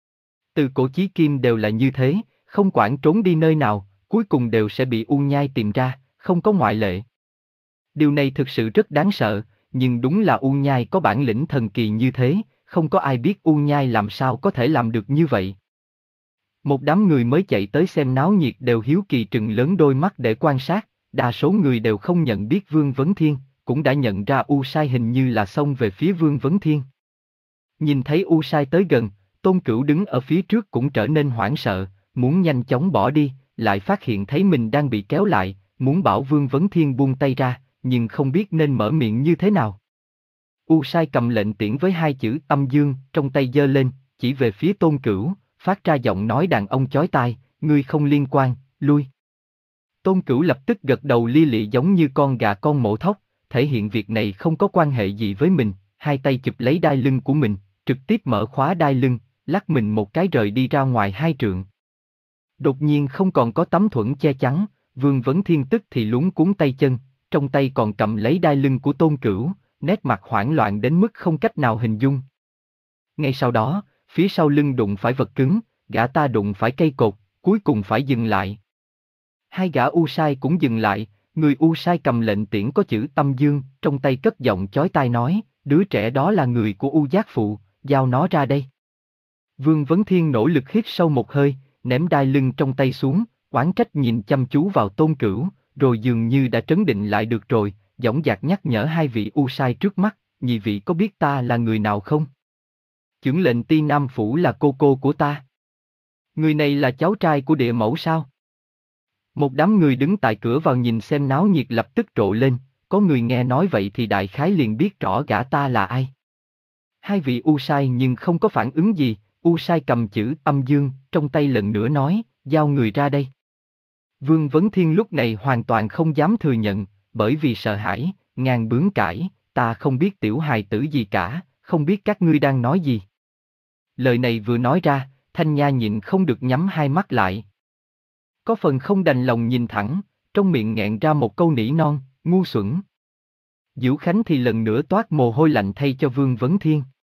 Từ cổ chí kim đều là như thế, không quản trốn đi nơi nào, cuối cùng đều sẽ bị U Nhai tìm ra, không có ngoại lệ. Điều này thực sự rất đáng sợ, nhưng đúng là U Nhai có bản lĩnh thần kỳ như thế, không có ai biết U Nhai làm sao có thể làm được như vậy. Một đám người mới chạy tới xem náo nhiệt đều hiếu kỳ trừng lớn đôi mắt để quan sát, đa số người đều không nhận biết Vương Vấn Thiên, cũng đã nhận ra U Sai hình như là xông về phía Vương Vấn Thiên. Nhìn thấy U Sai tới gần, Tôn Cửu đứng ở phía trước cũng trở nên hoảng sợ, muốn nhanh chóng bỏ đi, lại phát hiện thấy mình đang bị kéo lại, muốn bảo Vương Vấn Thiên buông tay ra, nhưng không biết nên mở miệng như thế nào. U Sai cầm lệnh tiễn với hai chữ Âm Dương trong tay giơ lên, chỉ về phía Tôn Cửu, phát ra giọng nói đàn ông chói tai, ngươi không liên quan, lui. Tôn Cửu lập tức gật đầu li lị giống như con gà con mổ thóc, thể hiện việc này không có quan hệ gì với mình, hai tay chụp lấy đai lưng của mình, trực tiếp mở khóa đai lưng, lắc mình một cái rời đi ra ngoài hai trượng. Đột nhiên không còn có tấm thuẫn che chắn, Vương Vấn Thiên tức thì luống cuống tay chân, trong tay còn cầm lấy đai lưng của Tôn Cửu, nét mặt hoảng loạn đến mức không cách nào hình dung. Ngay sau đó, phía sau lưng đụng phải vật cứng, gã ta đụng phải cây cột, cuối cùng phải dừng lại. Hai gã U Sai cũng dừng lại, người U Sai cầm lệnh tiễn có chữ Âm Dương, trong tay cất giọng chói tai nói, đứa trẻ đó là người của U Giác Phụ, giao nó ra đây. Vương Vấn Thiên nỗ lực hít sâu một hơi, ném đai lưng trong tay xuống, oán trách nhìn chăm chú vào Tôn Cửu, rồi dường như đã trấn định lại được rồi, dõng dạc nhắc nhở hai vị U Sai trước mắt, nhị vị có biết ta là người nào không? Chưởng lệnh Ti Nam Phủ là cô cô của ta. Người này là cháu trai của địa mẫu sao? Một đám người đứng tại cửa vào nhìn xem náo nhiệt lập tức rộ lên, có người nghe nói vậy thì đại khái liền biết rõ gã ta là ai. Hai vị U Sai nhưng không có phản ứng gì, U Sai cầm chữ Âm Dương trong tay lần nữa nói, giao người ra đây. Vương Vấn Thiên lúc này hoàn toàn không dám thừa nhận, bởi vì sợ hãi, ngàn bướng cãi, ta không biết tiểu hài tử gì cả, không biết các ngươi đang nói gì. Lời này vừa nói ra, Thanh Nha nhịn không được nhắm hai mắt lại. Có phần không đành lòng nhìn thẳng, trong miệng nghẹn ra một câu nỉ non, ngu xuẩn. Diễu Khánh thì lần nữa toát mồ hôi lạnh thay cho Vương Vấn Thiên.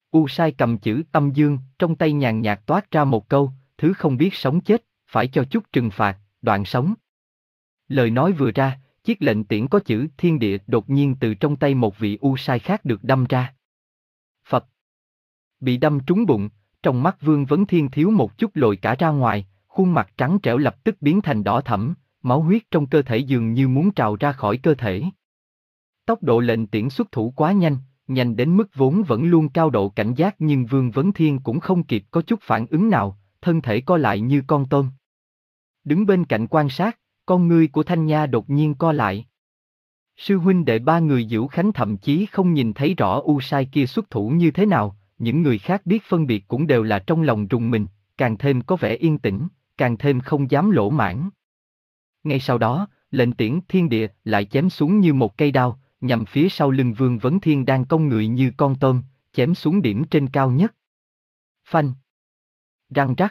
U Sai cầm chữ âm dương, trong tay nhàn nhạt toát ra một câu, thứ không biết sống chết, phải cho chút trừng phạt, đoạn sống. Lời nói vừa ra, chiếc lệnh tiễn có chữ thiên địa đột nhiên từ trong tay một vị U Sai khác được đâm ra. Phập. Bị đâm trúng bụng, trong mắt Vương Vấn Thiên thiếu một chút lồi cả ra ngoài, khuôn mặt trắng trẻo lập tức biến thành đỏ thẫm, máu huyết trong cơ thể dường như muốn trào ra khỏi cơ thể. Tốc độ lệnh tiễn xuất thủ quá nhanh, nhanh đến mức vốn vẫn luôn cao độ cảnh giác nhưng Vương Vấn Thiên cũng không kịp có chút phản ứng nào, thân thể co lại như con tôm. Đứng bên cạnh quan sát, con ngươi của Thanh Nha đột nhiên co lại. Sư huynh đệ ba người Dữu Khánh thậm chí không nhìn thấy rõ U Sai kia xuất thủ như thế nào, những người khác biết phân biệt cũng đều là trong lòng rùng mình, càng thêm có vẻ yên tĩnh, càng thêm không dám lỗ mãn. Ngay sau đó, lệnh tiễn thiên địa lại chém xuống như một cây đao, nhằm phía sau lưng Vương Vấn Thiên đang cong người như con tôm, chém xuống điểm trên cao nhất. Phanh. Răng rắc.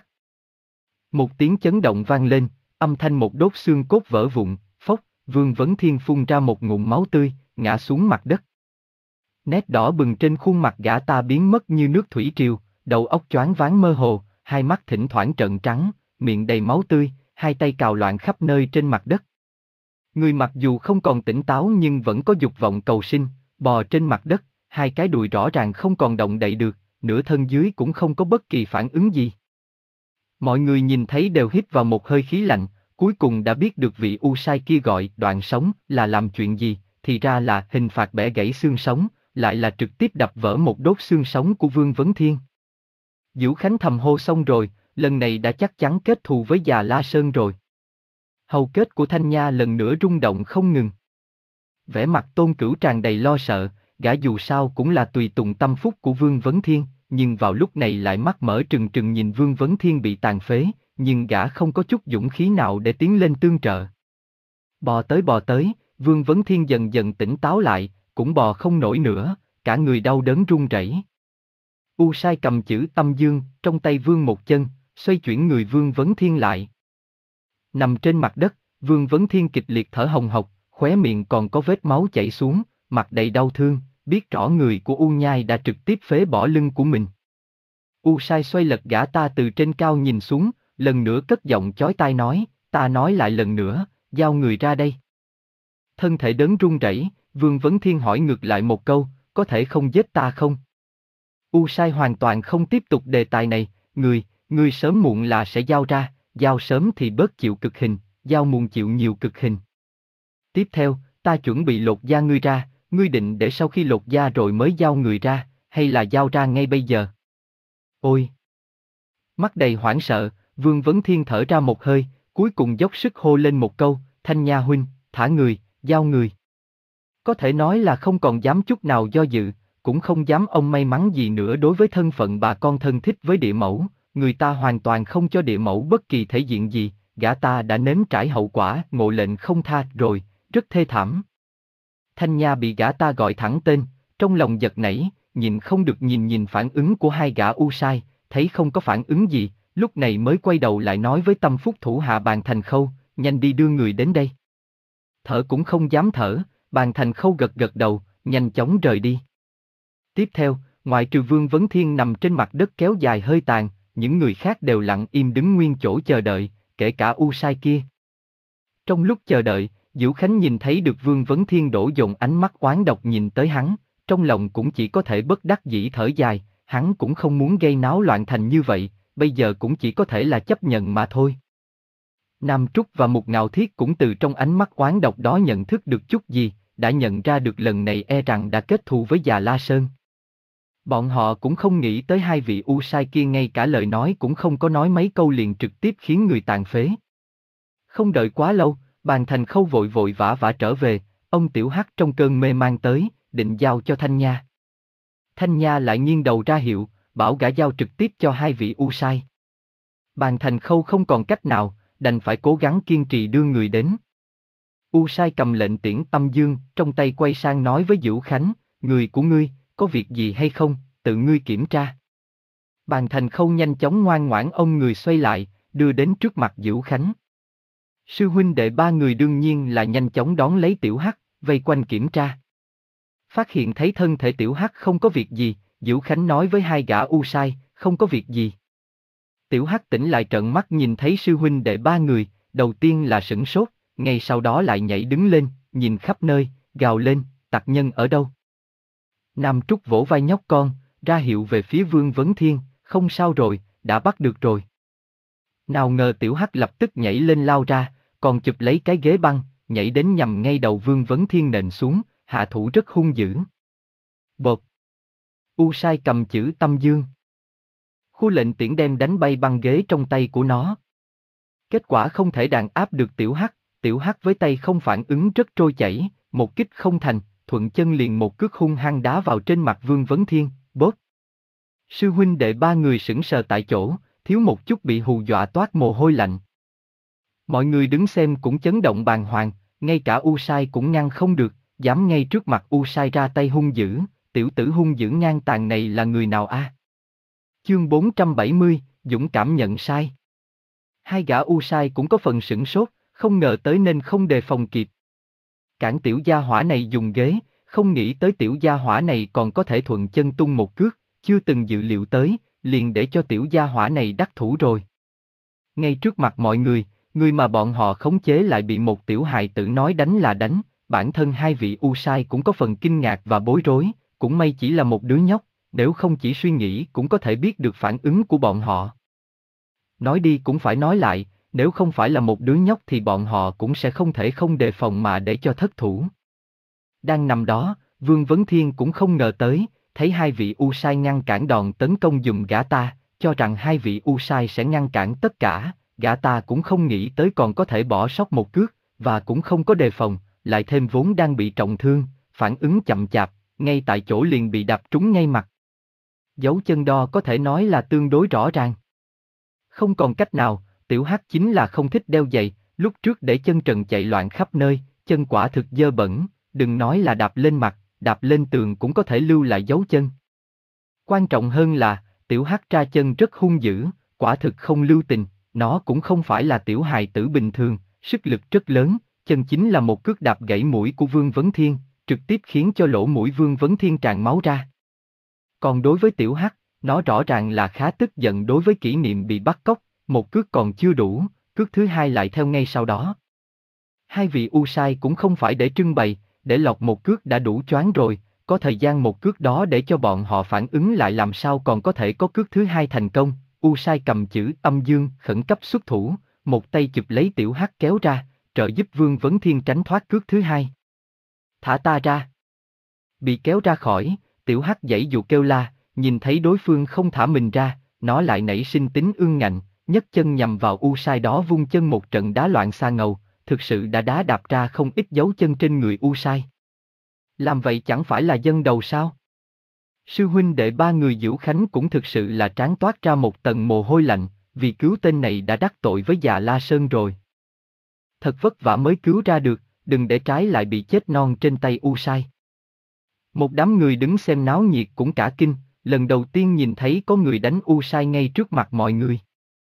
Một tiếng chấn động vang lên, âm thanh một đốt xương cốt vỡ vụn, phốc, Vương Vấn Thiên phun ra một ngụm máu tươi, ngã xuống mặt đất. Nét đỏ bừng trên khuôn mặt gã ta biến mất như nước thủy triều, đầu óc choáng váng mơ hồ, hai mắt thỉnh thoảng trợn trắng, miệng đầy máu tươi, hai tay cào loạn khắp nơi trên mặt đất. Người mặc dù không còn tỉnh táo nhưng vẫn có dục vọng cầu sinh, bò trên mặt đất, hai cái đùi rõ ràng không còn động đậy được, nửa thân dưới cũng không có bất kỳ phản ứng gì. Mọi người nhìn thấy đều hít vào một hơi khí lạnh, cuối cùng đã biết được vị U Sai kia gọi đoạn sống là làm chuyện gì, thì ra là hình phạt bẻ gãy xương sống, lại là trực tiếp đập vỡ một đốt xương sống của Vương Vấn Thiên. Dữu Khánh thầm hô xong rồi, lần này đã chắc chắn kết thù với già La Sơn rồi. Hầu kết của Thanh Nha lần nữa rung động không ngừng. Vẻ mặt Tôn Cửu tràn đầy lo sợ, gã dù sao cũng là tùy tùng tâm phúc của Vương Vấn Thiên, nhưng vào lúc này lại mắt mở trừng trừng nhìn Vương Vấn Thiên bị tàn phế, nhưng gã không có chút dũng khí nào để tiến lên tương trợ. Bò tới bò tới, Vương Vấn Thiên dần dần tỉnh táo lại, cũng bò không nổi nữa, cả người đau đớn run rẩy. U Sai cầm chữ âm dương, trong tay vươn một chân, xoay chuyển người Vương Vấn Thiên lại. Nằm trên mặt đất, Vương Vấn Thiên kịch liệt thở hồng hộc, khóe miệng còn có vết máu chảy xuống, mặt đầy đau thương, biết rõ người của U Nhai đã trực tiếp phế bỏ lưng của mình. U Sai xoay lật gã ta từ trên cao nhìn xuống, lần nữa cất giọng chói tai nói, ta nói lại lần nữa, giao người ra đây. Thân thể đớn run rẩy, Vương Vấn Thiên hỏi ngược lại một câu, có thể không giết ta không? U Sai hoàn toàn không tiếp tục đề tài này, người, người sớm muộn là sẽ giao ra, giao sớm thì bớt chịu cực hình, giao muộn chịu nhiều cực hình. Tiếp theo, ta chuẩn bị lột da ngươi ra, ngươi định để sau khi lột da rồi mới giao người ra, hay là giao ra ngay bây giờ? Ôi! Mắt đầy hoảng sợ, Vương Vấn Thiên thở ra một hơi, cuối cùng dốc sức hô lên một câu, Thanh Nha huynh, thả người, giao người. Có thể nói là không còn dám chút nào do dự, cũng không dám ông may mắn gì nữa đối với thân phận bà con thân thích với địa mẫu, người ta hoàn toàn không cho địa mẫu bất kỳ thể diện gì, gã ta đã nếm trải hậu quả, ngộ lệnh không tha rồi, rất thê thảm. Thanh Nha bị gã ta gọi thẳng tên, trong lòng giật nảy, nhìn không được nhìn nhìn phản ứng của hai gã U Sai, thấy không có phản ứng gì, lúc này mới quay đầu lại nói với tâm phúc thủ hạ Bàn Thành Khâu, nhanh đi đưa người đến đây. Thở cũng không dám thở, Bàn Thành Khâu gật gật đầu, nhanh chóng rời đi. Tiếp theo, ngoại trừ Vương Vấn Thiên nằm trên mặt đất kéo dài hơi tàn, những người khác đều lặng im đứng nguyên chỗ chờ đợi, kể cả U Sai kia. Trong lúc chờ đợi, Dữu Khánh nhìn thấy được Vương Vấn Thiên đổ dồn ánh mắt oán độc nhìn tới hắn, trong lòng cũng chỉ có thể bất đắc dĩ thở dài, hắn cũng không muốn gây náo loạn thành như vậy, bây giờ cũng chỉ có thể là chấp nhận mà thôi. Nam Trúc và Mục Ngạo Thiết cũng từ trong ánh mắt oán độc đó nhận thức được chút gì, đã nhận ra được lần này e rằng đã kết thù với già La Sơn. Bọn họ cũng không nghĩ tới hai vị U Sai kia ngay cả lời nói cũng không có nói mấy câu liền trực tiếp khiến người tàn phế. Không đợi quá lâu, Bàn Thành Khâu vội vội vã vã trở về, ông Tiểu Hắc trong cơn mê mang tới, định giao cho Thanh Nha. Thanh Nha lại nghiêng đầu ra hiệu, bảo gã giao trực tiếp cho hai vị U Sai. Bàn Thành Khâu không còn cách nào, đành phải cố gắng kiên trì đưa người đến. U Sai cầm lệnh tiễn âm dương, trong tay quay sang nói với Dữu Khánh, người của ngươi, có việc gì hay không, tự ngươi kiểm tra. Bàn Thành Khâu nhanh chóng ngoan ngoãn ôm người xoay lại, đưa đến trước mặt Dữu Khánh. Sư huynh đệ ba người đương nhiên là nhanh chóng đón lấy Tiểu Hắc, vây quanh kiểm tra. Phát hiện thấy thân thể Tiểu Hắc không có việc gì, Diễu Khánh nói với hai gã u sai, không có việc gì. Tiểu Hắc tỉnh lại trợn mắt nhìn thấy sư huynh đệ ba người, đầu tiên là sửng sốt, ngay sau đó lại nhảy đứng lên, nhìn khắp nơi, gào lên, tặc nhân ở đâu? Nam Trúc vỗ vai nhóc con, ra hiệu về phía Vương Vấn Thiên, không sao rồi, đã bắt được rồi. Nào ngờ Tiểu Hắc lập tức nhảy lên lao ra, còn chụp lấy cái ghế băng, nhảy đến nhằm ngay đầu Vương Vấn Thiên nện xuống, hạ thủ rất hung dữ. Bộp. U sai cầm chữ Tâm Dương. Khu lệnh tiễn đem đánh bay băng ghế trong tay của nó. Kết quả không thể đàn áp được Tiểu Hắc, Tiểu Hắc với tay không phản ứng rất trôi chảy, một kích không thành, thuận chân liền một cước hung hăng đá vào trên mặt Vương Vấn Thiên, bốp. Sư huynh đệ ba người sững sờ tại chỗ, thiếu một chút bị hù dọa toát mồ hôi lạnh. Mọi người đứng xem cũng chấn động bàng hoàng, ngay cả U Sai cũng ngăn không được, dám ngay trước mặt U Sai ra tay hung dữ, tiểu tử hung dữ ngang tàn này là người nào a? À? Chương bốn trăm bảy mươi, dũng cảm nhận sai. Hai gã U Sai cũng có phần sửng sốt, không ngờ tới nên không đề phòng kịp. Cản tiểu gia hỏa này dùng ghế, không nghĩ tới tiểu gia hỏa này còn có thể thuận chân tung một cước, chưa từng dự liệu tới, liền để cho tiểu gia hỏa này đắc thủ rồi. Ngay trước mặt mọi người, người mà bọn họ khống chế lại bị một tiểu hài tử nói đánh là đánh, bản thân hai vị U Sai cũng có phần kinh ngạc và bối rối, cũng may chỉ là một đứa nhóc, nếu không chỉ suy nghĩ cũng có thể biết được phản ứng của bọn họ. Nói đi cũng phải nói lại, nếu không phải là một đứa nhóc thì bọn họ cũng sẽ không thể không đề phòng mà để cho thất thủ. Đang nằm đó, Vương Vấn Thiên cũng không ngờ tới, thấy hai vị U Sai ngăn cản đòn tấn công dùm gã ta, cho rằng hai vị U Sai sẽ ngăn cản tất cả, gã ta cũng không nghĩ tới còn có thể bỏ sót một cước, và cũng không có đề phòng, lại thêm vốn đang bị trọng thương, phản ứng chậm chạp, ngay tại chỗ liền bị đạp trúng ngay mặt. Dấu chân đo có thể nói là tương đối rõ ràng. Không còn cách nào, Tiểu Hắc chính là không thích đeo giày, lúc trước để chân trần chạy loạn khắp nơi, chân quả thực dơ bẩn, đừng nói là đạp lên mặt, đạp lên tường cũng có thể lưu lại dấu chân. Quan trọng hơn là, Tiểu Hắc tra chân rất hung dữ, quả thực không lưu tình, nó cũng không phải là tiểu hài tử bình thường, sức lực rất lớn, chân chính là một cước đạp gãy mũi của Vương Vấn Thiên, trực tiếp khiến cho lỗ mũi Vương Vấn Thiên tràn máu ra. Còn đối với Tiểu Hắc, nó rõ ràng là khá tức giận đối với kỷ niệm bị bắt cóc, một cước còn chưa đủ, cước thứ hai lại theo ngay sau đó. Hai vị U Sai cũng không phải để trưng bày, để lọt một cước đã đủ choáng rồi, có thời gian một cước đó để cho bọn họ phản ứng lại làm sao còn có thể có cước thứ hai thành công. U Sai cầm chữ Âm Dương khẩn cấp xuất thủ, một tay chụp lấy Tiểu Hắc kéo ra, trợ giúp Vương Vấn Thiên tránh thoát cước thứ hai. Thả ta ra. Bị kéo ra khỏi, Tiểu Hắc giãy giụa kêu la, nhìn thấy đối phương không thả mình ra, nó lại nảy sinh tính ương ngạnh, nhấc chân nhằm vào U Sai đó vung chân một trận đá loạn xà ngầu, thực sự đã đá đạp ra không ít dấu chân trên người U Sai. Làm vậy chẳng phải là dân đầu sao? Sư huynh đệ ba người Diễu Khánh cũng thực sự là trán toát ra một tầng mồ hôi lạnh, vì cứu tên này đã đắc tội với già La Sơn rồi. Thật vất vả mới cứu ra được, đừng để trái lại bị chết non trên tay U Sai. Một đám người đứng xem náo nhiệt cũng cả kinh, lần đầu tiên nhìn thấy có người đánh U Sai ngay trước mặt mọi người.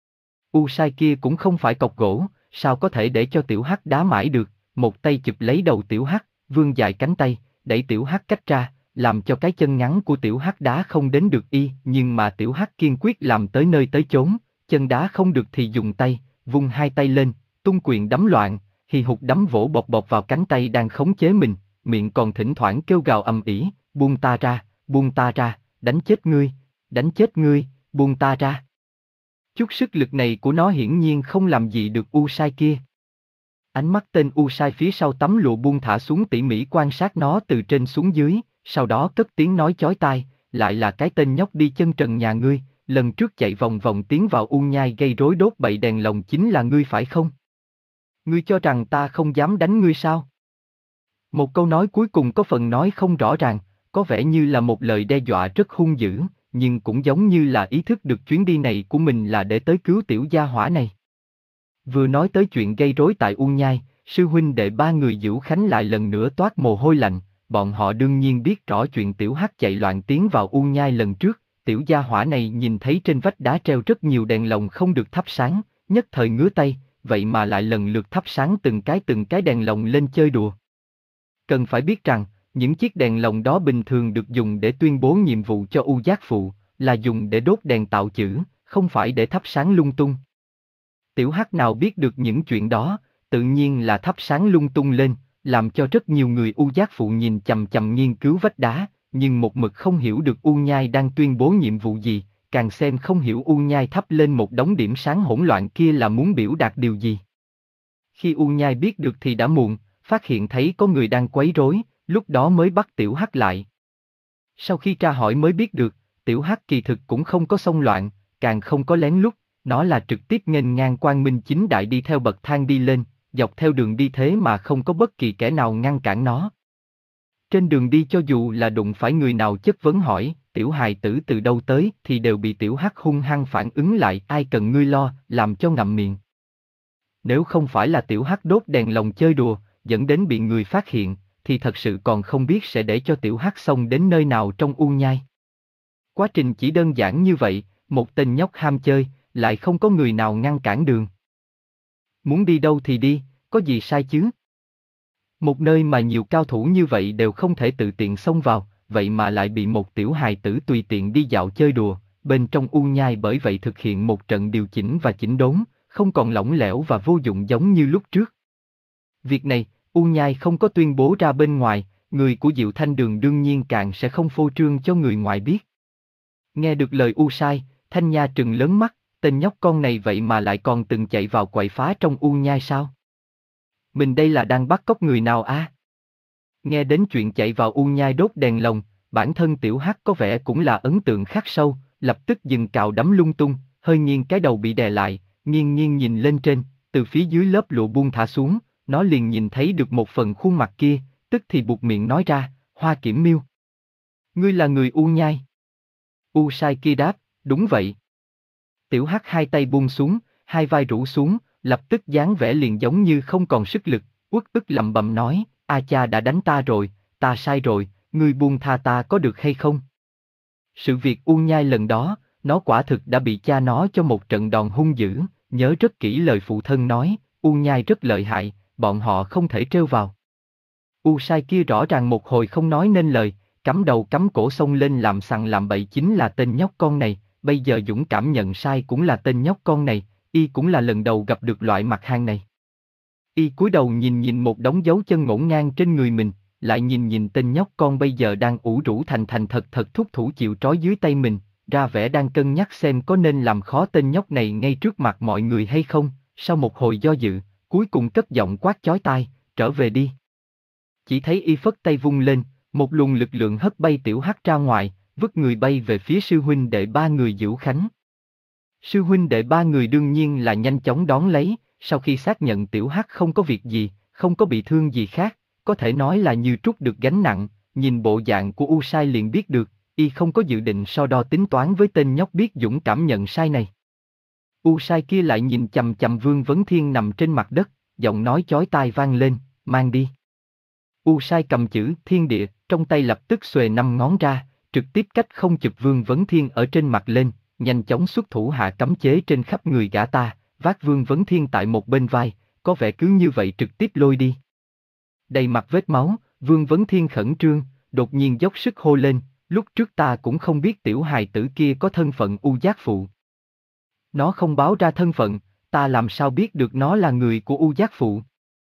U Sai kia cũng không phải cọc gỗ, sao có thể để cho Tiểu Hắc đá mãi được, một tay chụp lấy đầu Tiểu Hắc, vươn dài cánh tay, đẩy Tiểu Hắc cách ra, làm cho cái chân ngắn của Tiểu Hắc đá không đến được y, nhưng mà Tiểu Hắc kiên quyết làm tới nơi tới chốn, chân đá không được thì dùng tay, vung hai tay lên, tung quyền đấm loạn, hì hục đấm vỗ bột bột vào cánh tay đang khống chế mình, miệng còn thỉnh thoảng kêu gào ầm ĩ, buông ta ra, buông ta ra, đánh chết ngươi, đánh chết ngươi, buông ta ra. Chút sức lực này của nó hiển nhiên không làm gì được U Sai kia. Ánh mắt tên U Sai phía sau tấm lụa buông thả xuống tỉ mỉ quan sát nó từ trên xuống dưới, sau đó cất tiếng nói chói tai, lại là cái tên nhóc đi chân trần nhà ngươi, lần trước chạy vòng vòng tiến vào u nhai gây rối đốt bậy đèn lồng chính là ngươi phải không? Ngươi cho rằng ta không dám đánh ngươi sao? Một câu nói cuối cùng có phần nói không rõ ràng, có vẻ như là một lời đe dọa rất hung dữ, nhưng cũng giống như là ý thức được chuyến đi này của mình là để tới cứu tiểu gia hỏa này. Vừa nói tới chuyện gây rối tại u nhai, sư huynh đệ ba người Diễu Khánh lại lần nữa toát mồ hôi lạnh, bọn họ đương nhiên biết rõ chuyện Tiểu Hắc chạy loạn tiến vào u nhai lần trước, tiểu gia hỏa này nhìn thấy trên vách đá treo rất nhiều đèn lồng không được thắp sáng, nhất thời ngứa tay, vậy mà lại lần lượt thắp sáng từng cái từng cái đèn lồng lên chơi đùa. Cần phải biết rằng, Những chiếc đèn lồng đó bình thường được dùng để tuyên bố nhiệm vụ cho U Giác Phụ, là dùng để đốt đèn tạo chữ, không phải để thắp sáng lung tung. Tiểu Hắc nào biết được những chuyện đó, tự nhiên là thắp sáng lung tung lên, làm cho rất nhiều người U Giác Phụ nhìn chằm chằm nghiên cứu vách đá, nhưng một mực không hiểu được U Nhai đang tuyên bố nhiệm vụ gì, càng xem không hiểu U Nhai thắp lên một đống điểm sáng hỗn loạn kia là muốn biểu đạt điều gì. Khi U Nhai biết được thì đã muộn, phát hiện thấy có người đang quấy rối, lúc đó mới bắt Tiểu Hắc lại. Sau khi tra hỏi mới biết được, Tiểu Hắc kỳ thực cũng không có xông loạn, càng không có lén lút, nó là trực tiếp nghênh ngang Quang Minh Chính Đại đi theo bậc thang đi lên, dọc theo đường đi thế mà không có bất kỳ kẻ nào ngăn cản nó. Trên đường đi cho dù là đụng phải người nào chất vấn hỏi, tiểu hài tử từ đâu tới thì đều bị Tiểu Hắc hung hăng phản ứng lại, ai cần ngươi lo, làm cho ngậm miệng. Nếu không phải là Tiểu Hắc đốt đèn lồng chơi đùa, dẫn đến bị người phát hiện, thì thật sự còn không biết sẽ để cho Tiểu Hắc xông đến nơi nào trong U Nhai. Quá trình chỉ đơn giản như vậy, một tên nhóc ham chơi, lại không có người nào ngăn cản đường. Muốn đi đâu thì đi, có gì sai chứ? Một nơi mà nhiều cao thủ như vậy đều không thể tự tiện xông vào, vậy mà lại bị một tiểu hài tử tùy tiện đi dạo chơi đùa, bên trong U Nhai bởi vậy thực hiện một trận điều chỉnh và chỉnh đốn, không còn lỏng lẻo và vô dụng giống như lúc trước. Việc này, U Nhai không có tuyên bố ra bên ngoài, người của Diệu Thanh Đường đương nhiên càng sẽ không phô trương cho người ngoài biết. Nghe được lời U Sai, Thanh Nha trừng lớn mắt, tên nhóc con này vậy mà lại còn từng chạy vào quậy phá trong U Nhai sao? Mình đây là đang bắt cóc người nào a? À? Nghe đến chuyện chạy vào U Nhai đốt đèn lồng, bản thân Tiểu Hắc có vẻ cũng là ấn tượng khắc sâu, lập tức dừng cào đấm lung tung, hơi nghiêng cái đầu bị đè lại, nghiêng nghiêng nhìn lên trên, từ phía dưới lớp lụa buông thả xuống, nó liền nhìn thấy được một phần khuôn mặt kia, tức thì buột miệng nói ra, Hoa Kiểm Miêu. Ngươi là người U Nhai. U Sai kia đáp, đúng vậy. Tiểu Hắc hai tay buông xuống, hai vai rũ xuống, lập tức dáng vẻ liền giống như không còn sức lực, uất ức lẩm bẩm nói, A cha đã đánh ta rồi, ta sai rồi, ngươi buông tha ta có được hay không? Sự việc U Nhai lần đó, nó quả thực đã bị cha nó cho một trận đòn hung dữ, nhớ rất kỹ lời phụ thân nói, U Nhai rất lợi hại, bọn họ không thể trêu vào. U Sai kia rõ ràng một hồi không nói nên lời, cắm đầu cắm cổ xông lên làm sằng làm bậy chính là tên nhóc con này, bây giờ dũng cảm nhận sai cũng là tên nhóc con này, y cũng là lần đầu gặp được loại mặt hàng này. Y cúi đầu nhìn nhìn một đống dấu chân ngổn ngang trên người mình, lại nhìn nhìn tên nhóc con bây giờ đang ủ rũ thành thành thật thật thúc thủ chịu trói dưới tay mình, ra vẻ đang cân nhắc xem có nên làm khó tên nhóc này ngay trước mặt mọi người hay không, sau một hồi do dự, cuối cùng cất giọng quát chói tai, trở về đi. Chỉ thấy y phất tay vung lên, một luồng lực lượng hất bay Tiểu Hắc ra ngoài, vứt người bay về phía sư huynh đệ ba người Dữu Khánh. Sư huynh đệ ba người đương nhiên là nhanh chóng đón lấy, sau khi xác nhận Tiểu Hắc không có việc gì, không có bị thương gì khác, có thể nói là như trút được gánh nặng, nhìn bộ dạng của U Sai liền biết được, y không có dự định so đo tính toán với tên nhóc biết dũng cảm nhận sai này. U Sai kia lại nhìn chằm chằm Vương Vấn Thiên nằm trên mặt đất, giọng nói chói tai vang lên, mang đi. U Sai cầm chữ thiên địa, trong tay lập tức xuề năm ngón ra, trực tiếp cách không chụp Vương Vấn Thiên ở trên mặt lên, nhanh chóng xuất thủ hạ cấm chế trên khắp người gã ta, vác Vương Vấn Thiên tại một bên vai, có vẻ cứ như vậy trực tiếp lôi đi. Đầy mặt vết máu, Vương Vấn Thiên khẩn trương, đột nhiên dốc sức hô lên, lúc trước ta cũng không biết tiểu hài tử kia có thân phận U Giác Phụ. Nó không báo ra thân phận, ta làm sao biết được nó là người của U Giác Phụ?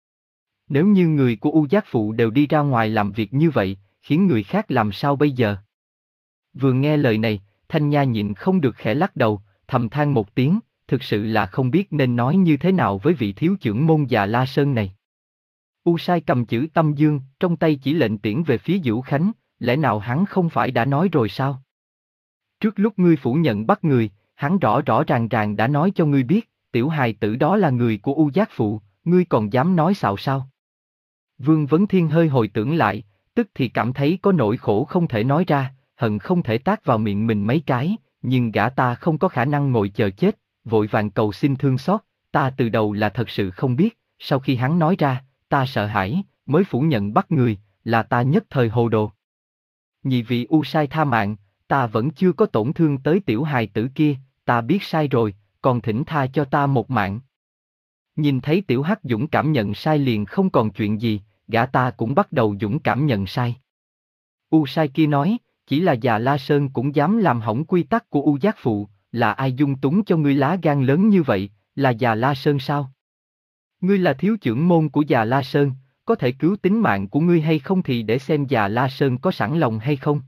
Nếu như người của U Giác Phụ đều đi ra ngoài làm việc như vậy, khiến người khác làm sao bây giờ? Vừa nghe lời này, Thanh Nha nhịn không được khẽ lắc đầu, thầm than một tiếng, thực sự là không biết nên nói như thế nào với vị thiếu trưởng môn già La Sơn này. U Sai cầm chữ Tâm Dương, trong tay chỉ lệnh tiễn về phía Dữu Khánh, lẽ nào hắn không phải đã nói rồi sao? Trước lúc ngươi phủ nhận bắt người, hắn rõ rõ ràng ràng đã nói cho ngươi biết, tiểu hài tử đó là người của U Giác Phụ, ngươi còn dám nói xạo sao? Vương Vấn Thiên hơi hồi tưởng lại, tức thì cảm thấy có nỗi khổ không thể nói ra, hận không thể tát vào miệng mình mấy cái, nhưng gã ta không có khả năng ngồi chờ chết, vội vàng cầu xin thương xót, ta từ đầu là thật sự không biết, sau khi hắn nói ra, ta sợ hãi, mới phủ nhận bắt người, là ta nhất thời hồ đồ. Nhị vị U Sai tha mạng, ta vẫn chưa có tổn thương tới tiểu hài tử kia, ta biết sai rồi, còn thỉnh tha cho ta một mạng. Nhìn thấy tiểu Hắc dũng cảm nhận sai liền không còn chuyện gì, gã ta cũng bắt đầu dũng cảm nhận sai. U sai kia nói, chỉ là già La Sơn cũng dám làm hỏng quy tắc của U Giác Phụ, là ai dung túng cho ngươi lá gan lớn như vậy, là già La Sơn sao? Ngươi là thiếu trưởng môn của già La Sơn, có thể cứu tính mạng của ngươi hay không thì để xem già La Sơn có sẵn lòng hay không.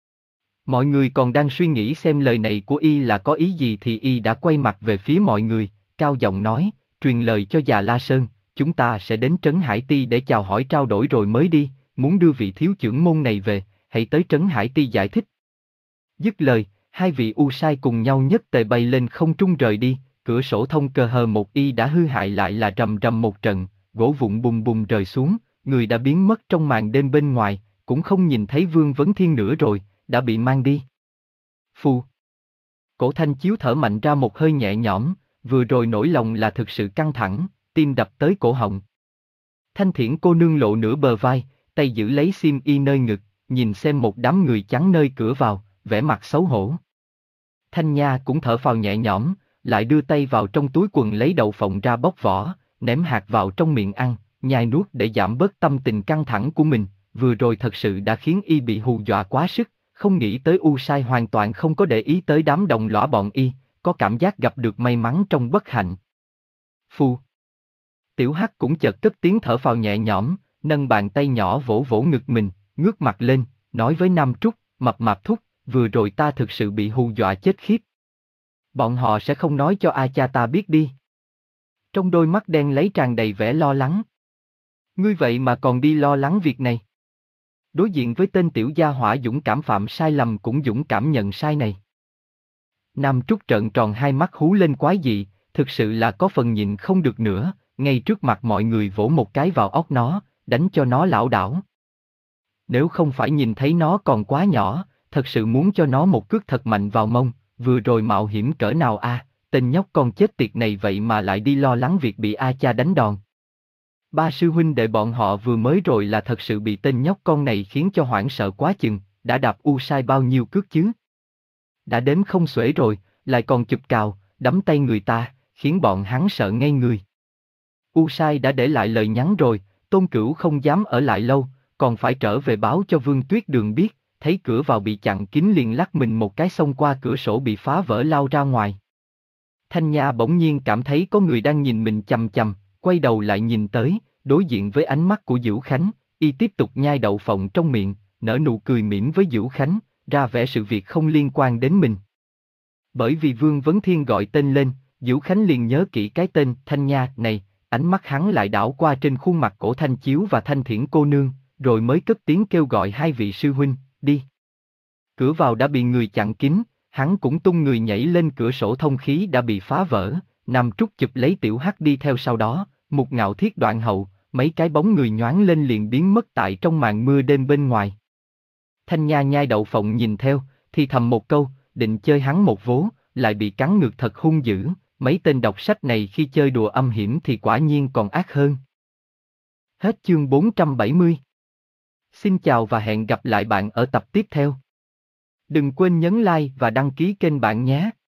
Mọi người còn đang suy nghĩ xem lời này của y là có ý gì thì y đã quay mặt về phía mọi người, cao giọng nói, truyền lời cho già La Sơn, chúng ta sẽ đến Trấn Hải Ti để chào hỏi trao đổi rồi mới đi, muốn đưa vị thiếu trưởng môn này về, hãy tới Trấn Hải Ti giải thích. Dứt lời, hai vị U sai cùng nhau nhất tề bay lên không trung rời đi, cửa sổ thông cờ hờ một y đã hư hại lại là rầm rầm một trận, gỗ vụn bùng bùng rơi xuống, người đã biến mất trong màn đêm bên ngoài, cũng không nhìn thấy Vương Vấn Thiên nữa rồi, đã bị mang đi. Phù. Cổ Thanh Chiếu thở mạnh ra một hơi nhẹ nhõm, vừa rồi nỗi lòng là thực sự căng thẳng, tim đập tới cổ họng. Thanh Thiển cô nương lộ nửa bờ vai, tay giữ lấy xiêm y nơi ngực, nhìn xem một đám người trắng nơi cửa vào, vẻ mặt xấu hổ. Thanh Nha cũng thở phào nhẹ nhõm, lại đưa tay vào trong túi quần lấy đậu phộng ra bóc vỏ, ném hạt vào trong miệng ăn, nhai nuốt để giảm bớt tâm tình căng thẳng của mình, vừa rồi thật sự đã khiến y bị hù dọa quá sức, không nghĩ tới U sai hoàn toàn không có để ý tới đám đồng lõa bọn y, có cảm giác gặp được may mắn trong bất hạnh. Phu. Tiểu Hắc cũng chợt cất tiếng thở phào nhẹ nhõm, nâng bàn tay nhỏ vỗ vỗ ngực mình, ngước mặt lên, nói với Nam Trúc, mập mạp thúc, vừa rồi ta thực sự bị hù dọa chết khiếp. Bọn họ sẽ không nói cho A cha ta biết đi. Trong đôi mắt đen lấy tràn đầy vẻ lo lắng. Ngươi vậy mà còn đi lo lắng việc này. Đối diện với tên tiểu gia hỏa dũng cảm phạm sai lầm cũng dũng cảm nhận sai này. Nam Trúc trợn tròn hai mắt hú lên quái dị, thực sự là có phần nhịn không được nữa, ngay trước mặt mọi người vỗ một cái vào óc nó, đánh cho nó lảo đảo. Nếu không phải nhìn thấy nó còn quá nhỏ, thật sự muốn cho nó một cước thật mạnh vào mông, vừa rồi mạo hiểm cỡ nào a, à, tên nhóc con chết tiệt này vậy mà lại đi lo lắng việc bị A cha đánh đòn. Ba sư huynh đệ bọn họ vừa mới rồi là thật sự bị tên nhóc con này khiến cho hoảng sợ quá chừng, đã đạp U sai bao nhiêu cước chứ? Đã đếm không xuể rồi, lại còn chụp cào, đấm tay người ta, khiến bọn hắn sợ ngây người. U sai đã để lại lời nhắn rồi, Tôn Cửu không dám ở lại lâu, còn phải trở về báo cho Vương Tuyết Đường biết, thấy cửa vào bị chặn kín liền lắc mình một cái xông qua cửa sổ bị phá vỡ lao ra ngoài. Thanh Nha bỗng nhiên cảm thấy có người đang nhìn mình chằm chằm, quay đầu lại nhìn tới, đối diện với ánh mắt của Dữu Khánh, y tiếp tục nhai đậu phộng trong miệng, nở nụ cười mỉm với Dữu Khánh, ra vẻ sự việc không liên quan đến mình. Bởi vì Vương Vấn Thiên gọi tên lên, Dữu Khánh liền nhớ kỹ cái tên Thanh Nha này, ánh mắt hắn lại đảo qua trên khuôn mặt Cổ Thanh Chiếu và Thanh Thiển cô nương, rồi mới cất tiếng kêu gọi hai vị sư huynh, đi. Cửa vào đã bị người chặn kín, hắn cũng tung người nhảy lên cửa sổ thông khí đã bị phá vỡ, Nam Trúc chụp lấy Tiểu Hắc đi theo sau đó, Mục Ngạo Thiết đoạn hậu, mấy cái bóng người nhoáng lên liền biến mất tại trong màn mưa đêm bên ngoài. Thanh Nha nhai đậu phộng nhìn theo, thì thầm một câu, định chơi hắn một vố, lại bị cắn ngược thật hung dữ, mấy tên đọc sách này khi chơi đùa âm hiểm thì quả nhiên còn ác hơn. Hết chương bốn trăm bảy mươi. Xin chào và hẹn gặp lại bạn ở tập tiếp theo. Đừng quên nhấn like và đăng ký kênh bạn nhé.